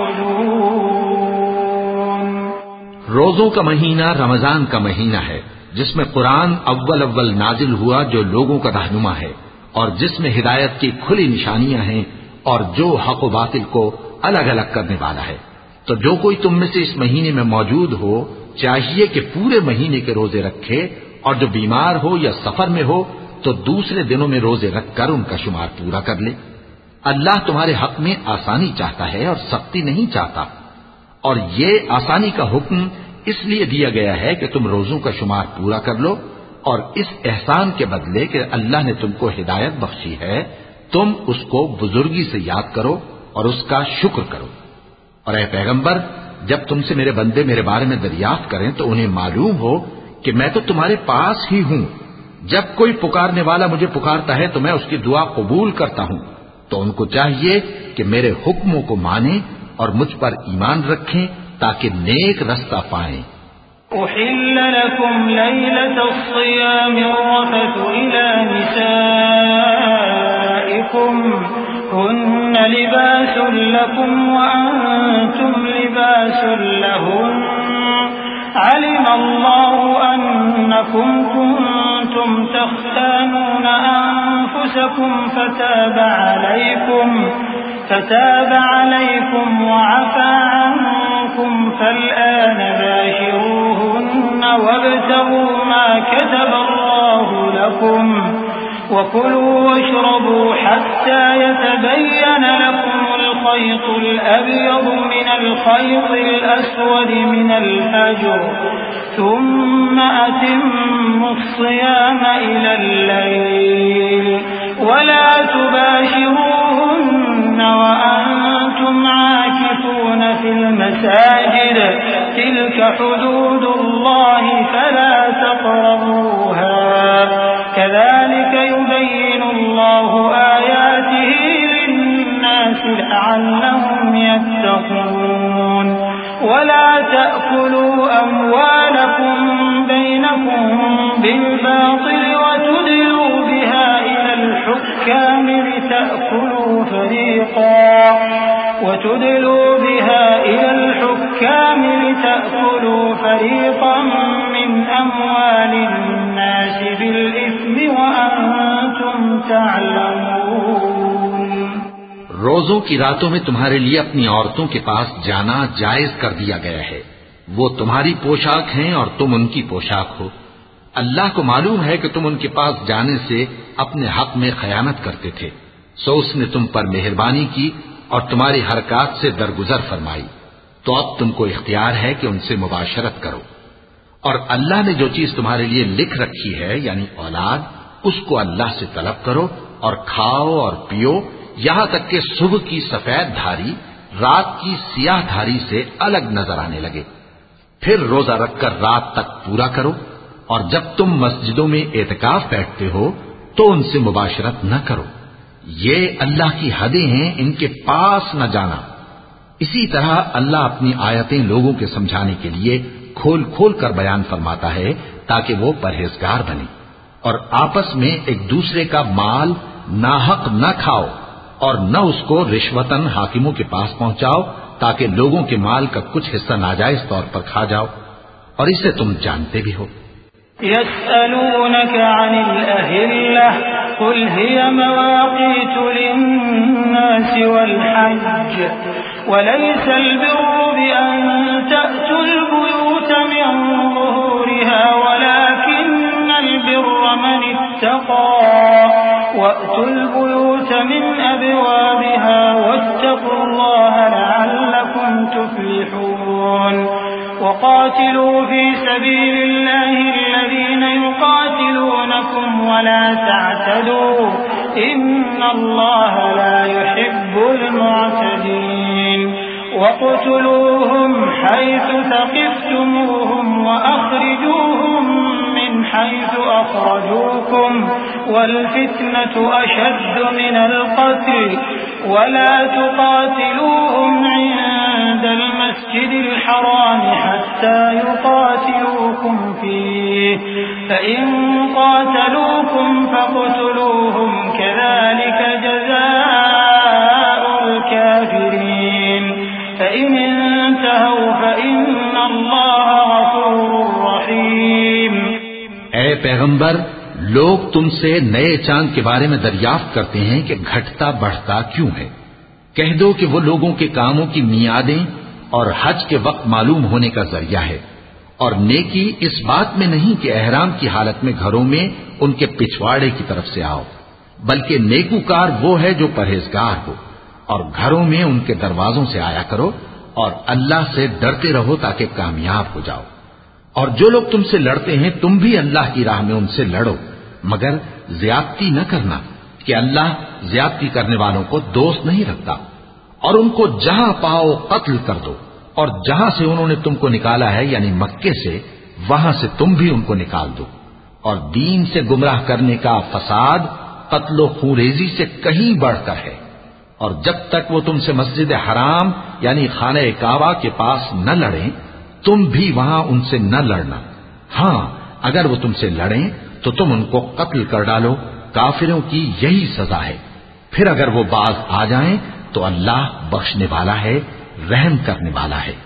يرشدون۔ روزوں کا مہینہ رمضان کا مہینہ ہے جس میں قرآن اول اول نازل ہوا جو لوگوں کا رہنما ہے اور جس میں ہدایت کی کھلی نشانیاں ہیں اور جو حق و باطل کو الگ الگ کرنے والا ہے. تو جو کوئی تم میں سے اس مہینے میں موجود ہو چاہیے کہ پورے مہینے کے روزے رکھے، اور جو بیمار ہو یا سفر میں ہو تو دوسرے دنوں میں روزے رکھ کر ان کا شمار پورا کر لے. اللہ تمہارے حق میں آسانی چاہتا ہے اور سختی نہیں چاہتا. اور یہ آسانی کا حکم اس لیے دیا گیا ہے کہ تم روزوں کا شمار پورا کر لو، اور اس احسان کے بدلے کہ اللہ نے تم کو ہدایت بخشی ہے تم اس کو بزرگی سے یاد کرو اور اس کا شکر کرو. اور اے پیغمبر، جب تم سے میرے بندے میرے بارے میں دریافت کریں تو انہیں معلوم ہو کہ میں تو تمہارے پاس ہی ہوں. جب کوئی پکارنے والا مجھے پکارتا ہے تو میں اس کی دعا قبول کرتا ہوں. تو ان کو چاہیے کہ میرے حکموں کو مانیں اور مجھ پر ایمان رکھیں تاکہ نیک رستہ پائیں. أحل لكم ليلة الصيام الرفث إلى نسائكم هن لباس لكم وأنتم لباس لهن علم الله أنكم كنتم تختانون أنفسكم فتاب عليكم فتاب عليكم وعفى عنكم فالآن باشروهن وابتغوا ما كتب الله لكم وكلوا واشربوا حتى يتبين لكم الخيط الأبيض من الخيط الأسود من الفجر ثم أتموا الصيام إلى الليل ولا تباشروهن وأنتم عاكفون في المساجد تلك حدود الله فلا تقربوها كذلك يبين الله آياته للناس لعلهم يتقون ولا تأكلوا أموالكم بينكم بالباطل وتدلوا بها إلى الحكام لتأكلوا فريقا وتدلوا بها إلى الحكام لتأكلوا فريقا من أموال الناس بالإثم وأنتم تعلمون. روزوں کی راتوں میں تمہارے لیے اپنی عورتوں کے پاس جانا جائز کر دیا گیا ہے. وہ تمہاری پوشاک ہیں اور تم ان کی پوشاک ہو. اللہ کو معلوم ہے کہ تم ان کے پاس جانے سے اپنے حق میں خیانت کرتے تھے، سو اس نے تم پر مہربانی کی اور تمہاری حرکات سے درگزر فرمائی. تو اب تم کو اختیار ہے کہ ان سے مباشرت کرو. اور اللہ نے جو چیز تمہارے لیے لکھ رکھی ہے یعنی اولاد، اس کو اللہ سے طلب کرو اور کھاؤ اور پیو یہاں تک کہ صبح کی سفید دھاری رات کی سیاہ دھاری سے الگ نظر آنے لگے. پھر روزہ رکھ کر رات تک پورا کرو. اور جب تم مسجدوں میں اعتکاف بیٹھتے ہو تو ان سے مباشرت نہ کرو. یہ اللہ کی حدیں ہیں، ان کے پاس نہ جانا. اسی طرح اللہ اپنی آیتیں لوگوں کے سمجھانے کے لیے کھول کھول کر بیان فرماتا ہے تاکہ وہ پرہیزگار بنے. اور آپس میں ایک دوسرے کا مال ناحق نہ کھاؤ اور نہ اس کو رشوتاً حاکموں کے پاس پہنچاؤ تاکہ لوگوں کے مال کا کچھ حصہ ناجائز طور پر کھا جاؤ، اور اسے تم جانتے بھی ہو. يسألونك عن الأهلة قل هي مواقيت للناس والحج وليس البر بأن تأتوا البيوت من ظهورها ولكن البر من اتقى وأتوا البيوت من أبوابها واتقوا الله لعلكم تفلحون. وقاتلوا في سبيل الله الذين يقاتلونكم ولا تعتدوا إن الله لا يحب المعتدين. وقتلوهم حيث ثقفتموهم وأخرجوهم من حيث أخرجوكم والفتنة أشد من القتل ولا تقاتلوهم عند المسجد الحرام حتى يقاتلوكم فيه فإن قاتلوكم فاقتلوهم كذلك جزاء الكافرين فإن انتهوا فإن الله غفور رحيم. پیغمبر، لوگ تم سے نئے چاند کے بارے میں دریافت کرتے ہیں کہ گھٹتا بڑھتا کیوں ہے۔ کہہ دو کہ وہ لوگوں کے کاموں کی میعادیں اور حج کے وقت معلوم ہونے کا ذریعہ ہے، اور نیکی اس بات میں نہیں کہ احرام کی حالت میں گھروں میں ان کے پچھواڑے کی طرف سے آؤ، بلکہ نیکوکار وہ ہے جو پرہیزگار ہو، اور گھروں میں ان کے دروازوں سے آیا کرو، اور اللہ سے ڈرتے رہو تاکہ کامیاب ہو جاؤ۔ اور جو لوگ تم سے لڑتے ہیں تم بھی اللہ کی راہ میں ان سے لڑو، مگر زیادتی نہ کرنا کہ اللہ زیادتی کرنے والوں کو دوست نہیں رکھتا۔ اور ان کو جہاں پاؤ قتل کر دو، اور جہاں سے انہوں نے تم کو نکالا ہے یعنی مکے سے، وہاں سے تم بھی ان کو نکال دو۔ اور دین سے گمراہ کرنے کا فساد قتل و خوریزی سے کہیں بڑھ کر ہے۔ اور جب تک وہ تم سے مسجد حرام یعنی خانہ کعبہ کے پاس نہ لڑیں تم بھی وہاں ان سے نہ لڑنا۔ ہاں اگر وہ تم سے لڑیں تو تم ان کو قتل کر ڈالو، کافروں کی یہی سزا ہے۔ پھر اگر وہ باز آ جائیں تو اللہ بخشنے والا ہے، رحم کرنے والا ہے۔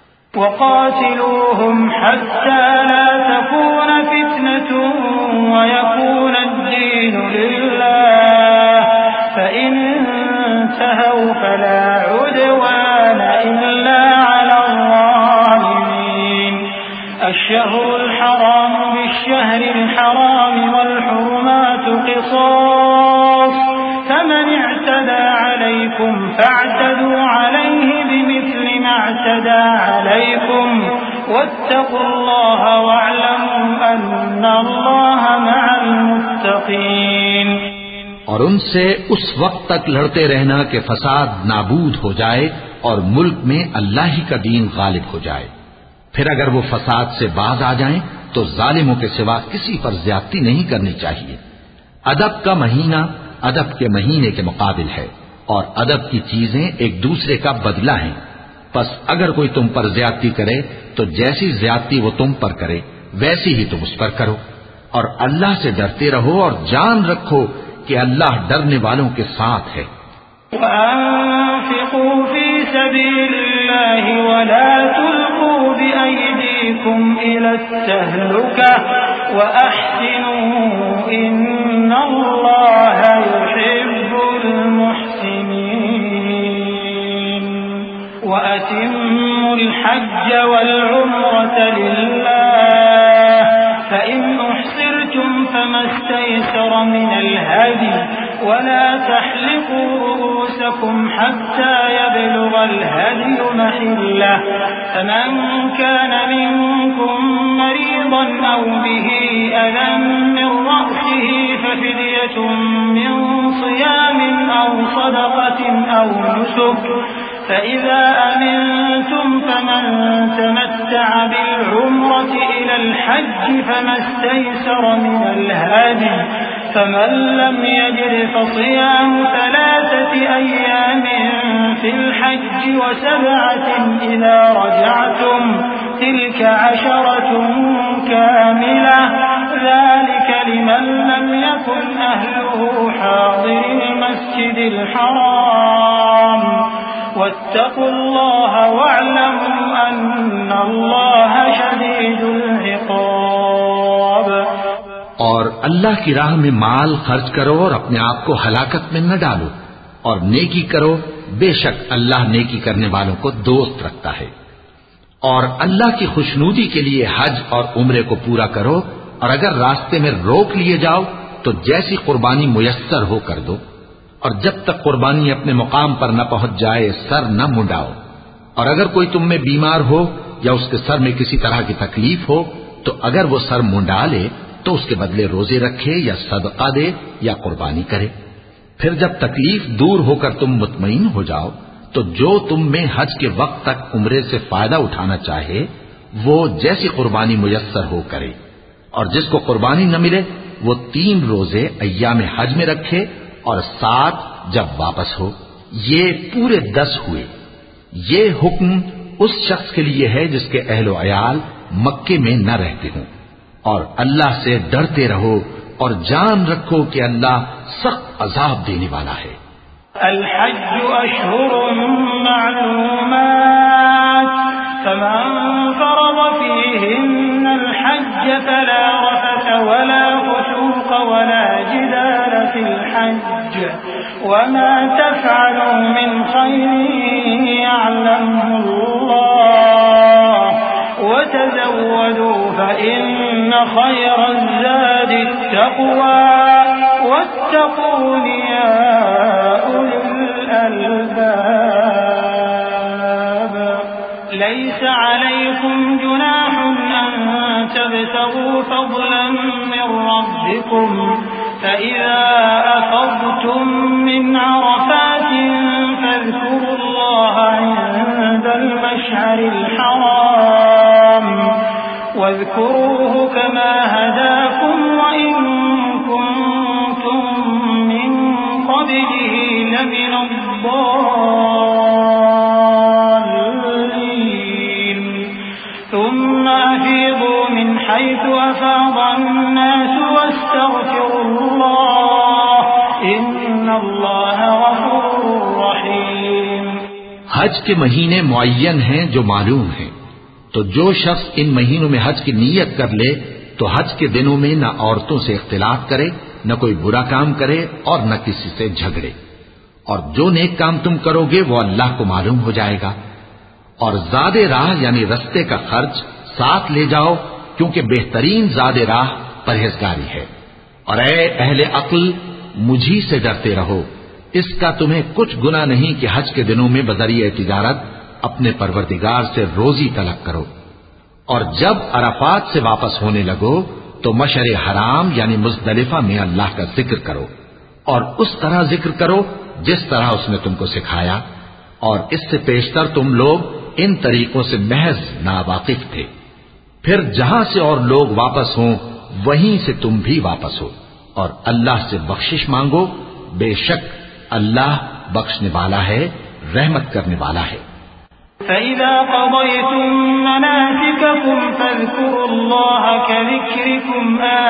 وقاتلوهم حتى لا تكون فتنة ويكون الدين لله فإن انتهوا فلا عدوان إلا على الظالمين الشهر الحرام بالشهر الحرام والحرمات قصاص فمن اعتدى عليكم فاعتدوا عليه بمثل ما اعتدى عليكم واتقوا الله واعلموا أن الله مع المتقين۔ اور ان سے اس وقت تک لڑتے رہنا کہ فساد نابود ہو جائے اور ملک میں اللہ ہی کا دین غالب ہو جائے۔ پھر اگر وہ فساد سے باز آ جائیں تو ظالموں کے سوا کسی پر زیادتی نہیں کرنی چاہیے۔ ادب کا مہینہ ادب کے مہینے کے مقابل ہے، اور ادب کی چیزیں ایک دوسرے کا بدلہ ہیں۔ پس اگر کوئی تم پر زیادتی کرے تو جیسی زیادتی وہ تم پر کرے ویسی ہی تم اس پر کرو، اور اللہ سے ڈرتے رہو اور جان رکھو کہ اللہ ڈرنے والوں کے ساتھ ہے۔ وَأَنفِقُوا فِي سَبِيلِ اللَّهِ وَلَا تُلْقُوا بِأَيْدِيكُمْ إِلَى التَّهْلُكَةِ وَأَحْسِنُوا إِنَّ اللَّهَ يُحِبُّ الْمُحْسِنِينَ وَأَتِمُّوا الْحَجَّ وَالْعُمْرَةَ لِلَّهِ فَإِنْ أُحْصِرْتُمْ فَمَا اسْتَيْسَرَ مِنَ الْهَدْيِ وَلَا تَحْلِقُوا رُؤُوسَكُمْ حَتَّى يَبْلُغَ الْهَدْيُ مَحِلَّهُ فَمَنْ كَانَ مِنْكُمْ مَرِيضًا أَوْ بِهِ أَذًى مِنْ رَأْسِهِ فَفِدْيَةٌ مِنْ صِيَامٍ أَوْ صَدَقَةٍ أَوْ نُسُكٍ فَإِذَا أَمِنْتُمْ فَمَنْ تَمَتَّعَ بِالْعُمْرَةِ إِلَى الْحَجِّ فَمَا اسْتَيْسَرَ مِنَ الْهَدْيِ فَمَنْ لَمْ يَجِدْ فَصِيَامُ ثَلَاثَةِ أَيَّامٍ فِي الْحَجِّ وَسَبْعَةٍ إِذَا رَجَعْتُمْ تِلْكَ عَشَرَةٌ كَامِلَةٌ ذَلِكَ لِمَنْ لَمْ يَكُنْ أَهْلُهُ حَاضِرِي الْمَسْجِدِ الْحَرَامِ وَاتَّقُوا اللَّهَ وَاعْلَمُوا أَنَّ اللَّهَ شَدِيدُ الْعِقَابِ۔ اور اللہ کی راہ میں مال خرچ کرو اور اپنے آپ کو ہلاکت میں نہ ڈالو، اور نیکی کرو، بے شک اللہ نیکی کرنے والوں کو دوست رکھتا ہے۔ اور اللہ کی خوشنودی کے لیے حج اور عمرے کو پورا کرو، اور اگر راستے میں روک لیے جاؤ تو جیسی قربانی میسر ہو کر دو، اور جب تک قربانی اپنے مقام پر نہ پہنچ جائے سر نہ منڈاؤ۔ اور اگر کوئی تم میں بیمار ہو یا اس کے سر میں کسی طرح کی تکلیف ہو تو اگر وہ سر منڈا لے تو اس کے بدلے روزے رکھے یا صدقہ دے یا قربانی کرے۔ پھر جب تکلیف دور ہو کر تم مطمئن ہو جاؤ تو جو تم میں حج کے وقت تک عمرے سے فائدہ اٹھانا چاہے وہ جیسی قربانی میسر ہو کرے، اور جس کو قربانی نہ ملے وہ تین روزے ایام حج میں رکھے اور سات جب واپس ہو، یہ پورے دس ہوئے۔ یہ حکم اس شخص کے لیے ہے جس کے اہل و عیال مکے میں نہ رہتے ہوں، اور اللہ سے ڈرتے رہو اور جان رکھو کہ اللہ سخت عذاب دینے والا ہے۔ الحج أشهر معلومات فمن فرض فيهن الحج الحج فلا رفث ولا فسوق ولا جدال في الحج وما تفعلوا من خير يعلمه الله وتزودوا فإن خير الزاد التقوى واتقون يا أولي الألباب ليس عليكم جناح أن تبتغوا فضلا من ربكم فإذا أفضتم من عرفات فاذكروا الله عند المشعر الحرام واذكروه كما هداكم وإن كنتم من قبله لمن الضالين ثم أفيضوا من حيث أفاض الناس واستغفروا الله إن الله غفور رحيم. حج کے مہینے معین ہیں جو معلوم ہیں، تو جو شخص ان مہینوں میں حج کی نیت کر لے تو حج کے دنوں میں نہ عورتوں سے اختلاط کرے، نہ کوئی برا کام کرے اور نہ کسی سے جھگڑے، اور جو نیک کام تم کرو گے وہ اللہ کو معلوم ہو جائے گا. اور زاد راہ یعنی رستے کا خرچ ساتھ لے جاؤ، کیونکہ بہترین زاد راہ پرہیزگاری ہے. اور اے اہل عقل، مجھی سے ڈرتے رہو، اس کا تمہیں کچھ گناہ نہیں کہ حج کے دنوں میں بذریعہ تجارت اپنے پروردگار سے روزی طلب کرو. اور جب عرفات سے واپس ہونے لگو تو مشعر حرام یعنی مزدلفہ میں اللہ کا ذکر کرو، اور اس طرح ذکر کرو جس طرح اس نے تم کو سکھایا، اور اس سے پیشتر تم لوگ ان طریقوں سے محض ناواقف تھے. پھر جہاں سے اور لوگ واپس ہوں وہیں سے تم بھی واپس ہو، اور اللہ سے بخشش مانگو، بے شک اللہ بخشنے والا ہے، رحمت کرنے والا ہے. فَإِذَا قَضَيْتُم مَّنَاسِكَكُمْ فَاذْكُرُوا اللَّهَ كَذِكْرِكُمْ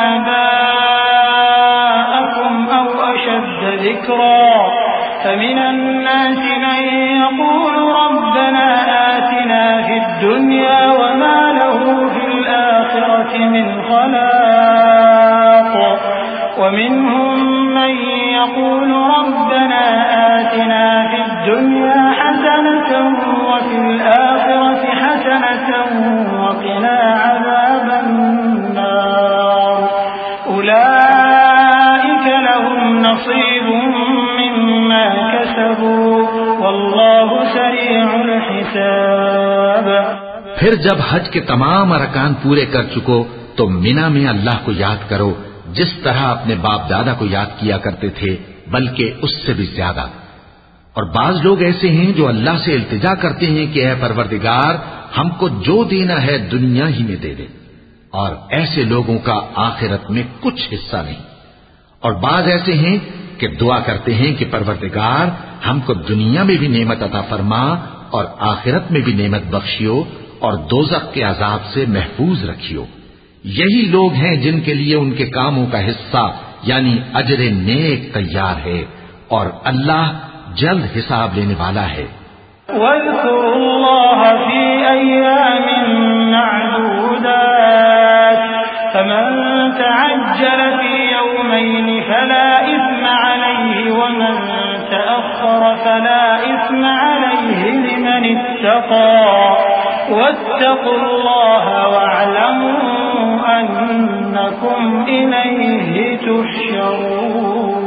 آبَاءَكُمْ أَوْ أَشَدَّ ذِكْرًا فَمِنَ النَّاسِ مَن يَقُولُ رَبَّنَا آتِنَا فِي الدُّنْيَا وَمَا لَهُ فِي الْآخِرَةِ مِنْ خَلَاقٍ وَمِنْهُم مَّن يَقُولُ رَبَّنَا آتِنَا فِي الدُّنْيا حَسَنَةً وَفِي الْآخِرَةِ حَسَنَةً وَقِنَا عَذَابَ النَّارِ أُولَئِكَ لَهُمْ نَصِيبٌ مِّمَّا كَسَبُوا وَاللَّهُ سَرِيعُ الْحِسَابِ. پھر جب حج کے تمام ارکان پورے کر چکو تو مینا میں اللہ کو یاد کرو جس طرح اپنے باپ دادا کو یاد کیا کرتے تھے، بلکہ اس سے بھی زیادہ. اور بعض لوگ ایسے ہیں جو اللہ سے التجا کرتے ہیں کہ اے پروردگار ہم کو جو دینا ہے دنیا ہی میں دے دے، اور ایسے لوگوں کا آخرت میں کچھ حصہ نہیں. اور بعض ایسے ہیں کہ دعا کرتے ہیں کہ پروردگار ہم کو دنیا میں بھی نعمت عطا فرما اور آخرت میں بھی نعمت بخشیو اور دوزخ کے عذاب سے محفوظ رکھیو. یہی لوگ ہیں جن کے لیے ان کے کاموں کا حصہ یعنی اجر نیک تیار ہے، اور اللہ جلد حساب لینے والا ہے. وَاذْكُرُوا اللَّهَ فِي أَيَّامٍ مَّعْدُودَاتٍ فَمَن تَعَجَّلَ فِي يَوْمَيْنِ فَلَا إِثْمَ عَلَيْهِ وَمَن تَأَخَّرَ فَلَا إِثْمَ عَلَيْهِ لِمَنِ اتَّقَىٰ وَاتَّقُوا اللَّهَ وَاعْلَمُوا أَنَّكُمْ إِلَيْهِ تُحْشَرُونَ.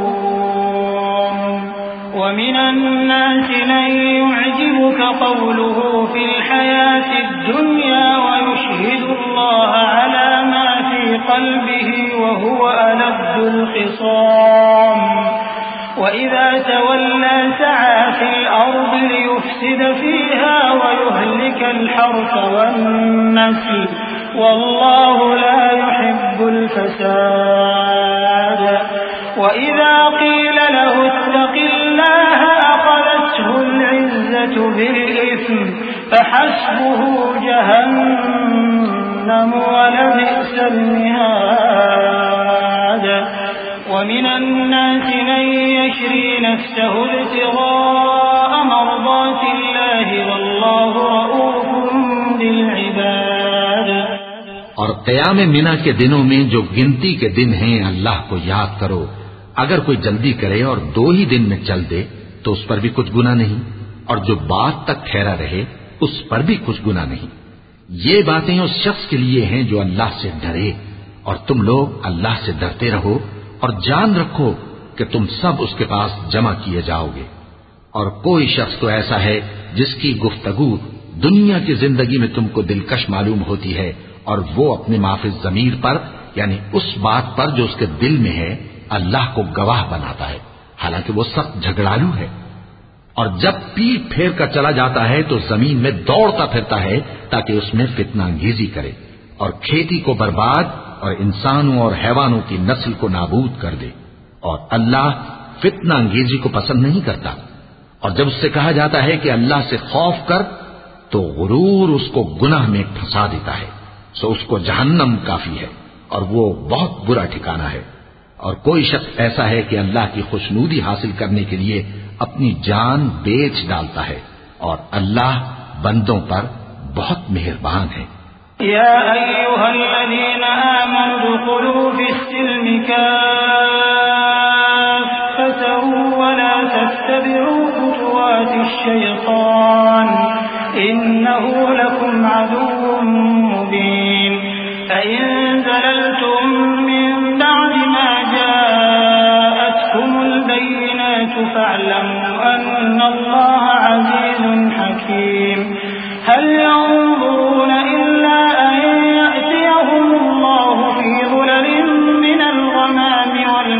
وَمِنَ النَّاسِ مَن يُعْجِبُكَ قَوْلُهُ فِي الْحَيَاةِ الدُّنْيَا وَيُشْهِدُ اللَّهَ عَلَى مَا فِي قَلْبِهِ وَهُوَ أَلَدُّ الْخِصَامِ. وَإِذَا تَوَلَّى سَعَىٰ فِي الْأَرْضِ لِيُفْسِدَ فِيهَا وَيُهْلِكَ الْحَرْثَ وَالنَّسْلَ وَاللَّهُ لَا يُحِبُّ الْفَسَادَ. وَإِذَا قِيلَ لَهُ اتَّقِ اللَّهَ أَخَذَتْهُ الْعِزَّةُ بِالْإِثْمِ فَحَسْبُهُ جَهَنَّمُ وَلَبِئْسَ الْمِهَادُ. وَمِنَ النَّاسِ مَن يَشْرِي نَفْسَهُ ابْتِغَاءَ مَرْضَاتِ اللَّهِ وَاللَّهُ رَءُوفٌ بِالْعِبَادِ. اور قیام منا کے دنوں میں جو گنتی کے دن ہیں اللہ کو یاد کرو. اگر کوئی جلدی کرے اور دو ہی دن میں چل دے تو اس پر بھی کچھ گناہ نہیں، اور جو بات تک ٹھہرا رہے اس پر بھی کچھ گناہ نہیں. یہ باتیں اس شخص کے لیے ہیں جو اللہ سے ڈرے، اور تم لوگ اللہ سے ڈرتے رہو اور جان رکھو کہ تم سب اس کے پاس جمع کیے جاؤ گے. اور کوئی شخص تو ایسا ہے جس کی گفتگو دنیا کی زندگی میں تم کو دلکش معلوم ہوتی ہے، اور وہ اپنے معافی ضمیر پر یعنی اس بات پر جو اس کے دل میں ہے اللہ کو گواہ بناتا ہے، حالانکہ وہ سخت جھگڑالو ہے. اور جب پیٹ پھیر کر چلا جاتا ہے تو زمین میں دوڑتا پھرتا ہے تاکہ اس میں فتنہ انگیزی کرے اور کھیتی کو برباد اور انسانوں اور حیوانوں کی نسل کو نابود کر دے. اور اللہ فتنہ انگیزی کو پسند نہیں کرتا. اور جب اس سے کہا جاتا ہے کہ اللہ سے خوف کر تو غرور اس کو گناہ میں پھنسا دیتا ہے، سو اس کو جہنم کافی ہے اور وہ بہت برا ٹھکانہ ہے. اور کوئی شخص ایسا ہے کہ اللہ کی خوشنودی حاصل کرنے کے لیے اپنی جان بیچ ڈالتا ہے، اور اللہ بندوں پر بہت مہربان ہے. يا أيها الذين آمنوا ادخلوا في السلم كافة ولا تتبعوا خطوات الشيطان إنه لكم عدو مبين. فإن زللتم من بعد ما جاءتكم البينات فاعلموا أن الله عزيز حكيم. هل ينظرون إلا أن يأتيهم الله في ظلل من الغمام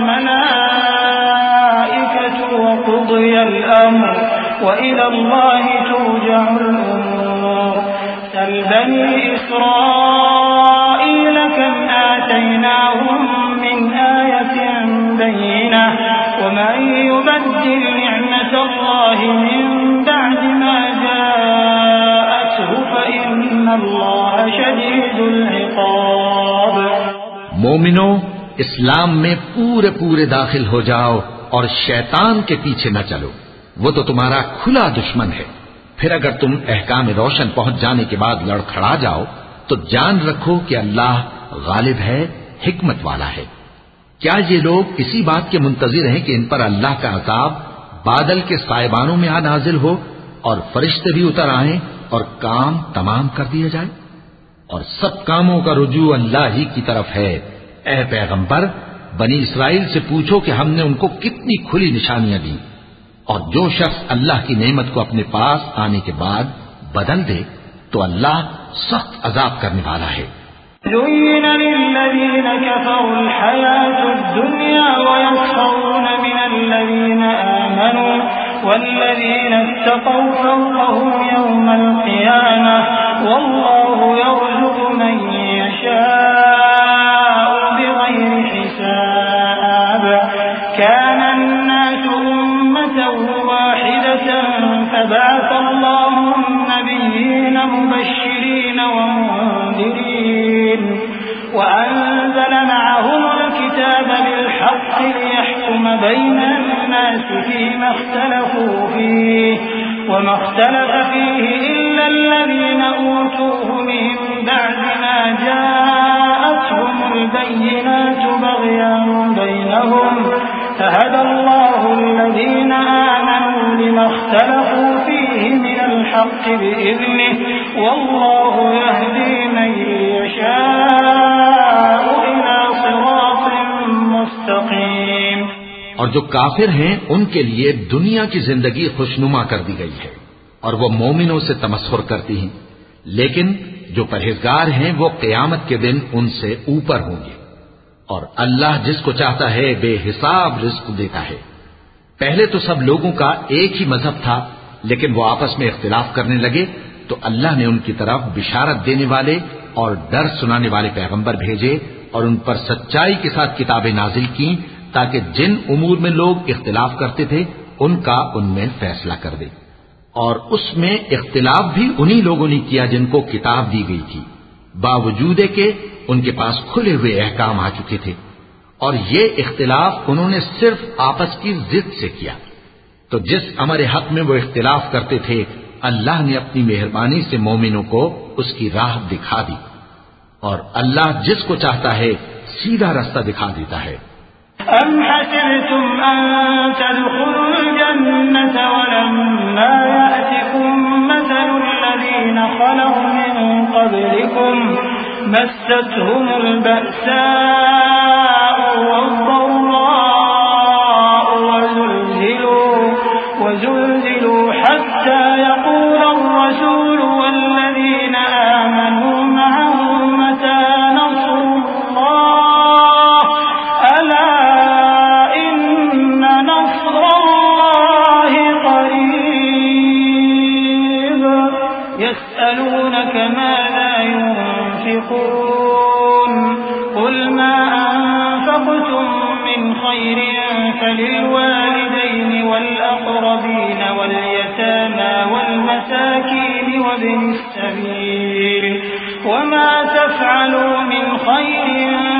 والملائكة وقضي الأمر وإلى الله ترجع الأمور. سل بني إسرائيل كم آتيناهم من آية بينة ومن يبدل نعمة الله من بعد ما جاءته فإن الله شديد العقاب. مومنو، اسلام میں پورے پورے داخل ہو جاؤ اور شیطان کے پیچھے نہ چلو، وہ تو تمہارا کھلا دشمن ہے. پھر اگر تم احکام روشن پہنچ جانے کے بعد لڑکھڑا جاؤ تو جان رکھو کہ اللہ غالب ہے، حکمت والا ہے. کیا یہ لوگ اسی بات کے منتظر ہیں کہ ان پر اللہ کا عذاب بادل کے سائبانوں میں آ نازل ہو اور فرشتے بھی اتر آئیں اور کام تمام کر دیا جائے؟ اور سب کاموں کا رجوع اللہ ہی کی طرف ہے. اے پیغمبر، بنی اسرائیل سے پوچھو کہ ہم نے ان کو کتنی کھلی نشانیاں دی، اور جو شخص اللہ کی نعمت کو اپنے پاس آنے کے بعد بدل دے تو اللہ سخت عذاب کرنے والا ہے. زين للذين كفروا الحياة الدنيا ويسخرون من الذين آمنوا والذين اتقوا فوقهم يوم القيامة والله يرزق من يشاء بغير حساب. كان الناس أمة واحدة فبعث الله النبيين مبشرين ومنذرين وأنزل معهم الكتاب بالحق ليحكم بين الناس فيما اختلفوا فيه وما اختلف فيه إلا الذين أوتوه من بعد ما جاءتهم البينات بغيا بينهم فهدى الله الذين آمنوا لما اختلفوا فيه من الحق بإذنه والله يهدي من يشاء إلى صراط مستقيم. اور جو کافر ہیں ان کے لیے دنیا کی زندگی خوشنما کر دی گئی ہے اور وہ مومنوں سے تمسخر کرتی ہیں، لیکن جو پرہیزگار ہیں وہ قیامت کے دن ان سے اوپر ہوں گے. اور اللہ جس کو چاہتا ہے بے حساب رزق دیتا ہے. پہلے تو سب لوگوں کا ایک ہی مذہب تھا، لیکن وہ آپس میں اختلاف کرنے لگے تو اللہ نے ان کی طرف بشارت دینے والے اور ڈر سنانے والے پیغمبر بھیجے اور ان پر سچائی کے ساتھ کتابیں نازل کی تاکہ جن امور میں لوگ اختلاف کرتے تھے ان کا ان میں فیصلہ کر دے. اور اس میں اختلاف بھی انہی لوگوں نے کیا جن کو کتاب دی گئی تھی، باوجود کہ ان کے پاس کھلے ہوئے احکام آ چکے تھے. اور یہ اختلاف انہوں نے صرف آپس کی ضد سے کیا. تو جس امر حق میں وہ اختلاف کرتے تھے اللہ نے اپنی مہربانی سے مومنوں کو اس کی راہ دکھا دی. اور اللہ جس کو چاہتا ہے سیدھا راستہ دکھا دیتا ہے. أم حسبتم أن تدخلوا الجنة ولما يأتكم مثل الذين خلوا من قبلكم مستهم البأساء والضراء وزلزلوا وزلزلوا حتى يقول الرسول والذين آمنوا معه متى نصر الله ألا إن نصر الله قريب يسألونك ماذا ينفقون قل ما أنفقتم من خير فللوالدين والأقربين واليتامى والمساكين وابن السبيل وما تفعلوا من خير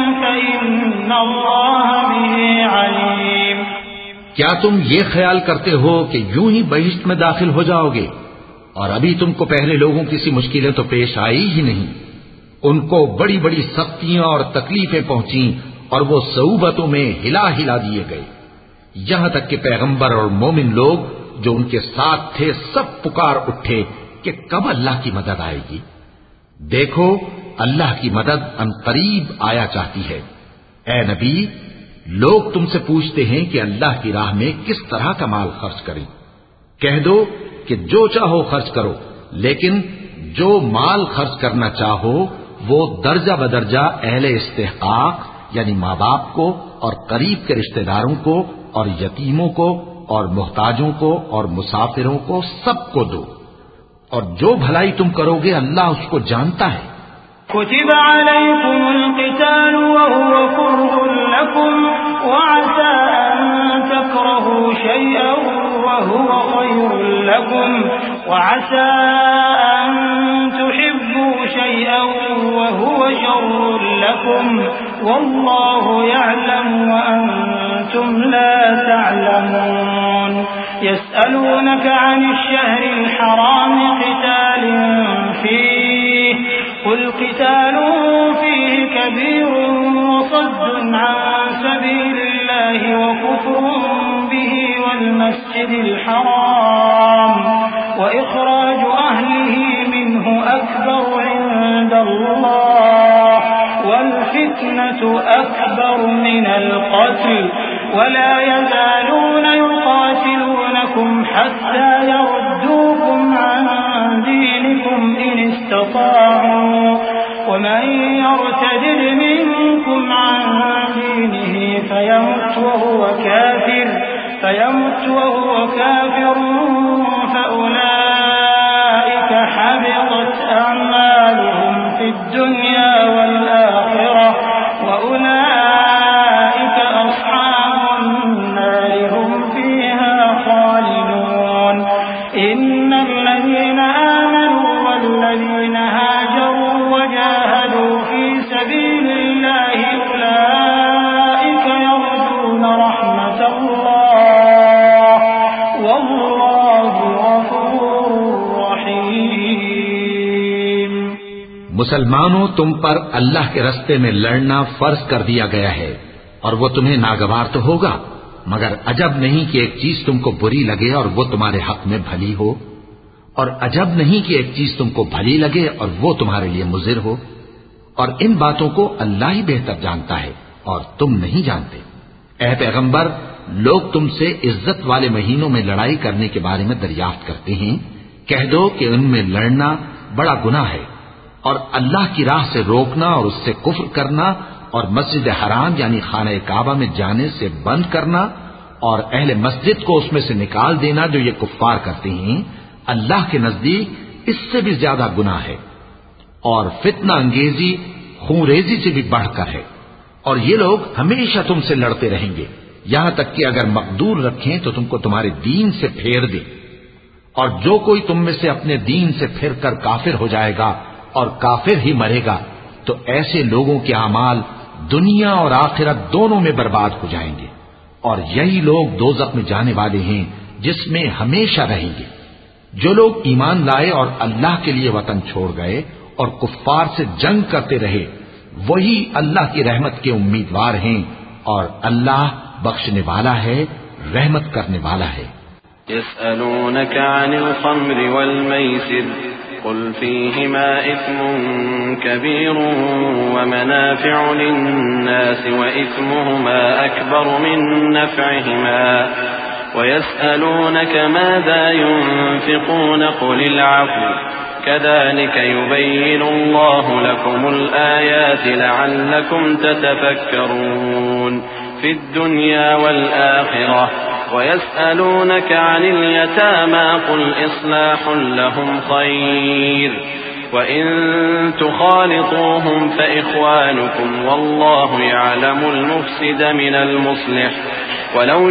فإن الله به عليم. کیا تم یہ خیال کرتے ہو کہ یوں ہی بہشت میں داخل ہو جاؤ گے اور ابھی تم کو پہلے لوگوں کی سی مشکلیں تو پیش آئی ہی نہیں؟ ان کو بڑی بڑی سختیاں اور تکلیفیں پہنچیں اور وہ صعوبتوں میں ہلا ہلا دیے گئے، یہاں تک کہ پیغمبر اور مومن لوگ جو ان کے ساتھ تھے سب پکار اٹھے کہ کب اللہ کی مدد آئے گی. دیکھو اللہ کی مدد ان قریب آیا چاہتی ہے. اے نبی، لوگ تم سے پوچھتے ہیں کہ اللہ کی راہ میں کس طرح کا مال خرچ کریں. کہہ دو کہ جو چاہو خرچ کرو، لیکن جو مال خرچ کرنا چاہو وہ درجہ بدرجہ اہل استحقاق یعنی ماں باپ کو اور قریب کے رشتہ داروں کو اور یتیموں کو اور محتاجوں کو اور مسافروں کو سب کو دو، اور جو بھلائی تم کرو گے اللہ اس کو جانتا ہے. كتب عليكم القتال وهو كره لكم وعسى أن تكرهوا شيئا وهو خير لكم وعسى أن تحبوا شيئا وهو شر لكم والله يعلم وأنتم لا تعلمون. يسألونك عن الشهر الحرام قتال فيه قل قتال فيه كبير وصد عن سبيل الله وكفر به والمسجد الحرام وإخراج أهله منه أكبر عند الله والفتنة أكبر من القتل ولا يزالون يقاتلونكم حتى يردوكم عن دينكم إن استطاعوا ومن يرتد منكم عن دينه فيمت وهو كافر فيمت وهو كافر فأولئك حبطت أعمالهم في الدنيا والآخرة وأولئك أصحاب النار هم فيها خالدون. إن الذين آمنوا والذين هاجروا وجاهدوا في سبيل الله أولئك يرجون رحمة الله والله غفور رحيم. مسلمانوں، تم پر اللہ کے رستے میں لڑنا فرض کر دیا گیا ہے اور وہ تمہیں ناگوار تو ہوگا، مگر عجب نہیں کہ ایک چیز تم کو بری لگے اور وہ تمہارے حق میں بھلی ہو، اور عجب نہیں کہ ایک چیز تم کو بھلی لگے اور وہ تمہارے لیے مضر ہو، اور ان باتوں کو اللہ ہی بہتر جانتا ہے اور تم نہیں جانتے. اے پیغمبر، لوگ تم سے عزت والے مہینوں میں لڑائی کرنے کے بارے میں دریافت کرتے ہیں. کہہ دو کہ ان میں لڑنا بڑا گناہ ہے، اور اللہ کی راہ سے روکنا اور اس سے کفر کرنا اور مسجد حرام یعنی خانہ کعبہ میں جانے سے بند کرنا اور اہل مسجد کو اس میں سے نکال دینا جو یہ کفار کرتے ہیں، اللہ کے نزدیک اس سے بھی زیادہ گناہ ہے، اور فتنہ انگیزی خونریزی سے بھی بڑھ کر ہے. اور یہ لوگ ہمیشہ تم سے لڑتے رہیں گے یہاں تک کہ اگر مقدور رکھیں تو تم کو تمہارے دین سے پھیر دے. اور جو کوئی تم میں سے اپنے دین سے پھر کر کافر ہو جائے گا اور کافر ہی مرے گا تو ایسے لوگوں کے اعمال دنیا اور آخرت دونوں میں برباد ہو جائیں گے، اور یہی لوگ دوزخ میں جانے والے ہیں جس میں ہمیشہ رہیں گے. جو لوگ ایمان لائے اور اللہ کے لیے وطن چھوڑ گئے اور کفار سے جنگ کرتے رہے وہی اللہ کی رحمت کے امیدوار ہیں اور اللہ بخشنے والا ہے رحمت کرنے والا ہے. يسألونك عن الخمر والميسر قل فيهما إثم كبير ومنافع للناس وإثمهما أكبر من نفعهما ويسألونك ماذا ينفقون قل العفو كذلك يبين الله لكم الآيات لعلكم تتفكرون في الدنيا والآخرة ويسألونك عن اليتامى قل إصلاح لهم خير وإن تخالطوهم فإخوانكم والله يعلم المفسد من المصلح ولو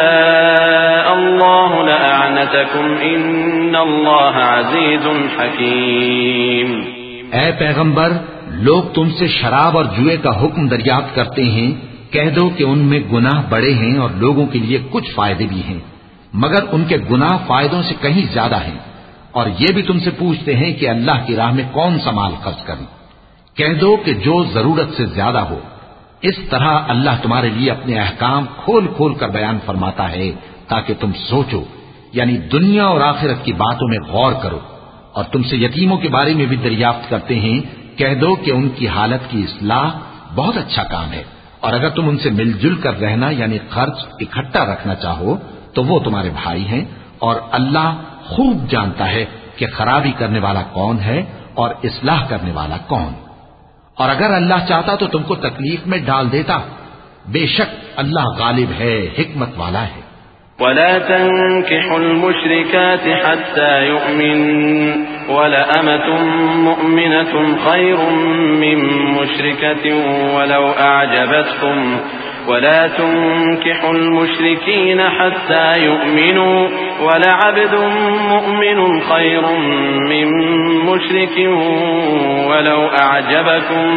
شاء الله لأعنتكم إن الله عزيز حكيم. اے پیغمبر لوگ تم سے شراب اور جوئے کا حکم دریافت کرتے ہیں کہہ دو کہ ان میں گناہ بڑے ہیں اور لوگوں کے لیے کچھ فائدے بھی ہیں مگر ان کے گناہ فائدوں سے کہیں زیادہ ہیں اور یہ بھی تم سے پوچھتے ہیں کہ اللہ کی راہ میں کون سا مال خرچ کریں کہہ دو کہ جو ضرورت سے زیادہ ہو. اس طرح اللہ تمہارے لیے اپنے احکام کھول کھول کر بیان فرماتا ہے تاکہ تم سوچو یعنی دنیا اور آخرت کی باتوں میں غور کرو. اور تم سے یتیموں کے بارے میں بھی دریافت کرتے ہیں کہہ دو کہ ان کی حالت کی اصلاح بہت اچھا کام ہے اور اگر تم ان سے مل جل کر رہنا یعنی خرچ اکٹھا رکھنا چاہو تو وہ تمہارے بھائی ہیں اور اللہ خوب جانتا ہے کہ خرابی کرنے والا کون ہے اور اصلاح کرنے والا کون. اور اگر اللہ چاہتا تو تم کو تکلیف میں ڈال دیتا بے شک اللہ غالب ہے حکمت والا ہے. ولا تنكحوا المشركات حتى يؤمن ولأمة مؤمنة خير من مشركة ولو أعجبتكم ولا تنكحوا المشركين حتى يؤمنوا ولعبد مؤمن خير من مشرك ولو أعجبكم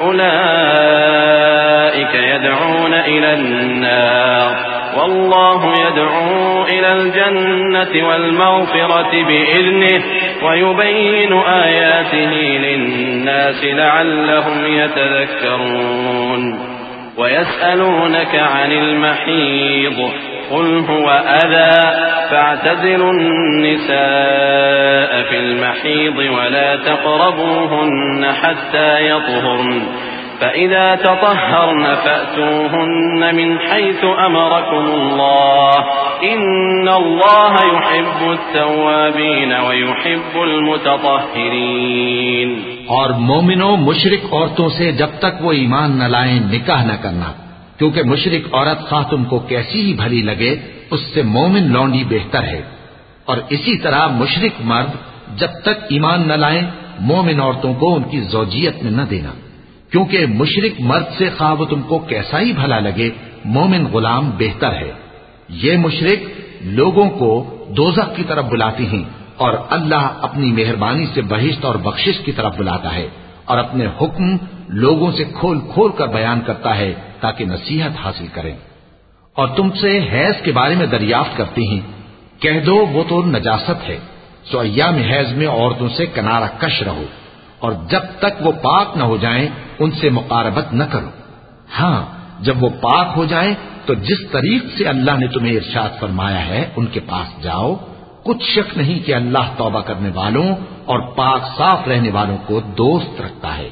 أولئك يدعون إلى النار والله يدعو إلى الجنة والمغفرة بإذنه ويبين آياته للناس لعلهم يتذكرون. ويسألونك عن المحيض قل هو أذى فاعتزلوا النساء في المحيض ولا تقربوهن حتى يطهرن فإذا تطهرن فأتوهن من حيث أمركم الله إن الله يحب التوابين ويحب المتطهرين. اور مومنوں مشرک عورتوں سے جب تک وہ ایمان نہ لائیں نکاح نہ کرنا کیونکہ مشرک عورت خواہ تم کو کیسی ہی بھلی لگے اس سے مومن لونڈی بہتر ہے. اور اسی طرح مشرک مرد جب تک ایمان نہ لائیں مومن عورتوں کو ان کی زوجیت میں نہ دینا کیونکہ مشرک مرد سے خواہ وہ تم کو کیسا ہی بھلا لگے مومن غلام بہتر ہے. یہ مشرک لوگوں کو دوزخ کی طرف بلاتے ہیں اور اللہ اپنی مہربانی سے بہشت اور بخشش کی طرف بلاتا ہے اور اپنے حکم لوگوں سے کھول کھول کر بیان کرتا ہے تاکہ نصیحت حاصل کریں. اور تم سے حیض کے بارے میں دریافت کرتے ہیں کہہ دو وہ تو نجاست ہے سو ایام حیض میں عورتوں سے کنارہ کش رہو اور جب تک وہ پاک نہ ہو جائیں ان سے مقاربت نہ کرو. ہاں جب وہ پاک ہو جائیں تو جس طریق سے اللہ نے تمہیں ارشاد فرمایا ہے ان کے پاس جاؤ. کچھ شک نہیں کہ اللہ توبہ کرنے والوں اور پاک صاف رہنے والوں کو دوست رکھتا ہے.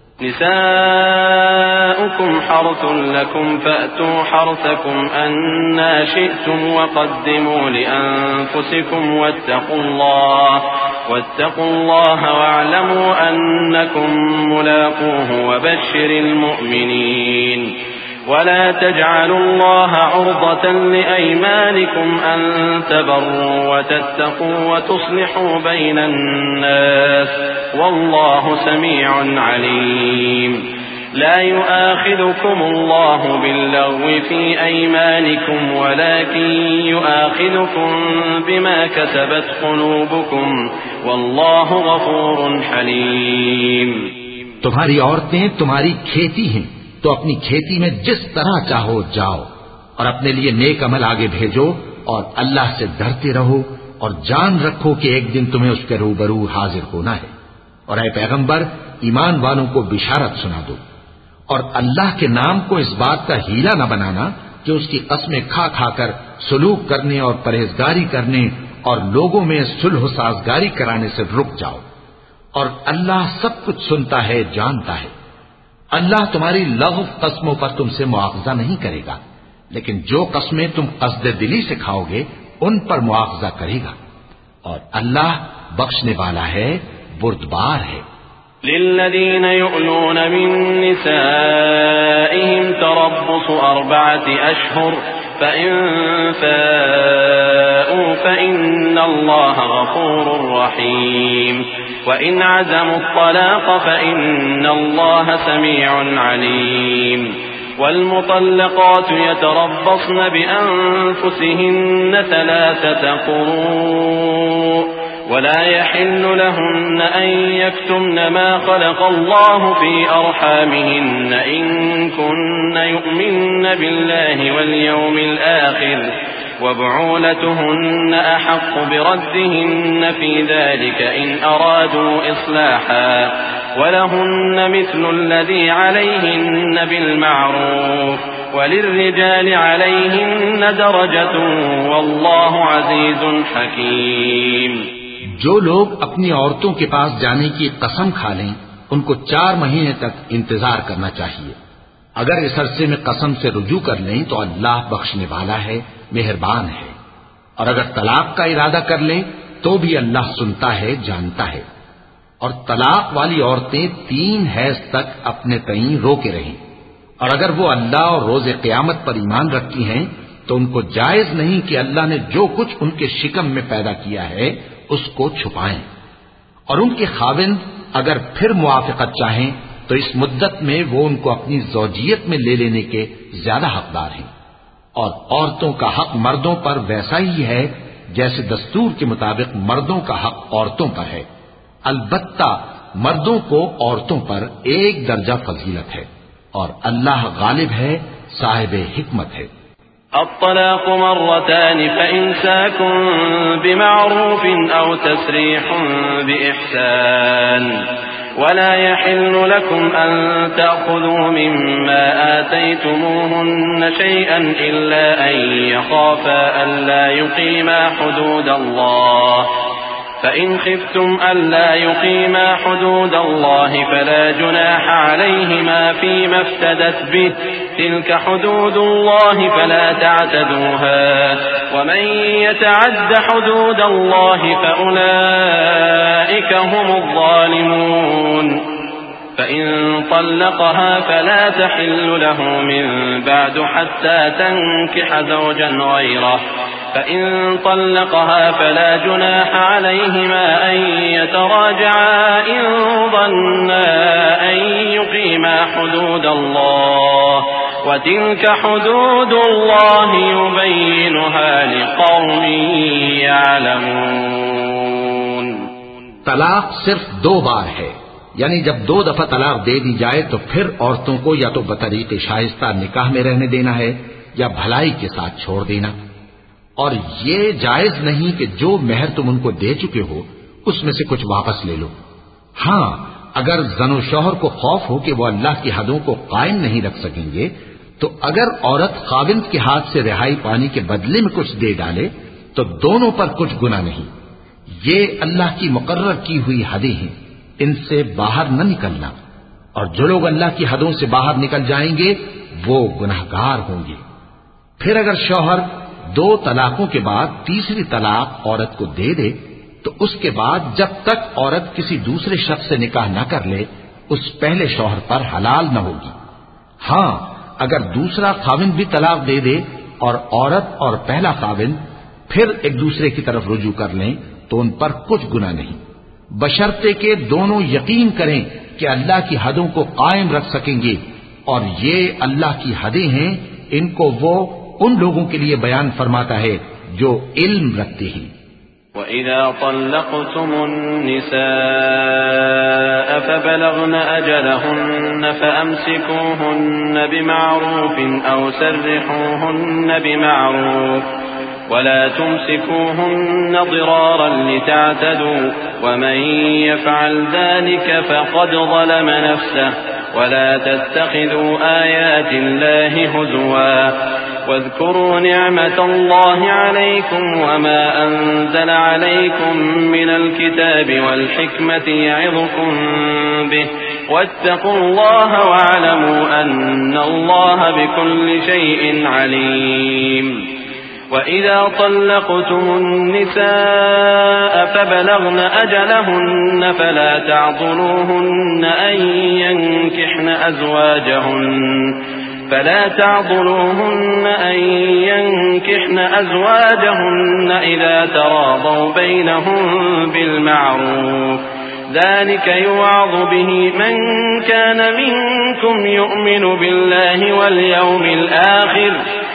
نساؤكم حرث لكم فأتوا حرثكم أنا شئتم وقدموا لأنفسكم واتقوا الله واتقوا الله واعلموا أنكم ملاقوه وبشر المؤمنين. ولا تجعلوا الله عرضة لأيمانكم أن تبروا وتتقوا وتصلحوا بين الناس والله سميع عليم. لا يؤاخذكم الله باللغو في أيمانكم ولكن يؤاخذكم بما كسبت قلوبكم والله غفور حليم. تمہاری عورتیں تمہاری کھیتی ہیں تو اپنی کھیتی میں جس طرح چاہو جاؤ اور اپنے لیے نیک عمل آگے بھیجو اور اللہ سے ڈرتے رہو اور جان رکھو کہ ایک دن تمہیں اس کے روبرو حاضر ہونا ہے. اور اے پیغمبر ایمان والوں کو بشارت سنا دو، اور اللہ کے نام کو اس بات کا ہیلا نہ بنانا کہ اس کی قسمیں کھا کھا کر سلوک کرنے اور پرہیزگاری کرنے اور لوگوں میں صلح و سازگاری کرانے سے رک جاؤ، اور اللہ سب کچھ سنتا ہے، جانتا ہے۔ اللہ تمہاری لغو قسموں پر تم سے مواخذہ نہیں کرے گا، لیکن جو قسمیں تم قصد دلی سے کھاؤ گے ان پر مواخذہ کرے گا، اور اللہ بخشنے والا ہے، بردبار ہے۔ للذين يؤلون من نسائهم تربص أربعة أشهر فإن فاءوا فإن الله غفور رحيم وإن عزموا الطلاق فإن الله سميع عليم والمطلقات يتربصن بأنفسهن ثلاثة قروء ولا يحل لهن أن يكتمن ما خلق الله في أرحامهن إن كن يؤمن بالله واليوم الآخر وبعولتهن أحق بردهن في ذلك إن أرادوا إصلاحا ولهن مثل الذي عليهن بالمعروف وللرجال عليهن درجة والله عزيز حكيم۔ جو لوگ اپنی عورتوں کے پاس جانے کی قسم کھا لیں ان کو چار مہینے تک انتظار کرنا چاہیے۔ اگر اس عرصے میں قسم سے رجوع کر لیں تو اللہ بخشنے والا ہے، مہربان ہے، اور اگر طلاق کا ارادہ کر لیں تو بھی اللہ سنتا ہے، جانتا ہے۔ اور طلاق والی عورتیں تین حیض تک اپنے تئیں روکے رہیں، اور اگر وہ اللہ اور روز قیامت پر ایمان رکھتی ہیں تو ان کو جائز نہیں کہ اللہ نے جو کچھ ان کے شکم میں پیدا کیا ہے اس کو چھپائیں، اور ان کے خاوند اگر پھر موافقت چاہیں تو اس مدت میں وہ ان کو اپنی زوجیت میں لے لینے کے زیادہ حقدار ہیں، اور عورتوں کا حق مردوں پر ویسا ہی ہے جیسے دستور کے مطابق مردوں کا حق عورتوں پر ہے، البتہ مردوں کو عورتوں پر ایک درجہ فضیلت ہے، اور اللہ غالب ہے، صاحب حکمت ہے۔ الطلاق مرتان فإمساك بمعروف أو تسريح بإحسان ولا يحل لكم أن تأخذوا مما آتيتموهن شيئا إلا أن يخافا ألا يقيما حدود الله فإن خفتم ألا يقيما حدود الله فلا جناح عليهما فيما افتدت به تلك حدود الله فلا تعتدوها ومن يتعد حدود الله فأولئك هم الظالمون فإن طلقها فلا تحل له من بعد حتى تنكح زوجا غيره فإن طلقها فلا جناح عليهما أن يتراجعا إن ظنا أن يقيما حدود الله وتلك حدود الله يبينها لقوم يعلمون۔ طلاق صرف دو بار ہے، یعنی جب دو دفعہ طلاق دے دی جائے تو پھر عورتوں کو یا تو بطریق شائستہ نکاح میں رہنے دینا ہے یا بھلائی کے ساتھ چھوڑ دینا، اور یہ جائز نہیں کہ جو مہر تم ان کو دے چکے ہو اس میں سے کچھ واپس لے لو۔ ہاں، اگر زن و شوہر کو خوف ہو کہ وہ اللہ کی حدوں کو قائم نہیں رکھ سکیں گے تو اگر عورت خاوند کے ہاتھ سے رہائی پانے کے بدلے میں کچھ دے ڈالے تو دونوں پر کچھ گناہ نہیں۔ یہ اللہ کی مقرر کی ہوئی حدیں ہیں، ان سے باہر نہ نکلنا، اور جو لوگ اللہ کی حدوں سے باہر نکل جائیں گے وہ گناہگار ہوں گے۔ پھر اگر شوہر دو طلاقوں کے بعد تیسری طلاق عورت کو دے دے تو اس کے بعد جب تک عورت کسی دوسرے شخص سے نکاح نہ کر لے اس پہلے شوہر پر حلال نہ ہوگی۔ ہاں، اگر دوسرا خاوند بھی طلاق دے دے اور عورت اور پہلا خاوند پھر ایک دوسرے کی طرف رجوع کر لیں تو ان پر کچھ گناہ نہیں، بشرطے کہ دونوں یقین کریں کہ اللہ کی حدوں کو قائم رکھ سکیں گے، اور یہ اللہ کی حدیں ہیں، ان کو وہ ان لوگوں کے لیے بیان فرماتا ہے جو علم رکھتے ہیں۔ وَإِذَا طَلَّقْتُمُ النِّسَاءَ فَبَلَغْنَ أَجَلَهُنَّ فَأَمْسِكُوهُنَّ بِمَعْرُوفٍ أَوْ سَرِّحُوهُنَّ بِمَعْرُوفٍ ولا تمسكوهن ضرارا لتعتدوا ومن يفعل ذلك فقد ظلم نفسه ولا تتخذوا آيات الله هزوا واذكروا نعمة الله عليكم وما أنزل عليكم من الكتاب والحكمة يعظكم به واتقوا الله واعلموا أن الله بكل شيء عليم وإذا طلقتم النساء فبلغن أجلهن فلا تعضلوهن أن ينكحن أزواجهن فلا تعضلوهن أن ينكحن أزواجهن إذا تراضوا بينهم بالمعروف ذلك يوعظ به من كان منكم يؤمن بالله واليوم الآخر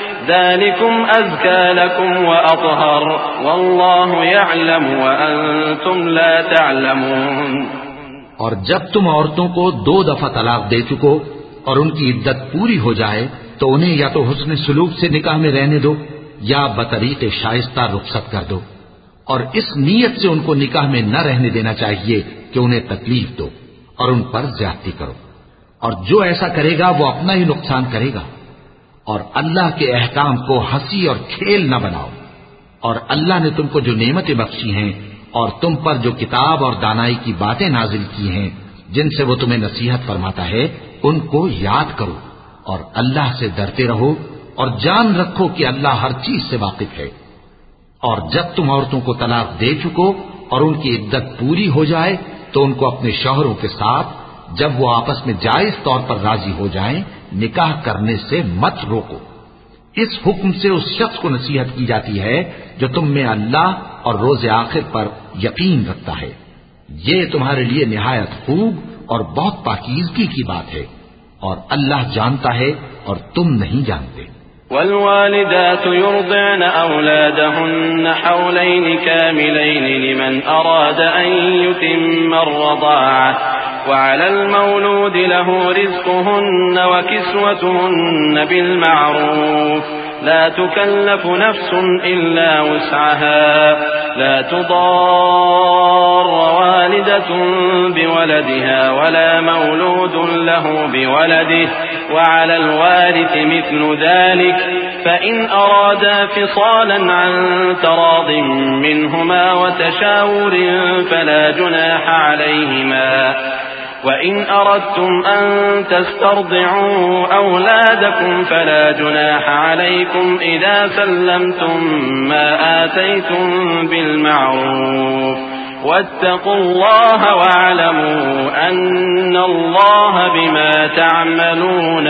ذلكم أزكى لكم وأطهر والله يعلم وأنتم لا تعلمون. اور جب تم عورتوں کو دو دفعہ طلاق دے چکو اور ان کی عدت پوری ہو جائے تو انہیں یا تو حسن سلوک سے نکاح میں رہنے دو یا بطریق شائستہ رخصت کر دو، اور اس نیت سے ان کو نکاح میں نہ رہنے دینا چاہیے کہ انہیں تکلیف دو اور ان پر زیادتی کرو، اور جو ایسا کرے گا وہ اپنا ہی نقصان کرے گا. اور اللہ کے احکام کو ہنسی اور کھیل نہ بناؤ، اور اللہ نے تم کو جو نعمتیں بخشی ہیں اور تم پر جو کتاب اور دانائی کی باتیں نازل کی ہیں جن سے وہ تمہیں نصیحت فرماتا ہے ان کو یاد کرو اور اللہ سے ڈرتے رہو اور جان رکھو کہ اللہ ہر چیز سے واقف ہے. اور جب تم عورتوں کو طلاق دے چکو اور ان کی عدت پوری ہو جائے تو ان کو اپنے شوہروں کے ساتھ جب وہ آپس میں جائز طور پر راضی ہو جائیں نکاح کرنے سے مت روکو. اس حکم سے اس شخص کو نصیحت کی جاتی ہے جو تم میں اللہ اور روز آخر پر یقین رکھتا ہے. یہ تمہارے لیے نہایت خوب اور بہت پاکیزگی کی بات ہے، اور اللہ جانتا ہے اور تم نہیں جانتے. والوالدات يرضعن أولادهن حولين كاملين لمن أراد أن يتم الرضاعة وعلى المولود له رزقهن وكسوتهن بالمعروف لا تكلف نفس إلا وسعها لا تضار والدة بولدها ولا مولود له بولده وعلى الوارث مثل ذلك فإن أرادا فصالا عن تراض منهما وتشاور فلا جناح عليهما وإن أردتم أن تسترضعوا أولادكم فلا جناح عليكم إذا سلمتم ما آتيتم بالمعروف واتقوا الله واعلموا أن الله بما تعملون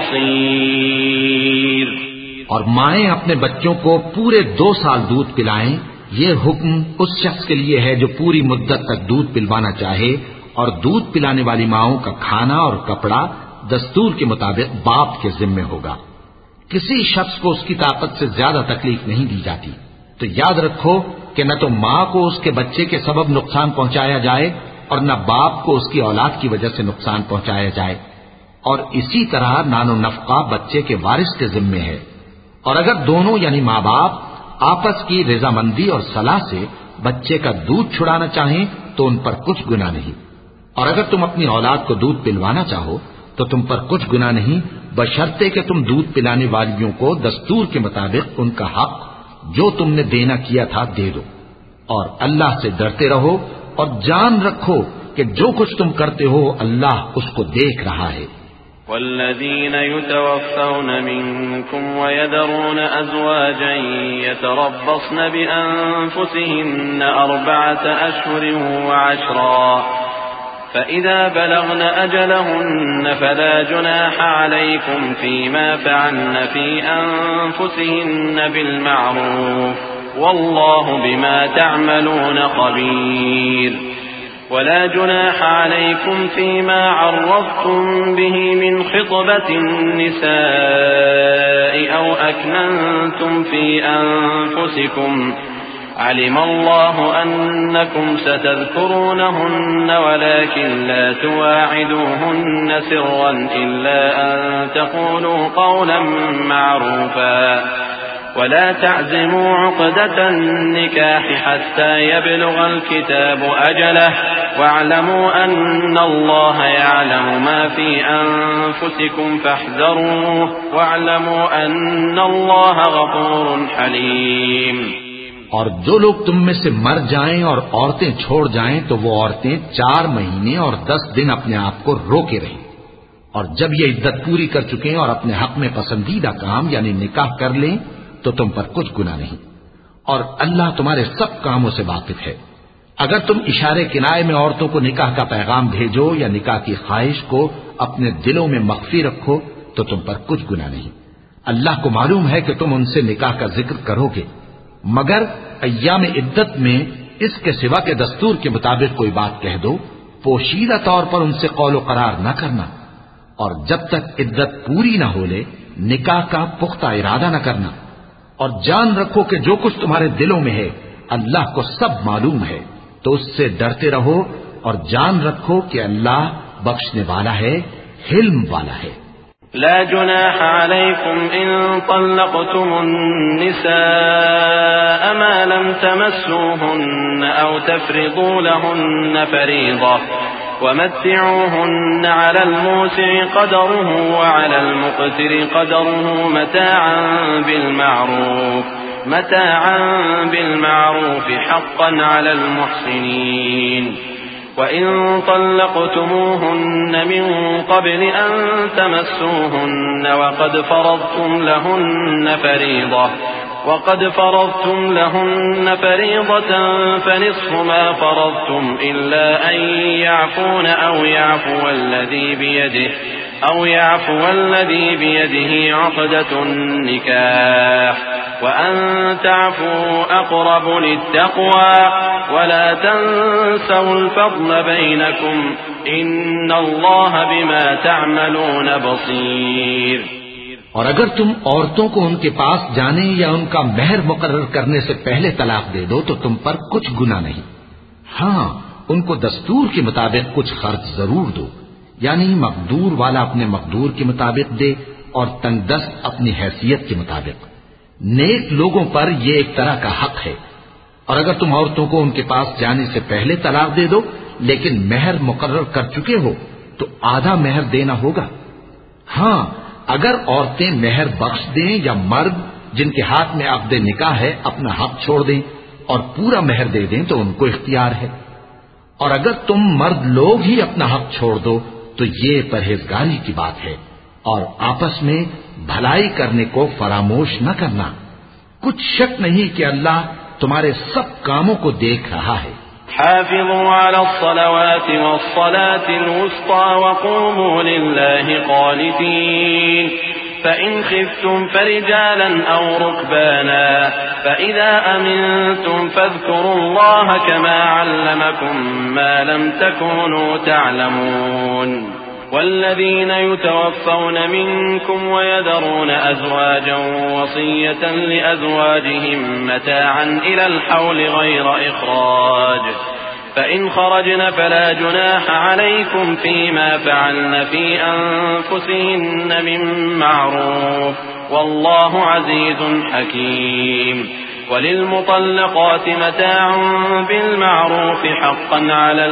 بصير. اور مائیں اپنے بچوں کو پورے دو سال دودھ پلائیں، یہ حکم اس شخص کے لیے ہے جو پوری مدت تک دودھ پلوانا چاہے، اور دودھ پلانے والی ماؤں کا کھانا اور کپڑا دستور کے مطابق باپ کے ذمے ہوگا. کسی شخص کو اس کی طاقت سے زیادہ تکلیف نہیں دی جاتی، تو یاد رکھو کہ نہ تو ماں کو اس کے بچے کے سبب نقصان پہنچایا جائے اور نہ باپ کو اس کی اولاد کی وجہ سے نقصان پہنچایا جائے. اور اسی طرح نان و نفقہ بچے کے وارث کے ذمے ہے، اور اگر دونوں یعنی ماں باپ آپس کی رضامندی اور صلاح سے بچے کا دودھ چھڑانا چاہیں تو ان پر کچھ گناہ نہیں. اور اگر تم اپنی اولاد کو دودھ پلوانا چاہو تو تم پر کچھ گناہ نہیں، بشرطے کہ تم دودھ پلانے والیوں کو دستور کے مطابق ان کا حق جو تم نے دینا کیا تھا دے دو. اور اللہ سے ڈرتے رہو اور جان رکھو کہ جو کچھ تم کرتے ہو اللہ اس کو دیکھ رہا ہے. والذين يتوفون منكم ويذرون أزواجا يتربصن بأنفسهن أربعة أشهر وعشرا فإذا بلغن أجلهن فلا جناح عليكم فيما فعلن في أنفسهن بالمعروف والله بما تعملون خبير. ولا جناح عليكم فيما عرضتم به من خطبة النساء أو أكننتم في أنفسكم علم الله أنكم ستذكرونهن ولكن لا تواعدوهن سرا إلا أن تقولوا قولا معروفا ولا تعزموا عقدة النكاح حتى يبلغ الكتاب أجله واعلموا أن الله يعلم ما في أنفسكم فاحذروه واعلموا أن الله غفور حليم۔ اور جو لوگ تم میں سے مر جائیں اور عورتیں چھوڑ جائیں تو وہ عورتیں چار مہینے اور دس دن اپنے آپ کو روکے رہیں، اور جب یہ عدت پوری کر چکیں اور اپنے حق میں پسندیدہ کام یعنی نکاح کر لیں تو تم پر کچھ گناہ نہیں، اور اللہ تمہارے سب کاموں سے واقف ہے۔ اگر تم اشارے کنائے میں عورتوں کو نکاح کا پیغام بھیجو یا نکاح کی خواہش کو اپنے دلوں میں مخفی رکھو تو تم پر کچھ گناہ نہیں۔ اللہ کو معلوم ہے کہ تم ان سے نکاح کا ذکر کرو گے، مگر ایام عدت میں اس کے سوا کے دستور کے مطابق کوئی بات کہہ دو، پوشیدہ طور پر ان سے قول و قرار نہ کرنا، اور جب تک عدت پوری نہ ہو لے نکاح کا پختہ ارادہ نہ کرنا، اور جان رکھو کہ جو کچھ تمہارے دلوں میں ہے اللہ کو سب معلوم ہے، تو اس سے ڈرتے رہو اور جان رکھو کہ اللہ بخشنے والا ہے، حلم والا ہے۔ لا جناح عليكم إن طلقتم النساء ما لم تمسوهن أو تفرضوا لهن فريضة ومتعوهن على الموسع قدره وعلى المقتر قدره متاعا بالمعروف متاعا بالمعروف حقا على المحسنين۔ وَإِن طَلَّقْتُمُوهُنَّ مِن قَبْلِ أَن تَمَسُّوهُنَّ وَقَدْ فَرَضْتُمْ لَهُنَّ فَرِيضَةً وَقَدْ فَرَضْتُمْ لَهُنَّ فَرِيضَةً فَنِصْفُ مَا فَرَضْتُمْ إِلَّا أَن يَعْفُونَ أَوْ يَعْفُوَ الَّذِي بِيَدِهِ أَوْ يَعْفُوَ الَّذِي بِيَدِهِ عُقْدَةُ النِّكَاحِ وَأَن تَعْفُوا أَقْرَبُ لِلتَّقْوَى وَلَا تَنسَوْا الْفَضْلَ بَيْنَكُمْ إِنَّ اللَّهَ بِمَا تَعْمَلُونَ بَصِيرٌ۔ اور اگر تم عورتوں کو ان کے پاس جانے یا ان کا مہر مقرر کرنے سے پہلے طلاق دے دو تو تم پر کچھ گناہ نہیں، ہاں ان کو دستور کے مطابق کچھ خرچ ضرور دو، یعنی مقدور والا اپنے مقدور کے مطابق دے اور تنگ دست اپنی حیثیت کے مطابق۔ نیک لوگوں پر یہ ایک طرح کا حق ہے۔ اور اگر تم عورتوں کو ان کے پاس جانے سے پہلے طلاق دے دو لیکن مہر مقرر کر چکے ہو تو آدھا مہر دینا ہوگا۔ ہاں اگر عورتیں مہر بخش دیں یا مرد جن کے ہاتھ میں عقد نکاح ہے اپنا حق چھوڑ دیں اور پورا مہر دے دیں تو ان کو اختیار ہے، اور اگر تم مرد لوگ ہی اپنا حق چھوڑ دو تو یہ پرہیزگاری کی بات ہے، اور آپس میں بھلائی کرنے کو فراموش نہ کرنا۔ کچھ شک نہیں کہ اللہ تمہارے سب کاموں کو دیکھ رہا ہے۔ حافظوا على الصلوات والصلاة الوسطى وقوموا لله قانتين فإن خفتم فرجالا أو ركبانا فإذا أمنتم فاذكروا الله كما علمكم ما لم تكونوا تعلمون والذين يتوفون منكم ويذرون أزواجا وصية لأزواجهم متاعا إلى الحول غير إخراج فإن خرجن فلا جناح عليكم فيما فعلن في أنفسهن من معروف والله عزيز حكيم وللمطلقات متاع بالمعروف حقا على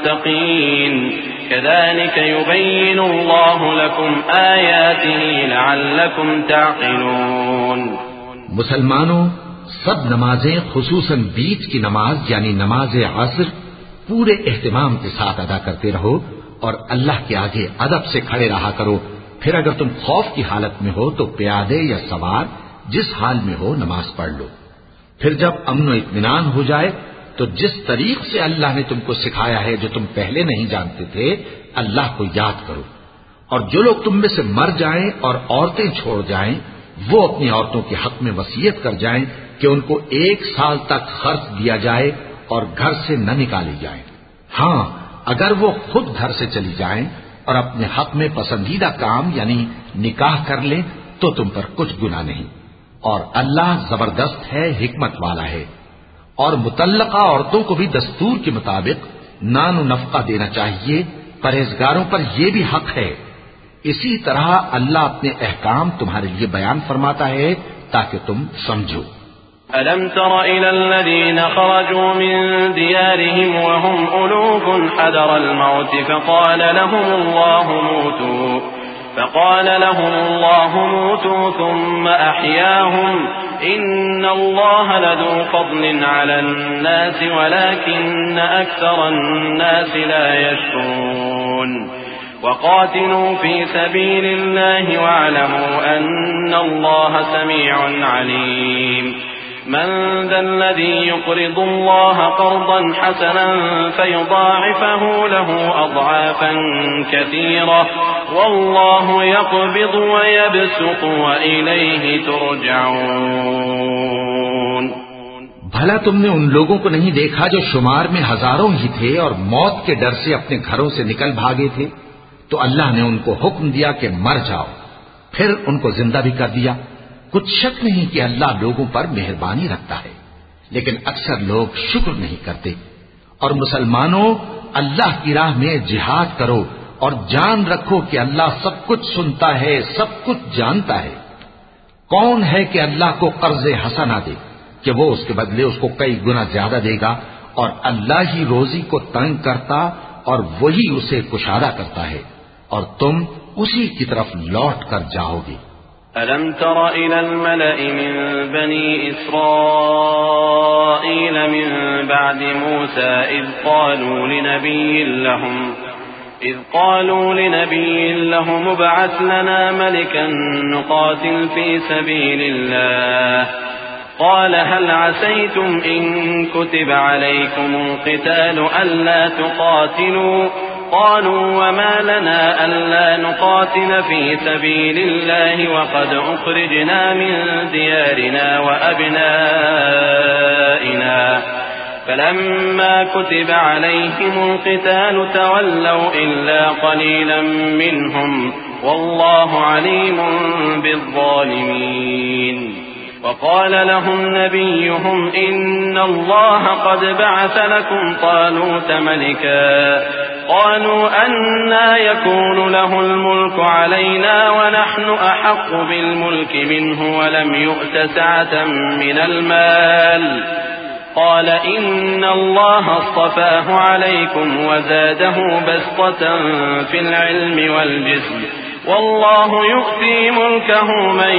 المتقين كذلك يبين الله لكم آياته لعلكم تعقلون۔ مسلمانوں، سب نمازیں خصوصاً بیچ کی نماز یعنی نماز عصر پورے اہتمام کے ساتھ ادا کرتے رہو اور اللہ کے آگے ادب سے کھڑے رہا کرو۔ پھر اگر تم خوف کی حالت میں ہو تو پیادے یا سوار جس حال میں ہو نماز پڑھ لو۔ پھر جب امن و اطمینان ہو جائے تو جس طریق سے اللہ نے تم کو سکھایا ہے جو تم پہلے نہیں جانتے تھے اللہ کو یاد کرو۔ اور جو لوگ تم میں سے مر جائیں اور عورتیں چھوڑ جائیں وہ اپنی عورتوں کے حق میں وصیت کر جائیں کہ ان کو ایک سال تک خرچ دیا جائے اور گھر سے نہ نکالی جائیں۔ ہاں اگر وہ خود گھر سے چلی جائیں اور اپنے حق میں پسندیدہ کام یعنی نکاح کر لیں تو تم پر کچھ گناہ نہیں، اور اللہ زبردست ہے، حکمت والا ہے۔ اور مطلقہ عورتوں کو بھی دستور کے مطابق نان و نفقہ دینا چاہیے، پرہیزگاروں پر یہ بھی حق ہے۔ اسی طرح اللہ اپنے احکام تمہارے لیے بیان فرماتا ہے تاکہ تم سمجھو۔ ألم تر إلى الذين خرجوا من ديارهم وهم ألوف حذر الموت فقال لهم الله موتوا فقال لهم الله موتوا ثم أحياهم إن الله لذو فضل على الناس ولكن أكثر الناس لا يشكرون وقاتلوا في سبيل الله واعلموا أن الله سميع عليم من ذا الذي يقرض الله قرضا حسنا فيضاعفه له أضعافا كثيرة والله يقبض ويبسط وإليه ترجعون۔ بھلا تم نے ان لوگوں کو نہیں دیکھا جو شمار میں ہزاروں ہی تھے اور موت کے ڈر سے اپنے گھروں سے نکل بھاگے تھے؟ تو اللہ نے ان کو حکم دیا کہ مر جاؤ، پھر ان کو زندہ بھی کر دیا۔ کچھ شک نہیں کہ اللہ لوگوں پر مہربانی رکھتا ہے، لیکن اکثر لوگ شکر نہیں کرتے۔ اور مسلمانوں، اللہ کی راہ میں جہاد کرو اور جان رکھو کہ اللہ سب کچھ سنتا ہے، سب کچھ جانتا ہے۔ کون ہے کہ اللہ کو قرض حسنہ دے کہ وہ اس کے بدلے اس کو کئی گنا زیادہ دے گا، اور اللہ ہی روزی کو تنگ کرتا اور وہی اسے کشادہ کرتا ہے، اور تم اسی کی طرف لوٹ کر جاؤ گے۔ ألم تر إلى الملأ من بني إسرائيل من بعد موسى إذ قالوا لنبي لهم إذ قالوا لنبي لهم ابعث لنا ملكا نقاتل في سبيل الله قال هل عسيتم إن كتب عليكم القتال ألا تقاتلوا قالوا وما لنا ألا نقاتل في سبيل الله وقد أخرجنا من ديارنا وأبنائنا فلما كتب عليهم القتال تولوا إلا قليلا منهم والله عليم بالظالمين وقال لهم نبيهم إن الله قد بعث لكم طالوت ملكا قالوا أنى يكون له الملك علينا ونحن أحق بالملك منه ولم يؤت سعة من المال قال إن الله اصطفاه عليكم وزاده بسطة في العلم والجسم والله يؤتي ملكه من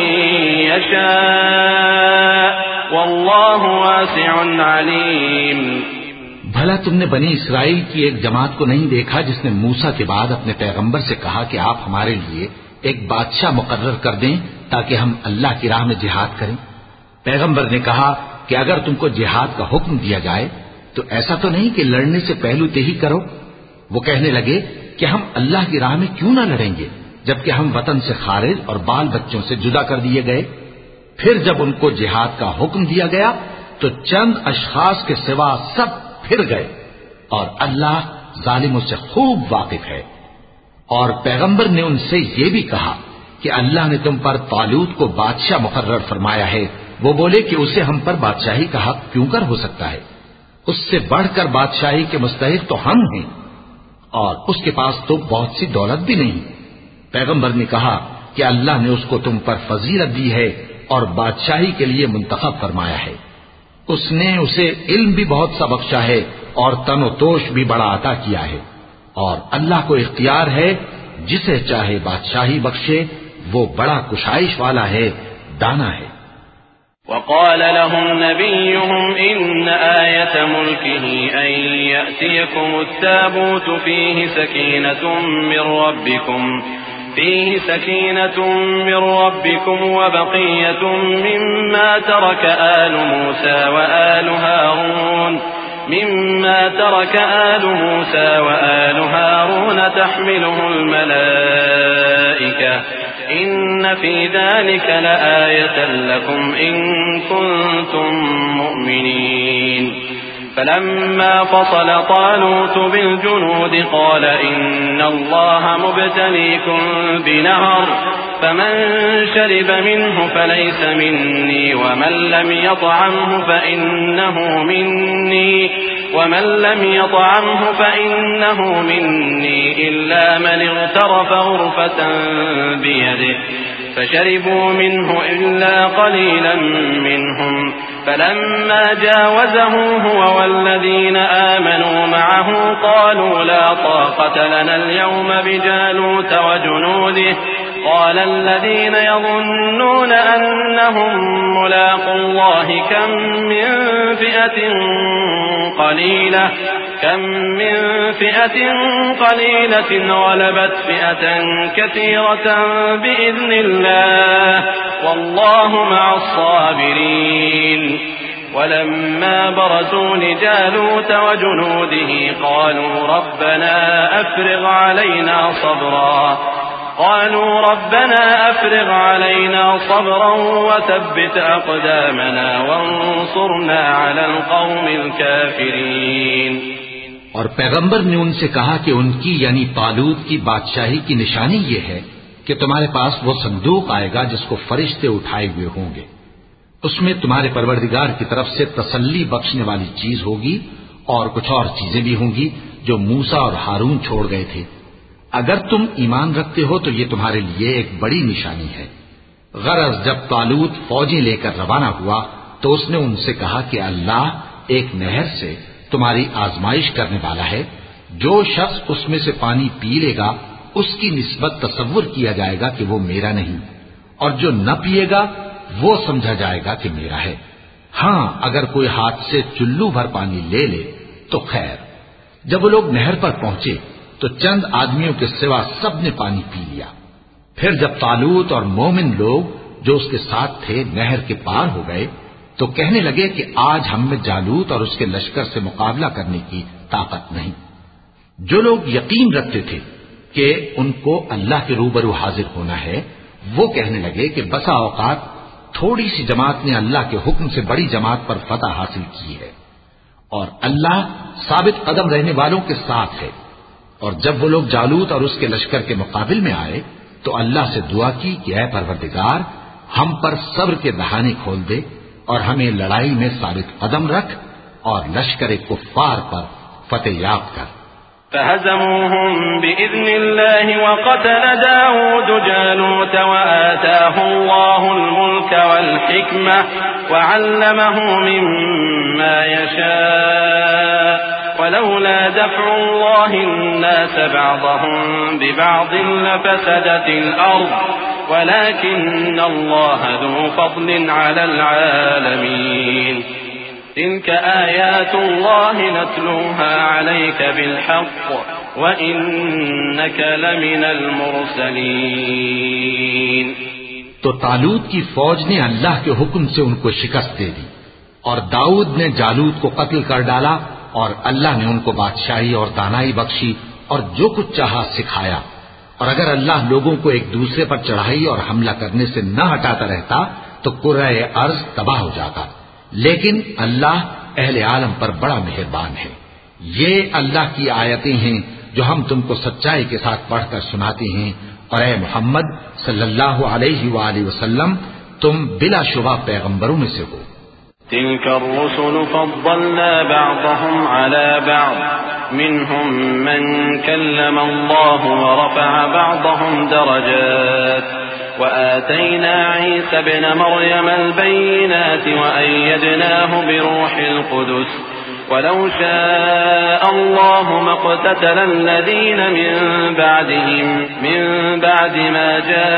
يشاء والله واسع عليم۔ بھلا تم نے بنی اسرائیل کی ایک جماعت کو نہیں دیکھا جس نے موسیٰ کے بعد اپنے پیغمبر سے کہا کہ آپ ہمارے لیے ایک بادشاہ مقرر کر دیں تاکہ ہم اللہ کی راہ میں جہاد کریں؟ پیغمبر نے کہا کہ اگر تم کو جہاد کا حکم دیا جائے تو ایسا تو نہیں کہ لڑنے سے پہلو تہی کرو۔ وہ کہنے لگے کہ ہم اللہ کی راہ میں کیوں نہ لڑیں گے جبکہ ہم وطن سے خارج اور بال بچوں سے جدا کر دیے گئے۔ پھر جب ان کو جہاد کا حکم دیا گیا تو چند اشخاص کے سوا سب پھر گئے، اور اللہ ظالموں سے خوب واقف ہے۔ اور پیغمبر نے ان سے یہ بھی کہا کہ اللہ نے تم پر طالوت کو بادشاہ مقرر فرمایا ہے۔ وہ بولے کہ اسے ہم پر بادشاہی کا حق کیوں کر ہو سکتا ہے؟ اس سے بڑھ کر بادشاہی کے مستحق تو ہم ہیں، اور اس کے پاس تو بہت سی دولت بھی نہیں۔ پیغمبر نے کہا کہ اللہ نے اس کو تم پر فضیلت دی ہے اور بادشاہی کے لیے منتخب فرمایا ہے۔ اس نے اسے علم بھی بہت سا بخشا ہے اور تن و توش بھی بڑا عطا کیا ہے، اور اللہ کو اختیار ہے جسے چاہے بادشاہی بخشے، وہ بڑا کشائش والا ہے، دانا ہے۔ وقال لهم نبيهم إن آية ملكه أن يأتيكم التابوت فيه سكينة من ربكم فيه سكينة من ربكم وبقية مما ترك آل موسى وآل هارون مما ترك آل موسى وآل هارون تحمله الملائكة إن في ذلك لآية لكم إن كنتم مؤمنين فلما فصل طالوت بالجنود قال إن الله مبتليكم بنهر فمن شرب منه فليس مني ومن لم يطعمه فإنه مني ومن لم يطعمه فإنه مني إلا من اغترف غرفة بيده فشربوا منه إلا قليلا منهم فلما جاوزه هو والذين آمنوا معه قالوا لا طاقة لنا اليوم بجالوت وجنوده قال الذين يظنون أنهم ملاقو الله كم من فئة قليلة كم من فئة قليلة غلبت فئة كثيرة بإذن الله والله مع الصابرين ولما برزوا لجالوت وجنوده قالوا ربنا أفرغ علينا صبرا قالوا ربنا أفرغ علينا صبرا وثبت أقدامنا وانصرنا على القوم الكافرين. اور پیغمبر نے ان سے کہا کہ ان کی یعنی طالوت کی بادشاہی کی نشانی یہ ہے کہ تمہارے پاس وہ صندوق آئے گا جس کو فرشتے اٹھائے ہوئے ہوں گے. اس میں تمہارے پروردگار کی طرف سے تسلی بخشنے والی چیز ہوگی اور کچھ اور چیزیں بھی ہوں گی جو موسیٰ اور ہارون چھوڑ گئے تھے. اگر تم ایمان رکھتے ہو تو یہ تمہارے لیے ایک بڑی نشانی ہے. غرض جب طالوت فوجیں لے کر روانہ ہوا تو اس نے ان سے کہا کہ اللہ ایک نہر سے تمہاری آزمائش کرنے والا ہے. جو شخص اس میں سے پانی پی لے گا اس کی نسبت تصور کیا جائے گا کہ وہ میرا نہیں، اور جو نہ پیے گا وہ سمجھا جائے گا کہ میرا ہے. ہاں اگر کوئی ہاتھ سے چلو بھر پانی لے لے تو خیر. جب وہ لوگ نہر پر پہنچے تو چند آدمیوں کے سوا سب نے پانی پی لیا. پھر جب طالوت اور مومن لوگ جو اس کے ساتھ تھے نہر کے پار ہو گئے تو کہنے لگے کہ آج ہم میں جالوت اور اس کے لشکر سے مقابلہ کرنے کی طاقت نہیں. جو لوگ یقین رکھتے تھے کہ ان کو اللہ کے روبرو حاضر ہونا ہے وہ کہنے لگے کہ بسا اوقات تھوڑی سی جماعت نے اللہ کے حکم سے بڑی جماعت پر فتح حاصل کی ہے اور اللہ ثابت قدم رہنے والوں کے ساتھ ہے. اور جب وہ لوگ جالوت اور اس کے لشکر کے مقابل میں آئے تو اللہ سے دعا کی کہ اے پروردگار ہم پر صبر کے دہانے کھول دے اور ہمیں لڑائی میں ثابت قدم رکھ اور لشکر کفار پر فتح یاب کر. فهزموهم بإذن الله وقتل داود جالوت وآتاه الله الملك والحكمة وعلمه مما يشاء ولولا دفع الله الناس بعضهم ببعض لفسدت الأرض ولكن الله ذو فضل على العالمين. تلك آيات الله نتلوها عليك بالحق وإنك لمن المرسلين. تو طالوت کی فوج نے اللہ کے حکم سے ان کو شکست دے دی اور داؤد نے جالوت کو قتل کر ڈالا اور اللہ نے ان کو بادشاہی اور دانائی بخشی اور جو کچھ چاہا سکھایا. اور اگر اللہ لوگوں کو ایک دوسرے پر چڑھائی اور حملہ کرنے سے نہ ہٹاتا رہتا تو کرۂ ارض تباہ ہو جاتا. لیکن اللہ اہل عالم پر بڑا مہربان ہے. یہ اللہ کی آیتیں ہیں جو ہم تم کو سچائی کے ساتھ پڑھ کر سناتے ہیں اور اے محمد صلی اللہ علیہ وآلہ وسلم تم بلا شبہ پیغمبروں میں سے ہو. تلك الرسل فضلنا بعضهم على بعض منهم من كلم الله ورفع بعضهم درجات وآتينا عيسى ابن مريم البينات وأيدناه بروح القدس ولو شاء الله ما اقتتل الذين من بعدهم من بعد ما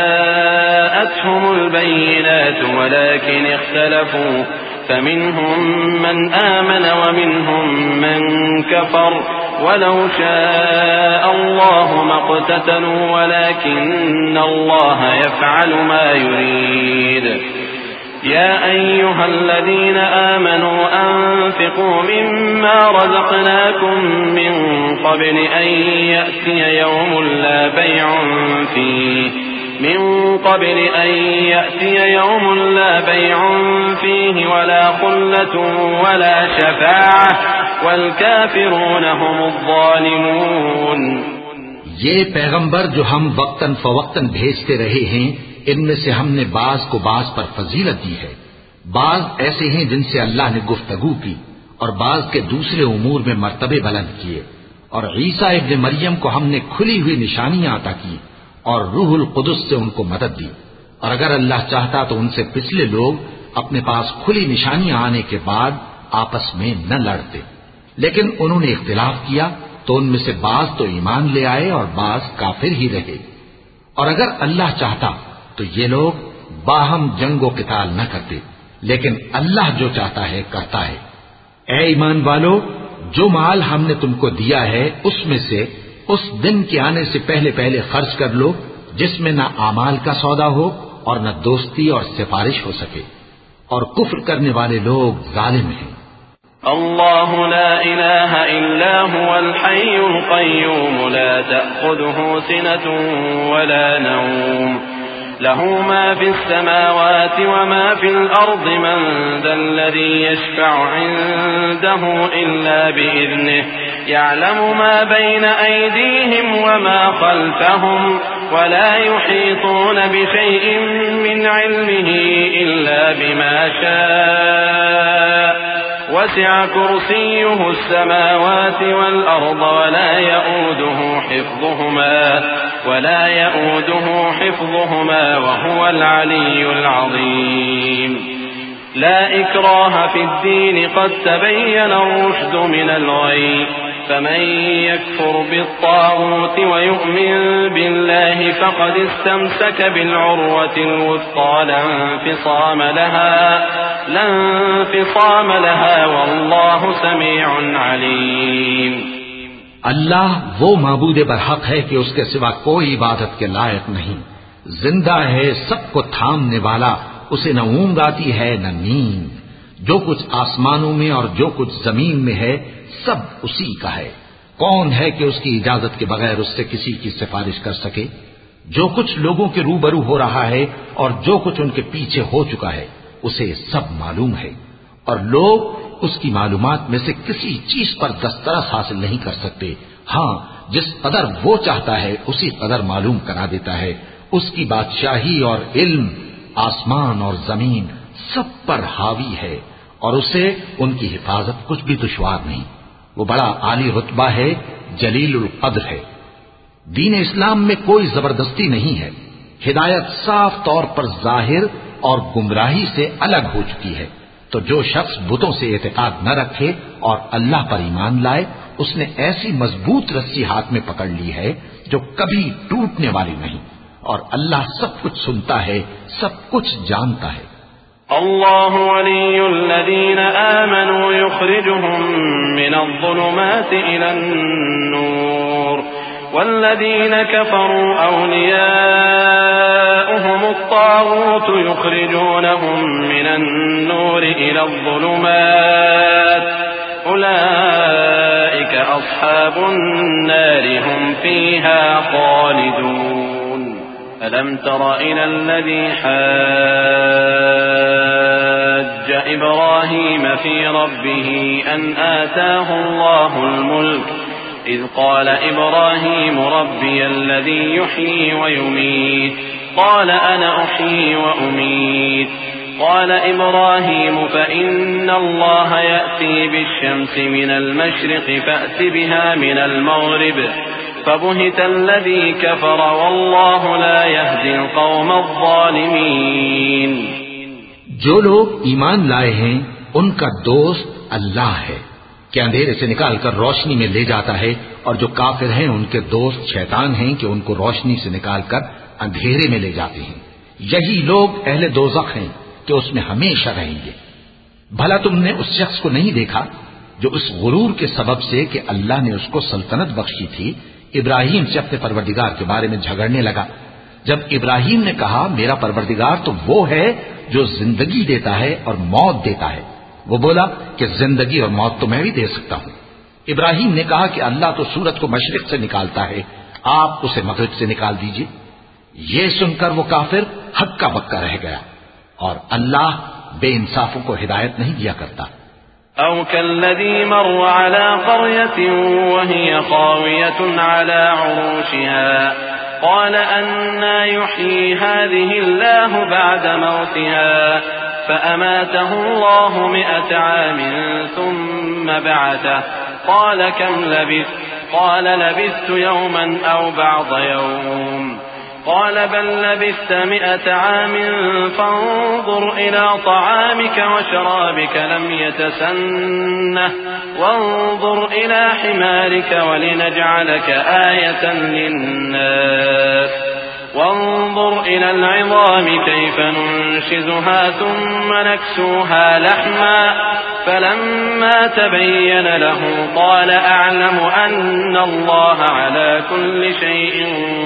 جاءتهم البينات ولكن اختلفوا فمنهم من آمن ومنهم من كفر ولو شاء الله ما اقتتلوا ولكن الله يفعل ما يريد. يا أيها الذين آمنوا أنفقوا مما رزقناكم من قبل أن يأتي يوم لا بيع فيه من قبل أن يأتي يوم لا بيع فيه ولا خلة ولا شفاعة والكافرون هم الظالمون. یہ پیغمبر جو ہم وقتاً فوقتاً بھیجتے رہے ہیں ان میں سے ہم نے بعض کو بعض پر فضیلت دی ہے. بعض ایسے ہیں جن سے اللہ نے گفتگو کی اور بعض کے دوسرے امور میں مرتبے بلند کیے. اور عیسیٰ ابن مریم کو ہم نے کھلی ہوئی نشانیاں عطا کی اور روح القدس سے ان کو مدد دی. اور اگر اللہ چاہتا تو ان سے پچھلے لوگ اپنے پاس کھلی نشانیاں آنے کے بعد آپس میں نہ لڑتے، لیکن انہوں نے اختلاف کیا تو ان میں سے بعض تو ایمان لے آئے اور بعض کافر ہی رہے۔ اور اگر اللہ چاہتا تو یہ لوگ باہم جنگ و قتال نہ کرتے، لیکن اللہ جو چاہتا ہے کرتا ہے۔ اے ایمان والو، جو مال ہم نے تم کو دیا ہے اس میں سے اس دن کے آنے سے پہلے پہلے خرچ کر لو جس میں نہ اعمال کا سودا ہو اور نہ دوستی اور سفارش ہو سکے، اور کفر کرنے والے لوگ ظالم ہیں۔ اللہ لا الہ الا هو الحی القیوم لا تأخذه سنة ولا نوم له ما في السماوات وما في الأرض من ذا الذي يشفع عنده إلا بإذنه يعلم ما بين أيديهم وما خلفهم ولا يحيطون بشيء من علمه إلا بما شاء وسع كرسيه السماوات والأرض ولا يؤوده حفظهما ولا يؤوده حفظهما وهو العلي العظيم لا إكراه في الدين قد تبين الرشد من الغي فمن يكفر بالطاغوت ويؤمن بالله فقد استمسك بالعروة الوثقى لا انفصام لها لا انفصام لها والله سميع عليم۔ اللہ وہ معبود برحق ہے کہ اس کے سوا کوئی عبادت کے لائق نہیں، زندہ ہے، سب کو تھامنے والا، اسے نہ اونگ آتی ہے نہ نیند، جو کچھ آسمانوں میں اور جو کچھ زمین میں ہے سب اسی کا ہے۔ کون ہے کہ اس کی اجازت کے بغیر اس سے کسی کی سفارش کر سکے؟ جو کچھ لوگوں کے روبرو ہو رہا ہے اور جو کچھ ان کے پیچھے ہو چکا ہے اسے سب معلوم ہے، اور لوگ اس کی معلومات میں سے کسی چیز پر دسترس حاصل نہیں کر سکتے۔ ہاں، جس قدر وہ چاہتا ہے اسی قدر معلوم کرا دیتا ہے۔ اس کی بادشاہی اور علم آسمان اور زمین سب پر حاوی ہے، اور اسے ان کی حفاظت کچھ بھی دشوار نہیں۔ وہ بڑا عالی رتبہ ہے، جلیل القدر ہے۔ دین اسلام میں کوئی زبردستی نہیں ہے، ہدایت صاف طور پر ظاہر اور گمراہی سے الگ ہو چکی ہے۔ تو جو شخص بتوں سے اعتقاد نہ رکھے اور اللہ پر ایمان لائے، اس نے ایسی مضبوط رسی ہاتھ میں پکڑ لی ہے جو کبھی ٹوٹنے والی نہیں، اور اللہ سب کچھ سنتا ہے، سب کچھ جانتا ہے۔ اللہ ولی الذین آمنوا یخرجهم من الظلمات الى النور والذین کفروا اولیاؤهم الطاغوت یخرجونهم من النور الى الظلمات اولئک اصحاب النار هم فیها خالدون۔ ألم تر إلى الذي حاج إبراهيم في ربه أن آتاه الله الملك إذ قال إبراهيم ربي الذي يحيي ويميت قال أنا أحيي وأميت قال إبراهيم فإن الله يأتي بالشمس من المشرق فأت بها من المغرب فبهت الذي كفر والله لا يهدي القوم الظالمين۔ جو لوگ ایمان لائے ہیں ان کا دوست اللہ ہے کہ اندھیرے سے نکال کر روشنی میں لے جاتا ہے، اور جو کافر ہیں ان کے دوست شیطان ہیں کہ ان کو روشنی سے نکال کر اندھیرے میں لے جاتے ہیں۔ یہی لوگ اہل دوزخ ہیں کہ اس میں ہمیشہ رہیں گے۔ بھلا تم نے اس شخص کو نہیں دیکھا جو اس غرور کے سبب سے کہ اللہ نے اس کو سلطنت بخشی تھی ابراہیم سے اپنے پروردگار کے بارے میں جھگڑنے لگا؟ جب ابراہیم نے کہا میرا پروردگار تو وہ ہے جو زندگی دیتا ہے اور موت دیتا ہے، وہ بولا کہ زندگی اور موت تو میں بھی دے سکتا ہوں۔ ابراہیم نے کہا کہ اللہ تو سورج کو مشرق سے نکالتا ہے، آپ اسے مغرب سے نکال دیجئے۔ یہ سن کر وہ کافر ہکا بکا رہ گیا، اور اللہ بے انصافوں کو ہدایت نہیں دیا کرتا۔ او كالذي مر على قرية وهي خاوية على عروشها قال أنى يحيي هذه الله بعد موتها فأماته الله مئة عام ثم بعثه قال كم لبثت قال لبثت يوما أو بعض يوم قال بل لبثت مئة عام فانظر إلى طعامك وشرابك لم يتسنه وانظر إلى حمارك ولنجعلك آية للناس وانظر إلى العظام كيف ننشزها ثم نكسوها لحما فلما تبين له قال أعلم أن الله على كل شيء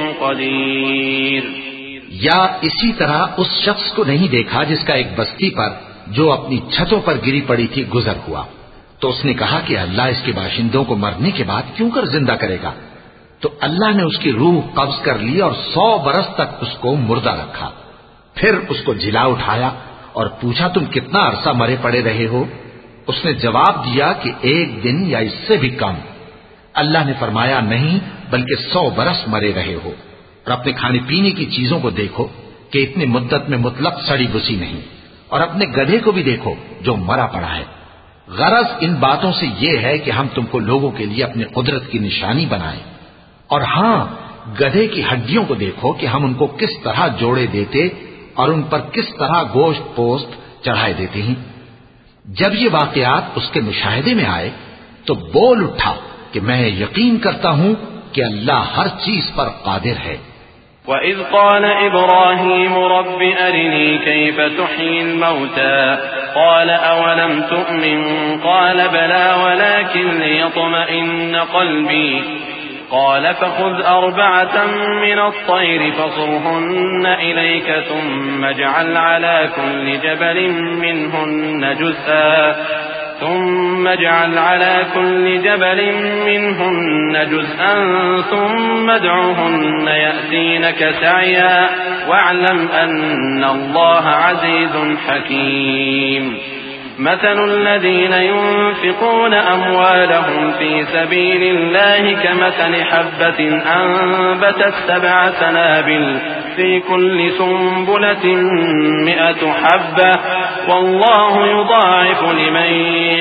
قدیر. یا اسی طرح اس شخص کو نہیں دیکھا جس کا ایک بستی پر جو اپنی چھتوں پر گری پڑی تھی گزر ہوا، تو اس نے کہا کہ اللہ اس کے باشندوں کو مرنے کے بعد کیوں کر زندہ کرے گا؟ تو اللہ نے اس کی روح قبض کر لی اور سو برس تک اس کو مردہ رکھا. پھر اس کو جلا اٹھایا اور پوچھا تم کتنا عرصہ مرے پڑے رہے ہو؟ اس نے جواب دیا کہ ایک دن یا اس سے بھی کم. اللہ نے فرمایا نہیں بلکہ سو برس مرے رہے ہو. اور اپنے کھانے پینے کی چیزوں کو دیکھو کہ اتنی مدت میں مطلق سڑی بسی نہیں، اور اپنے گدھے کو بھی دیکھو جو مرا پڑا ہے. غرض ان باتوں سے یہ ہے کہ ہم تم کو لوگوں کے لیے اپنی قدرت کی نشانی بنائیں. اور ہاں گدھے کی ہڈیوں کو دیکھو کہ ہم ان کو کس طرح جوڑے دیتے اور ان پر کس طرح گوشت پوست چڑھائے دیتے ہیں. جب یہ واقعات اس کے مشاہدے میں آئے تو بول اٹھا کہ میں یقین کرتا ہوں کہ اللہ ہر چیز پر قادر ہے. وَإِذْ قَالَ إِبْرَاهِيمُ رَبِّ أَرِنِي كَيْفَ تُحْيِي الْمَوْتَى قَالَ أَوَلَمْ تُؤْمِنْ قَالَ بَلَى وَلَكِنْ لِيَطْمَئِنَّ قَلْبِي قال فخذ أربعة من الطير فصرهن إليك ثم اجعل على كل جبل منهن جزءا ثم اجعل على كل جبل منهن جزءا ثم ادعهن يأتينك سعيا واعلم أن الله عزيز حكيم. مثل الذين ينفقون أموالهم في سبيل الله كمثل حبة أنبتت سبع سنابل في كل سنبلة مئة حبة والله يضاعف لمن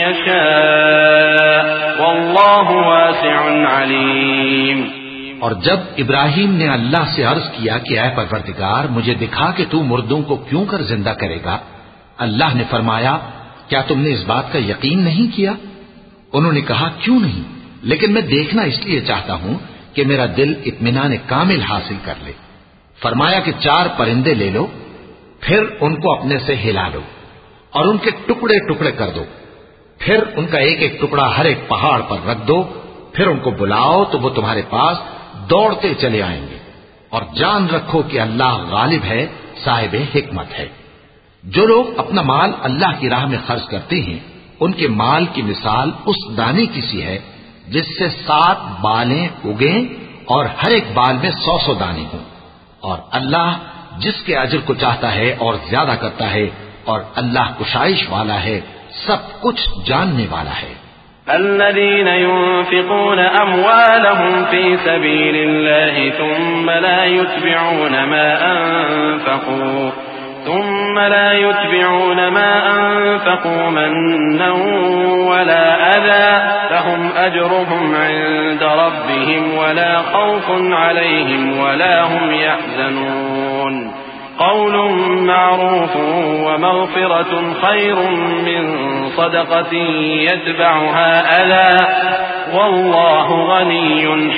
يشاء والله واسع عليم. اور جب ابراہیم نے اللہ سے عرض کیا کہ اے پروردگار مجھے دکھا کہ تو مردوں کو کیوں کر زندہ کرے گا، اللہ نے فرمایا کیا تم نے اس بات کا یقین نہیں کیا؟ انہوں نے کہا کیوں نہیں، لیکن میں دیکھنا اس لیے چاہتا ہوں کہ میرا دل اطمینان کامل حاصل کر لے. فرمایا کہ چار پرندے لے لو، پھر ان کو اپنے سے ہلا لو اور ان کے ٹکڑے ٹکڑے کر دو، پھر ان کا ایک ایک ٹکڑا ہر ایک پہاڑ پر رکھ دو، پھر ان کو بلاؤ تو وہ تمہارے پاس دوڑتے چلے آئیں گے. اور جان رکھو کہ اللہ غالب ہے، صاحب حکمت ہے. جو لوگ اپنا مال اللہ کی راہ میں خرچ کرتے ہیں ان کے مال کی مثال اس دانے کی سی ہے جس سے سات بالیں اگیں اور ہر ایک بال میں سو سو دانے ہوں. اور اللہ جس کے اجر کو چاہتا ہے اور زیادہ کرتا ہے، اور اللہ کشائش والا ہے، سب کچھ جاننے والا ہے. الذين ينفقون أموالهم في سبيل الله ثم لا يتبعون ما أنفقوا ثم لا يتبعون ما أنفقوا منا ولا أذى لهم أجرهم عند ربهم ولا خوف عليهم ولا هم يحزنون. قول معروف ومغفرة خير من صدقة يتبعها أذى والله غني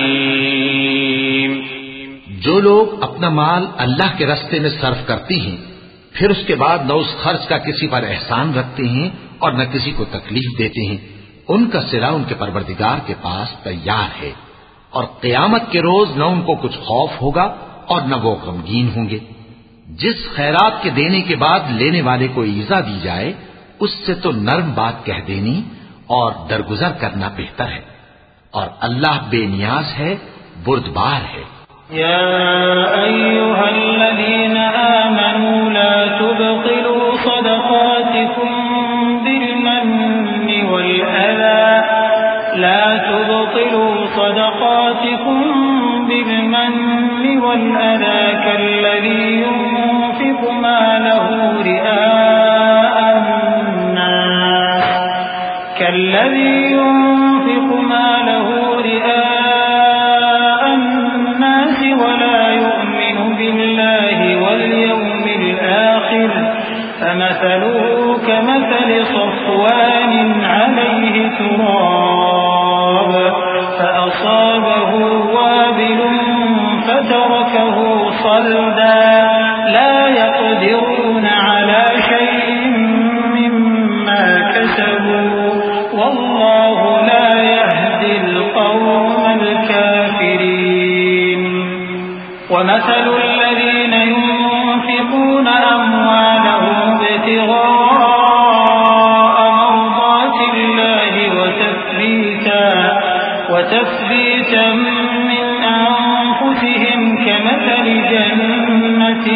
حليم. جو لوگ اپنا مال اللہ کے راستے میں صرف کرتے ہیں پھر اس کے بعد نہ اس خرچ کا کسی پر احسان رکھتے ہیں اور نہ کسی کو تکلیف دیتے ہیں، ان کا صلہ ان کے پروردگار کے پاس تیار ہے، اور قیامت کے روز نہ ان کو کچھ خوف ہوگا اور نہ وہ غمگین ہوں گے. جس خیرات کے دینے کے بعد لینے والے کو ایذا دی جائے اس سے تو نرم بات کہہ دینی اور درگزر کرنا بہتر ہے، اور اللہ بے نیاز ہے، بردبار ہے. يا أيها الذين آمنوا لا تبطلوا صدقاتكم بالمن والأذى لا تبطلوا صدقاتكم بالمن والأذى كالذي ينفق ماله رئاء الناس كالذي ينفق ماله رئاء الناس ولا يؤمن فمثله كمثل صفوان عليه تراب فأصابه وابل فتركه صلدا لا يقدرون على شيء مما كسبوا والله لا يهدي القوم الكافرين ومثل الذين ينفقون أموالهم ابتغاء مرضات الله وتثبيتا وتثبيتا من أنفسهم كمثل جنة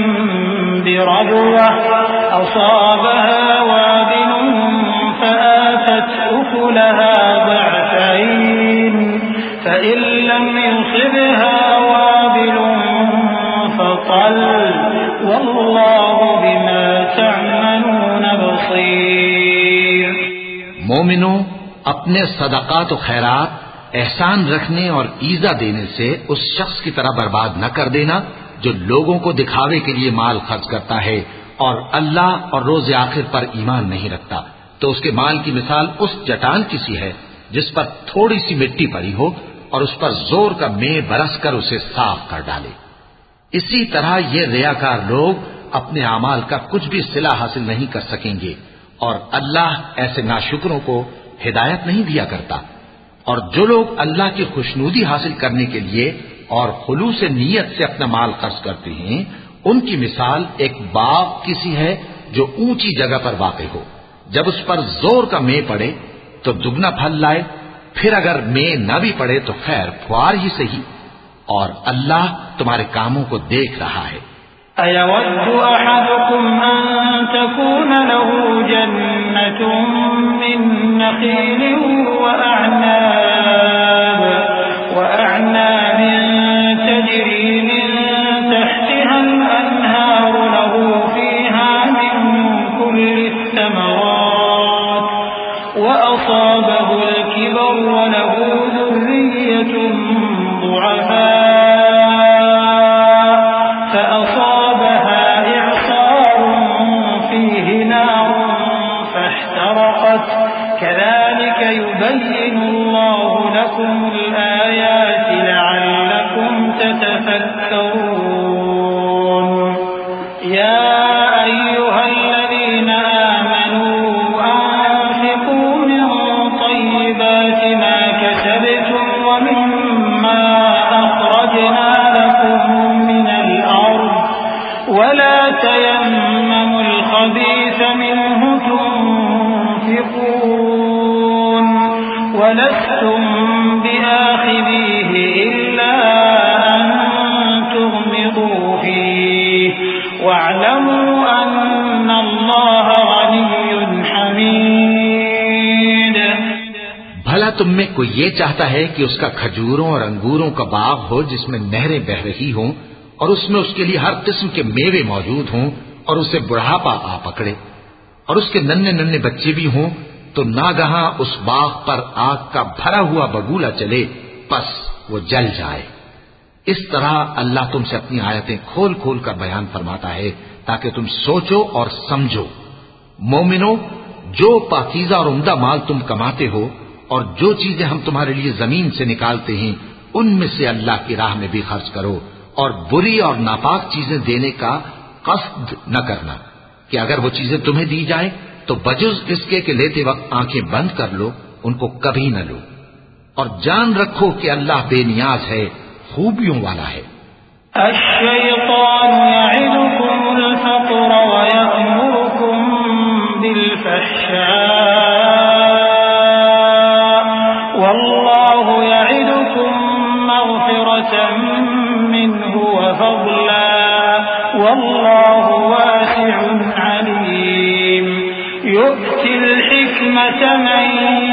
بربوة أصابها وابل فآتت أكلها ضعفين فإن لم يصبها وابل فطل والله بما تعملون بصير. مومنوں، اپنے صدقات و خیرات احسان رکھنے اور ایزا دینے سے اس شخص کی طرح برباد نہ کر دینا جو لوگوں کو دکھاوے کے لیے مال خرچ کرتا ہے اور اللہ اور روز آخر پر ایمان نہیں رکھتا، تو اس کے مال کی مثال اس چٹان کی سی ہے جس پر تھوڑی سی مٹی پڑی ہو اور اس پر زور کا مے برس کر اسے صاف کر ڈالے. اسی طرح یہ ریاکار لوگ اپنے اعمال کا کچھ بھی صلہ حاصل نہیں کر سکیں گے اور اللہ ایسے ناشکروں کو ہدایت نہیں دیا کرتا. اور جو لوگ اللہ کی خوشنودی حاصل کرنے کے لیے اور خلوص نیت سے اپنا مال خرچ کرتے ہیں ان کی مثال ایک باغ کی سی ہے جو اونچی جگہ پر واقع ہو. جب اس پر زور کا مے پڑے تو دگنا پھل لائے، پھر اگر مے نہ بھی پڑے تو خیر پھوار ہی صحیح، اور اللہ تمہارے کاموں کو دیکھ رہا ہے. أَيَوَدُّ أَحَدُكُمْ أَن تَكُونَ لَهُ جَنَّةٌ مِّن نَّخِيلٍ وَأَعْنَابٍ وَأَعْنَابٍ تَجْرِي مِن تَحْتِهَا الْأَنْهَارُ لَهُ فِيهَا مِن كُلِّ الثَّمَرَاتِ وَأَصَابَهُ الْكِبَرُ وَلَهُ ذُرِّيَّةٌ ضُعَفَاءُ فَأَصَابَهَا إِعْصَارٌ فِيهِ نَارٌ فَاحْتَرَقَتْ كَذَلِكَ يُبَيِّنُ اللَّهُ لَكُمُ الْآيَاتِ لَعَلَّكُمْ تَتَفَكَّرُونَ. يَا أَيُّهَا الَّذِينَ آمَنُوا أَنفِقُوا مِن طَيِّبَاتِ مَا كَسَبْتُمْ وَمِمَّا أَخْرَجْنَا لَكُم مِّنَ الْأَرْضِ وَلَا تَيَمَّمُوا الْخَبِيثَ مِنْهُ تُنفِقُونَ وَلَسْتُم بِآخِذِيهِ إِلَّا أَن تُغْمِضُوا فِيهِ وَاعْلَمُوا أَنَّ اللَّهَ غَنِيٌّ حَمِيدٌ. بھلا تم میں کوئی یہ چاہتا ہے کہ اس کا کھجوروں اور انگوروں کا باغ ہو جس میں نہریں بہ رہی ہوں اور اس میں اس کے لیے ہر قسم کے میوے موجود ہوں اور اسے بڑھاپا آ پکڑے اور اس کے ننھے ننھے بچے بھی ہوں تو ناگہاں اس باغ پر آگ کا بھرا ہوا بگولا چلے پس وہ جل جائے. اس طرح اللہ تم سے اپنی آیتیں کھول کھول کر بیان فرماتا ہے تاکہ تم سوچو اور سمجھو. مومنو، جو پاکیزہ اور عمدہ مال تم کماتے ہو اور جو چیزیں ہم تمہارے لیے زمین سے نکالتے ہیں ان میں سے اللہ کی راہ میں بھی خرچ کرو اور بری اور ناپاک چیزیں دینے کا قصد نہ کرنا کہ اگر وہ چیزیں تمہیں دی جائیں تو بجز اس کے کہ لیتے وقت آنکھیں بند کر لو ان کو کبھی نہ لو، اور جان رکھو کہ اللہ بے نیاز ہے، خوبیوں والا ہے. الشیطان یعدکم الفقر ویأمرکم بالفحشاء واللہ یعدکم مغفرة منہ وفضلا واللہ واسع علیم. يؤتي الحكمة من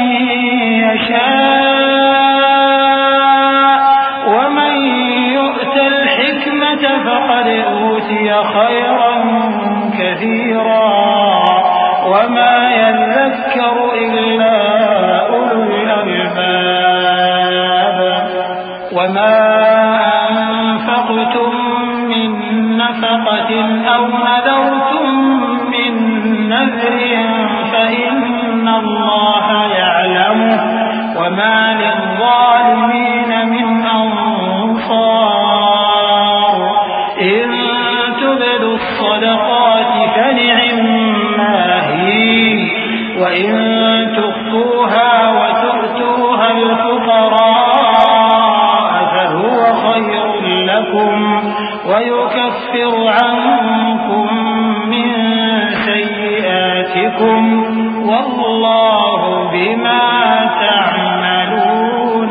يشاء ومن يؤت الحكمة فقد أوتي خيرا كثيرا وما يذكر إلا أولو الألباب. وما أنفقتم من نفقة أو نذرتم من وما للظالمين من أنصار إن تبدوا الصدقات فنعما هي وإن تخفوها وتؤتوها الفقراء فهو خير لكم ويكفر عنكم من سيئاتكم والله بما تعملون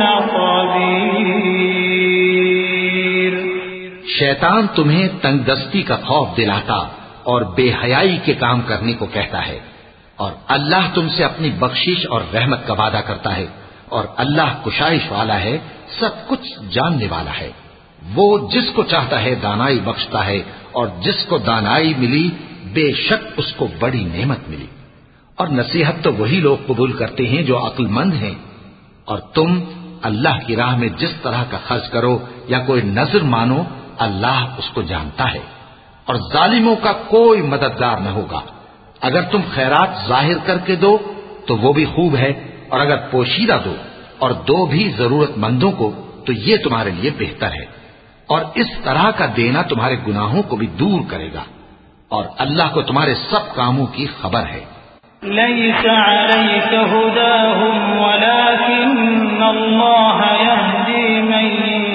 خبير. شیطان تمہیں تنگ دستی کا خوف دلاتا اور بے حیائی کے کام کرنے کو کہتا ہے، اور اللہ تم سے اپنی بخشش اور رحمت کا وعدہ کرتا ہے، اور اللہ کشائش والا ہے، سب کچھ جاننے والا ہے. وہ جس کو چاہتا ہے دانائی بخشتا ہے، اور جس کو دانائی ملی بے شک اس کو بڑی نعمت ملی. اور نصیحت تو وہی لوگ قبول کرتے ہیں جو عقل مند ہیں. اور تم اللہ کی راہ میں جس طرح کا خرچ کرو یا کوئی نظر مانو، اللہ اس کو جانتا ہے. اور ظالموں کا کوئی مددگار نہ ہوگا. اگر تم خیرات ظاہر کر کے دو تو وہ بھی خوب ہے، اور اگر پوشیدہ دو اور دو بھی ضرورت مندوں کو تو یہ تمہارے لیے بہتر ہے. اور اس طرح کا دینا تمہارے گناہوں کو بھی دور کرے گا، اور اللہ کو تمہارے سب کاموں کی خبر ہے. ليس عليك هداهم ولكن الله يهدي من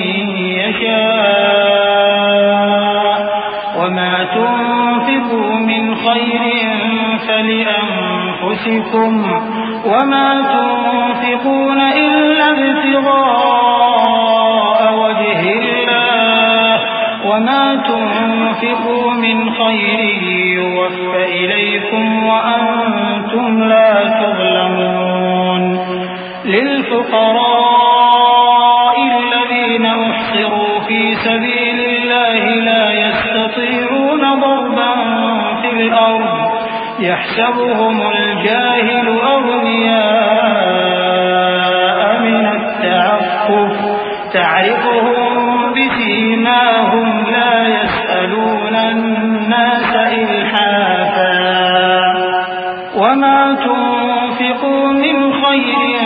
يشاء وما تنفقوا من خير فلأنفسكم وما تنفقون إلا ابتغاء وجه الله وما تنفقوا من خير يوفى إليكم وأنتم لا تظلمون. للفقراء الذين أحصروا في سبيل الله لا يستطيعون ضربا في الأرض يحسبهم الجاهل أغنياء من التعفف تعرفهم بسيماهم لا يسألون الناس إلحافا وما تنفقوا من خير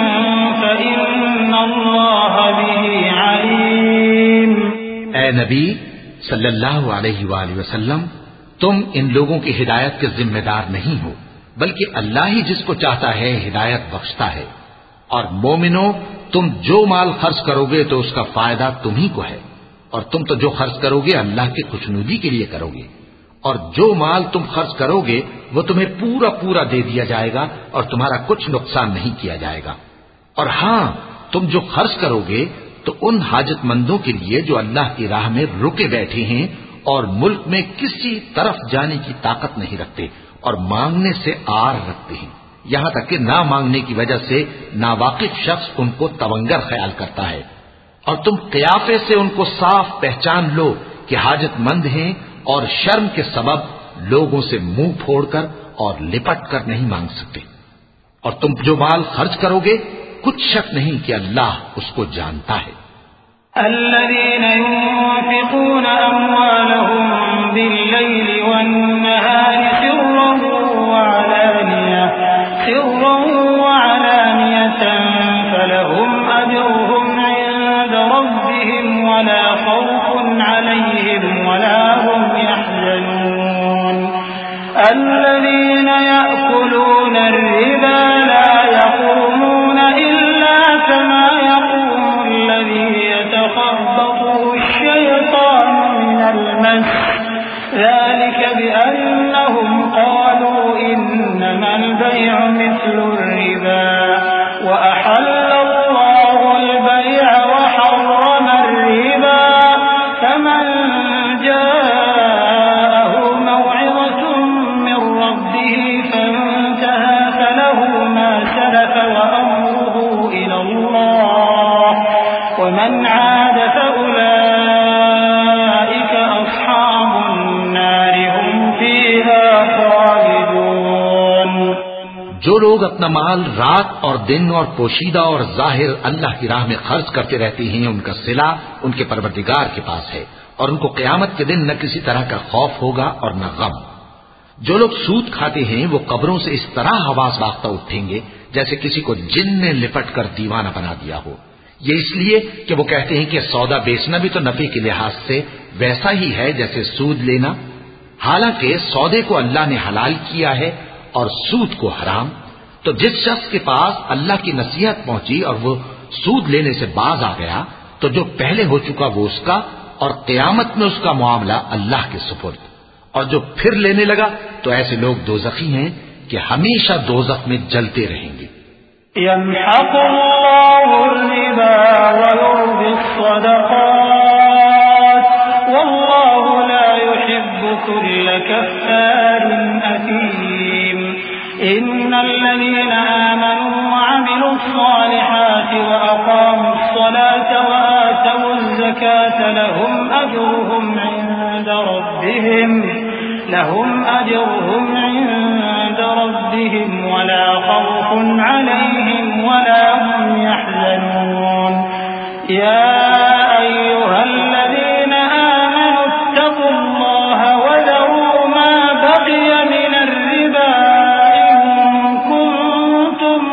فإن الله به عليم. اے نبی صلی اللہ علیہ وآلہ وسلم، تم ان لوگوں کی ہدایت کے ذمہ دار نہیں ہو، بلکہ اللہ ہی جس کو چاہتا ہے ہدایت بخشتا ہے. اور مومنو، تم جو مال خرچ کرو گے تو اس کا فائدہ تمہیں کو ہے، اور تم تو جو خرچ کرو گے اللہ کی خوشنودی کے لیے کرو گے. اور جو مال تم خرچ کرو گے وہ تمہیں پورا پورا دے دیا جائے گا اور تمہارا کچھ نقصان نہیں کیا جائے گا. اور ہاں، تم جو خرچ کرو گے تو ان حاجت مندوں کے لیے جو اللہ کی راہ میں رکے بیٹھے ہیں اور ملک میں کسی طرف جانے کی طاقت نہیں رکھتے اور مانگنے سے آر رکھتے ہیں، یہاں تک کہ نہ مانگنے کی وجہ سے ناواقف شخص ان کو تونگر خیال کرتا ہے. اور تم قیافے سے ان کو صاف پہچان لو کہ حاجت مند ہیں، اور شرم کے سبب لوگوں سے منہ پھوڑ کر اور لپٹ کر نہیں مانگ سکتے. اور تم جو مال خرچ کرو گے کچھ شک نہیں کہ اللہ اس کو جانتا ہے. الذين ينفقون أموالهم بالليل والنهار سرا وعلانية سرا وعلانية فلهم أجرهم عند ربهم ولا خوف عليهم ولا هم يحزنون. الذين يأكلون الربا لا يقومون إلا كما يقوم الذي يتخبطه الشيطان من المس ذلك بأنهم قالوا إنما البيع مثل الربا وأحل الله البيع وحرم الربا فمن جاءه موعظة من ربه فانتهى فله ما سلف وأمره إلى الله ومن عاد فأولئك أصحاب النار هم فيها خالدون. جو لوگ اپنا مال رات اور دن اور پوشیدہ اور ظاہر اللہ کی راہ میں خرچ کرتے رہتے ہیں، ان کا صلہ ان کے پروردگار کے پاس ہے، اور ان کو قیامت کے دن نہ کسی طرح کا خوف ہوگا اور نہ غم. جو لوگ سود کھاتے ہیں وہ قبروں سے اس طرح حواس باختہ اٹھیں گے جیسے کسی کو جن نے لپٹ کر دیوانہ بنا دیا ہو. یہ اس لیے کہ وہ کہتے ہیں کہ سودا بیچنا بھی تو نفع کے لحاظ سے ویسا ہی ہے جیسے سود لینا، حالانکہ سودے کو اللہ نے حلال کیا ہے اور سود کو حرام. تو جس شخص کے پاس اللہ کی نصیحت پہنچی اور وہ سود لینے سے باز آ گیا تو جو پہلے ہو چکا وہ اس کا، اور قیامت میں اس کا معاملہ اللہ کے سپرد. اور جو پھر لینے لگا تو ایسے لوگ دوزخی ہیں کہ ہمیشہ دوزخ میں جلتے رہیں گے. يمحق الله الربا ويربي الصدقات والله لا يحب كل كفار أثيم. إن الذين آمنوا وعملوا الصالحات وأقاموا الصلاة وآتوا الزكاة لهم أجرهم عند ربهم لهم أجرهم عند ربهم ولا خوف عليهم ولا هم يحزنون. يا أيها الذين آمنوا اتقوا الله وذروا ما بقي من الربا إن كنتم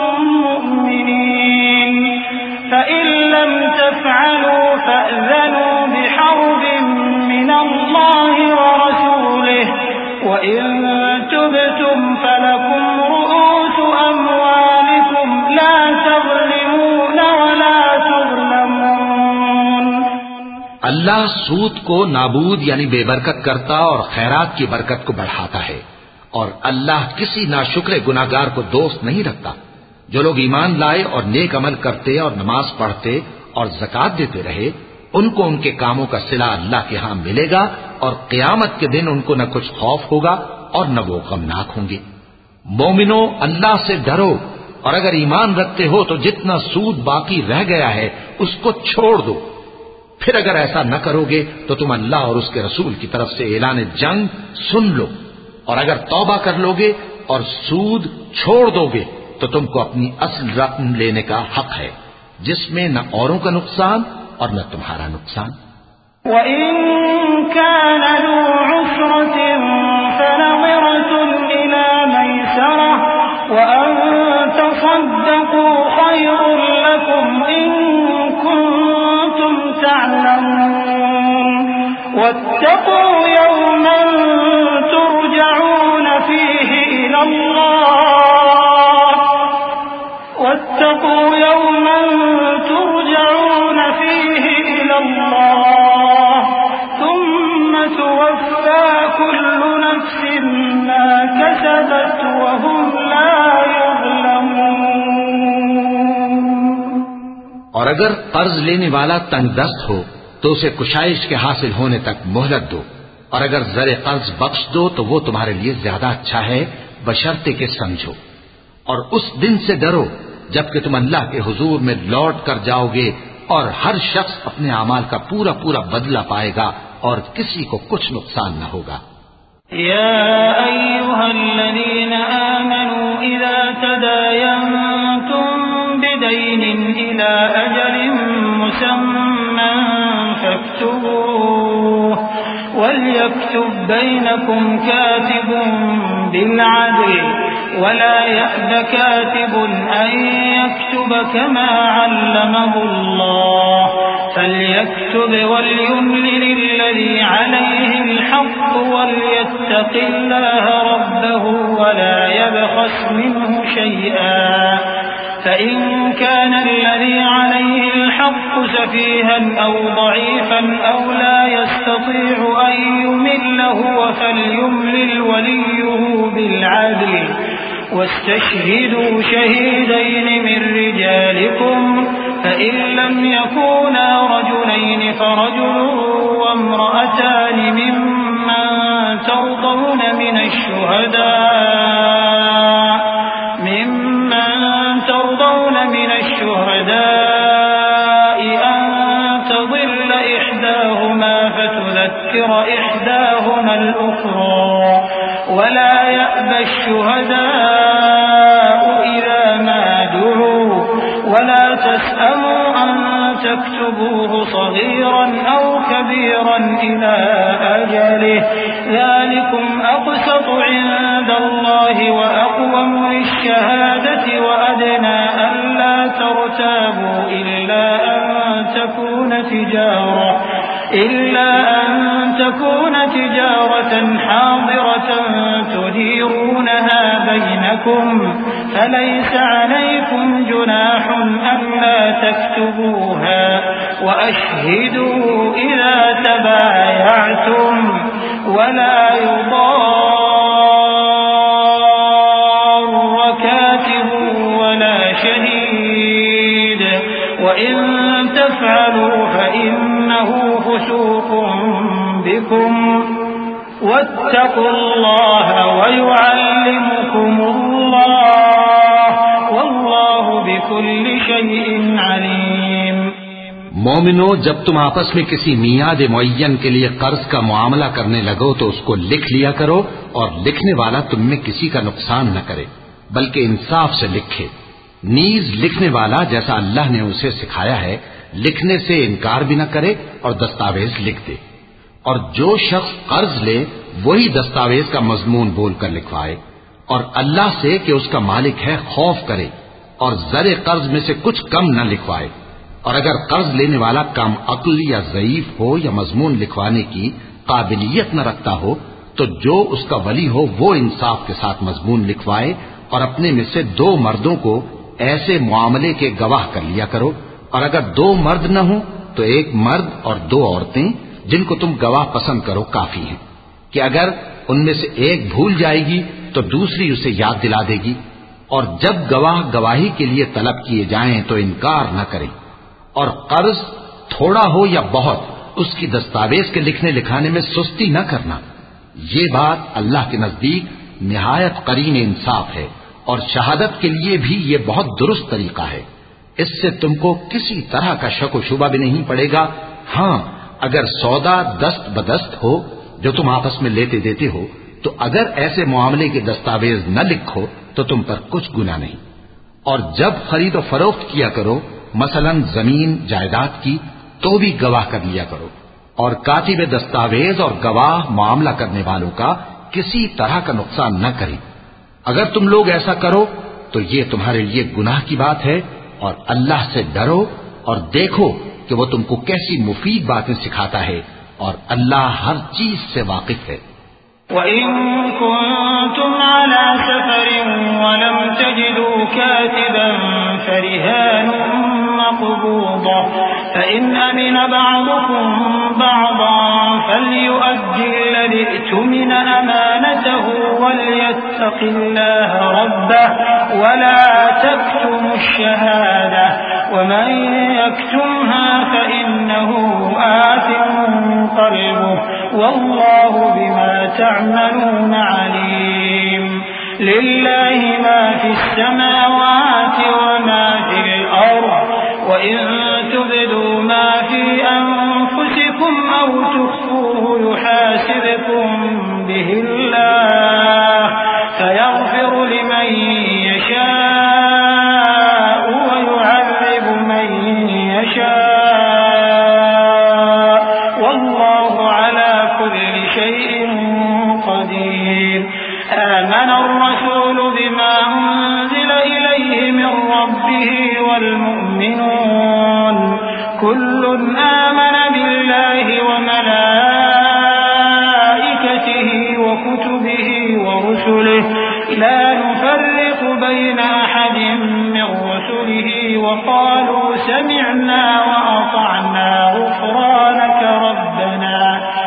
مؤمنين فإن لم تفعلوا فأذنوا بحرب من الله ورسوله وإن تبتم فلكم رؤوس أموالكم لا تظلمون ولا تظلمون. اللہ سود کو نابود یعنی بے برکت کرتا اور خیرات کی برکت کو بڑھاتا ہے، اور اللہ کسی ناشکر گناہگار کو دوست نہیں رکھتا. جو لوگ ایمان لائے اور نیک عمل کرتے اور نماز پڑھتے اور زکات دیتے رہے ان کو ان کے کاموں کا صلہ اللہ کے ہاں ملے گا، اور قیامت کے دن ان کو نہ کچھ خوف ہوگا اور نہ وہ غمناک ہوں گے. مومنو، اللہ سے ڈرو، اور اگر ایمان رکھتے ہو تو جتنا سود باقی رہ گیا ہے اس کو چھوڑ دو. پھر اگر ایسا نہ کرو گے تو تم اللہ اور اس کے رسول کی طرف سے اعلان جنگ سن لو، اور اگر توبہ کر لو گے اور سود چھوڑ دو گے تو تم کو اپنی اصل رقم لینے کا حق ہے، جس میں نہ اوروں کا نقصان اور نہ تمہارا نقصان. وَإِن كَانَ ذُو عُسْرَةٍ فَنَظِرَةٌ إِلَى مَيْسَرَةٍ وَأَن تَصَدَّقُوا خَيْرٌ لَّكُمْ إِن كُنتُمْ تَعْلَمُونَ. وَاتَّقُوا يَوْمًا تُرْجَعُونَ فِيهِ إِلَى اللَّهِ وَاتَّقُوا يَوْمًا تُرْجَعُونَ فِيهِ إِلَى اللَّهِ ثُمَّ تُوَفَّى كُلُّ نَفْسٍ مَّا كَسَبَتْ وَهُمْ لَا يُظْلَمُونَ. اور اگر قرض لینے والا تنگ دست ہو تو اسے کشائش کے حاصل ہونے تک مہلت دو، اور اگر زر قرض بخش دو تو وہ تمہارے لیے زیادہ اچھا ہے بشرطے کہ سمجھو. اور اس دن سے ڈرو جبکہ تم اللہ کے حضور میں لوٹ کر جاؤ گے، اور ہر شخص اپنے اعمال کا پورا پورا بدلہ پائے گا اور کسی کو کچھ نقصان نہ ہوگا. يا أيها الذين آمنوا إذا تداينتم بدين إلى أجل مسمى فاكتبوه وليكتب بينكم كاتب بالعدل ولا يأب كاتب أن يكتب كما علمه الله فليكتب وليملل الذي عليه الحق وليتق الله ربه ولا يبخس منه شيئا فإن كان الذي عليه الحق سفيها أو ضعيفا أو لا يستطيع أن يمل هو فليملل وليه بالعدل واستشهدوا شهيدين من رجالكم فإن لم يكونا رجلين فرجل وامرأتان ممن ترضون من الشهداء ممن ترضون من الشهداء أن تضل إحداهما فتذكر إحداهما الأخرى ولا يأبى الشهداء إذا ما دعوا ولا تسأموا أن تكتبوه صغيرا أو كبيرا إلى أجله ذلكم أقسط عند الله وأقوم للشهادة وأدنى تكون تجارة إلا أن تكون تجارة حاضرة تديرونها بينكم فليس عليكم جناح ألا تكتبوها وأشهدوا إذا تبايعتم ولا يضار كاتب ولا شهيد وإن تفعلوا فإنه فسوق بكم واتقوا الله ويعلمكم الله والله بكل شيء عليم. مومنو، جب تم آپس میں کسی میعاد معین کے لیے قرض کا معاملہ کرنے لگو تو اس کو لکھ لیا کرو اور لکھنے والا تم میں کسی کا نقصان نہ کرے بلکہ انصاف سے لکھے. نیز لکھنے والا جیسا اللہ نے اسے سکھایا ہے لکھنے سے انکار بھی نہ کرے اور دستاویز لکھ دے. اور جو شخص قرض لے وہی دستاویز کا مضمون بول کر لکھوائے اور اللہ سے کہ اس کا مالک ہے خوف کرے اور زر قرض میں سے کچھ کم نہ لکھوائے. اور اگر قرض لینے والا کم عقل یا ضعیف ہو یا مضمون لکھوانے کی قابلیت نہ رکھتا ہو تو جو اس کا ولی ہو وہ انصاف کے ساتھ مضمون لکھوائے اور اپنے میں سے دو مردوں کو ایسے معاملے کے گواہ کر لیا کرو. اور اگر دو مرد نہ ہوں تو ایک مرد اور دو عورتیں جن کو تم گواہ پسند کرو کافی ہیں کہ اگر ان میں سے ایک بھول جائے گی تو دوسری اسے یاد دلا دے گی. اور جب گواہ گواہی کے لیے طلب کیے جائیں تو انکار نہ کریں. اور قرض تھوڑا ہو یا بہت اس کی دستاویز کے لکھنے لکھانے میں سستی نہ کرنا. یہ بات اللہ کے نزدیک نہایت قرین انصاف ہے اور شہادت کے لیے بھی یہ بہت درست طریقہ ہے. اس سے تم کو کسی طرح کا شک و شبہ بھی نہیں پڑے گا. ہاں، اگر سودا دست بدست ہو جو تم آپس میں لیتے دیتے ہو تو اگر ایسے معاملے کے دستاویز نہ لکھو تو تم پر کچھ گناہ نہیں. اور جب خرید و فروخت کیا کرو مثلا زمین جائیداد کی تو بھی گواہ کر لیا کرو. اور کاتب دستاویز اور گواہ معاملہ کرنے والوں کا کسی طرح کا نقصان نہ کرے. اگر تم لوگ ایسا کرو تو یہ تمہارے لیے گناہ کی بات ہے. اور اللہ سے ڈرو اور دیکھو کہ وہ تم کو کیسی مفید باتیں سکھاتا ہے اور اللہ ہر چیز سے واقف ہے. وَإِن كُنتُمْ عَلَى سَفَرٍ وَلَمْ تَجِدُوا كَاتِبًا فَرِهَانٌ مَّقْبُوضَةٌ فَإِنْ أَمِنَ بَعْضُكُم بَعْضًا فَلْيُؤَدِّ الَّذِي اؤْتُمِنَ أَمَانَتَهُ وَلْيَتَّقِ اللَّهَ رَبَّهُ وَلَا تَكْتُمُوا الشَّهَادَةَ وَمَن يَكْتُمْهَا فَإِنَّهُ آثِمٌ قَلْبُهُ وَاللَّهُ بِمَا تعملون عليم. لله ما في السماوات وما في الأرض وإن تبدوا ما في أنفسكم أو تخفوه يحاسبكم به الله فيغفر لمن يشاء ويعذب من يشاء والله على كل شيء قدير. آمن الرسول بما أنزل إليه من ربه والمؤمنون كل آمن بالله وملائكته وكتبه ورسله لا نفرق بين أحد من رسله وقالوا سمعنا وأطعنا غفرانك ربنا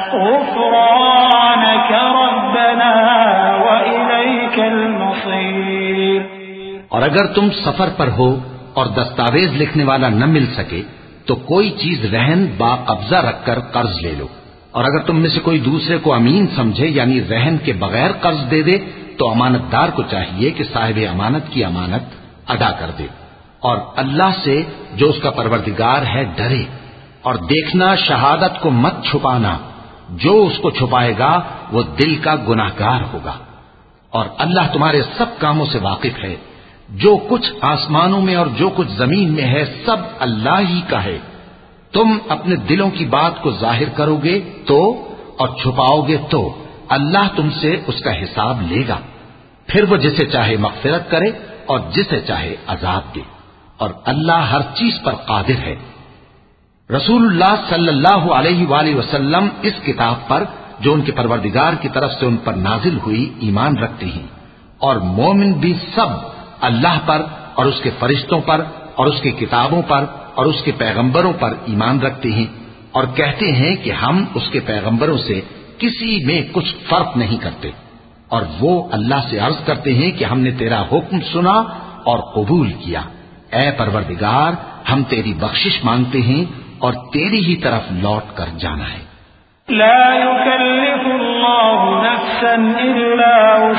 غفرانك ربنا وإليك المصير. اور اگر تم سفر پر ہو اور دستاویز لکھنے والا نہ مل سکے تو کوئی چیز رہن با قبضہ رکھ کر قرض لے لو. اور اگر تم میں سے کوئی دوسرے کو امین سمجھے یعنی رہن کے بغیر قرض دے دے تو امانت دار کو چاہیے کہ صاحب امانت کی امانت ادا کر دے. اور اللہ سے جو اس کا پروردگار ہے ڈرے. اور دیکھنا شہادت کو مت چھپانا، جو اس کو چھپائے گا وہ دل کا گناہگار ہوگا. اور اللہ تمہارے سب کاموں سے واقف ہے. جو کچھ آسمانوں میں اور جو کچھ زمین میں ہے سب اللہ ہی کا ہے. تم اپنے دلوں کی بات کو ظاہر کرو گے تو اور چھپاؤ گے تو اللہ تم سے اس کا حساب لے گا. پھر وہ جسے چاہے مغفرت کرے اور جسے چاہے عذاب دے. اور اللہ ہر چیز پر قادر ہے. رسول اللہ صلی اللہ علیہ وآلہ وسلم اس کتاب پر جو ان کے پروردگار کی طرف سے ان پر نازل ہوئی ایمان رکھتے ہیں، اور مومن بھی سب اللہ پر اور اس کے فرشتوں پر اور اس کی کتابوں پر اور اس کے پیغمبروں پر ایمان رکھتے ہیں، اور کہتے ہیں کہ ہم اس کے پیغمبروں سے کسی میں کچھ فرق نہیں کرتے، اور وہ اللہ سے عرض کرتے ہیں کہ ہم نے تیرا حکم سنا اور قبول کیا، اے پروردگار ہم تیری بخشش مانگتے ہیں اور تیری ہی طرف لوٹ کر جانا ہے۔ لا يكلف الله نفسا إلا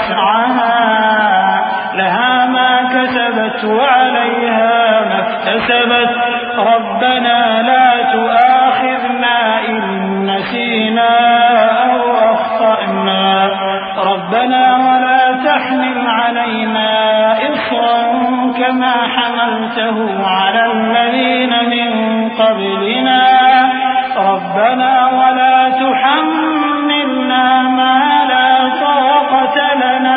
وسعها لها ما كسبت وعليها ما اكتسبت ربنا لا تؤاخذنا إن نسينا أو أخطأنا ربنا ولا تحمل علينا إصرا كما حملته على الذين من قبلنا ربنا ولا تحملنا ما لا طاقة لنا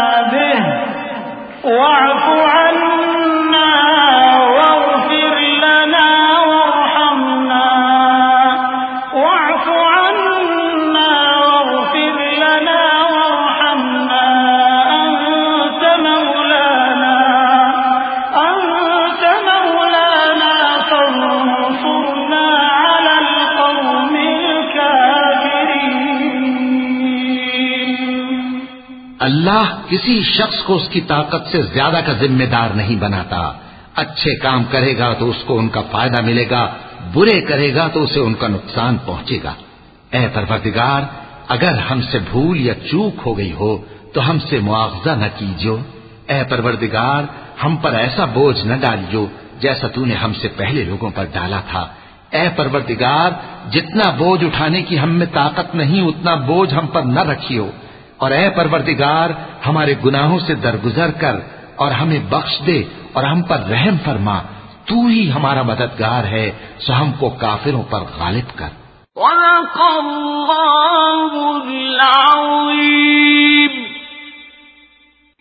به واعف عنا واغفر لنا وارحمنا واعف عنا واغفر لنا وارحمنا أنت مولانا أنت مولانا فانصرنا على القوم الكافرين۔ اللہ کسی شخص کو اس کی طاقت سے زیادہ کا ذمہ دار نہیں بناتا، اچھے کام کرے گا تو اس کو ان کا فائدہ ملے گا، برے کرے گا تو اسے ان کا نقصان پہنچے گا۔ اے پروردگار اگر ہم سے بھول یا چوک ہو گئی ہو تو ہم سے مواخذہ نہ کیجو، اے پروردگار ہم پر ایسا بوجھ نہ ڈالیو جیسا تو نے ہم سے پہلے لوگوں پر ڈالا تھا، اے پروردگار جتنا بوجھ اٹھانے کی ہم میں طاقت نہیں اتنا بوجھ ہم پر نہ رکھیو، اور اے پروردگار ہمارے گناہوں سے درگزر کر اور ہمیں بخش دے اور ہم پر رحم فرما، تو ہی ہمارا مددگار ہے، سو ہم کو کافروں پر غالب کر۔ صدق اللہ العظیم۔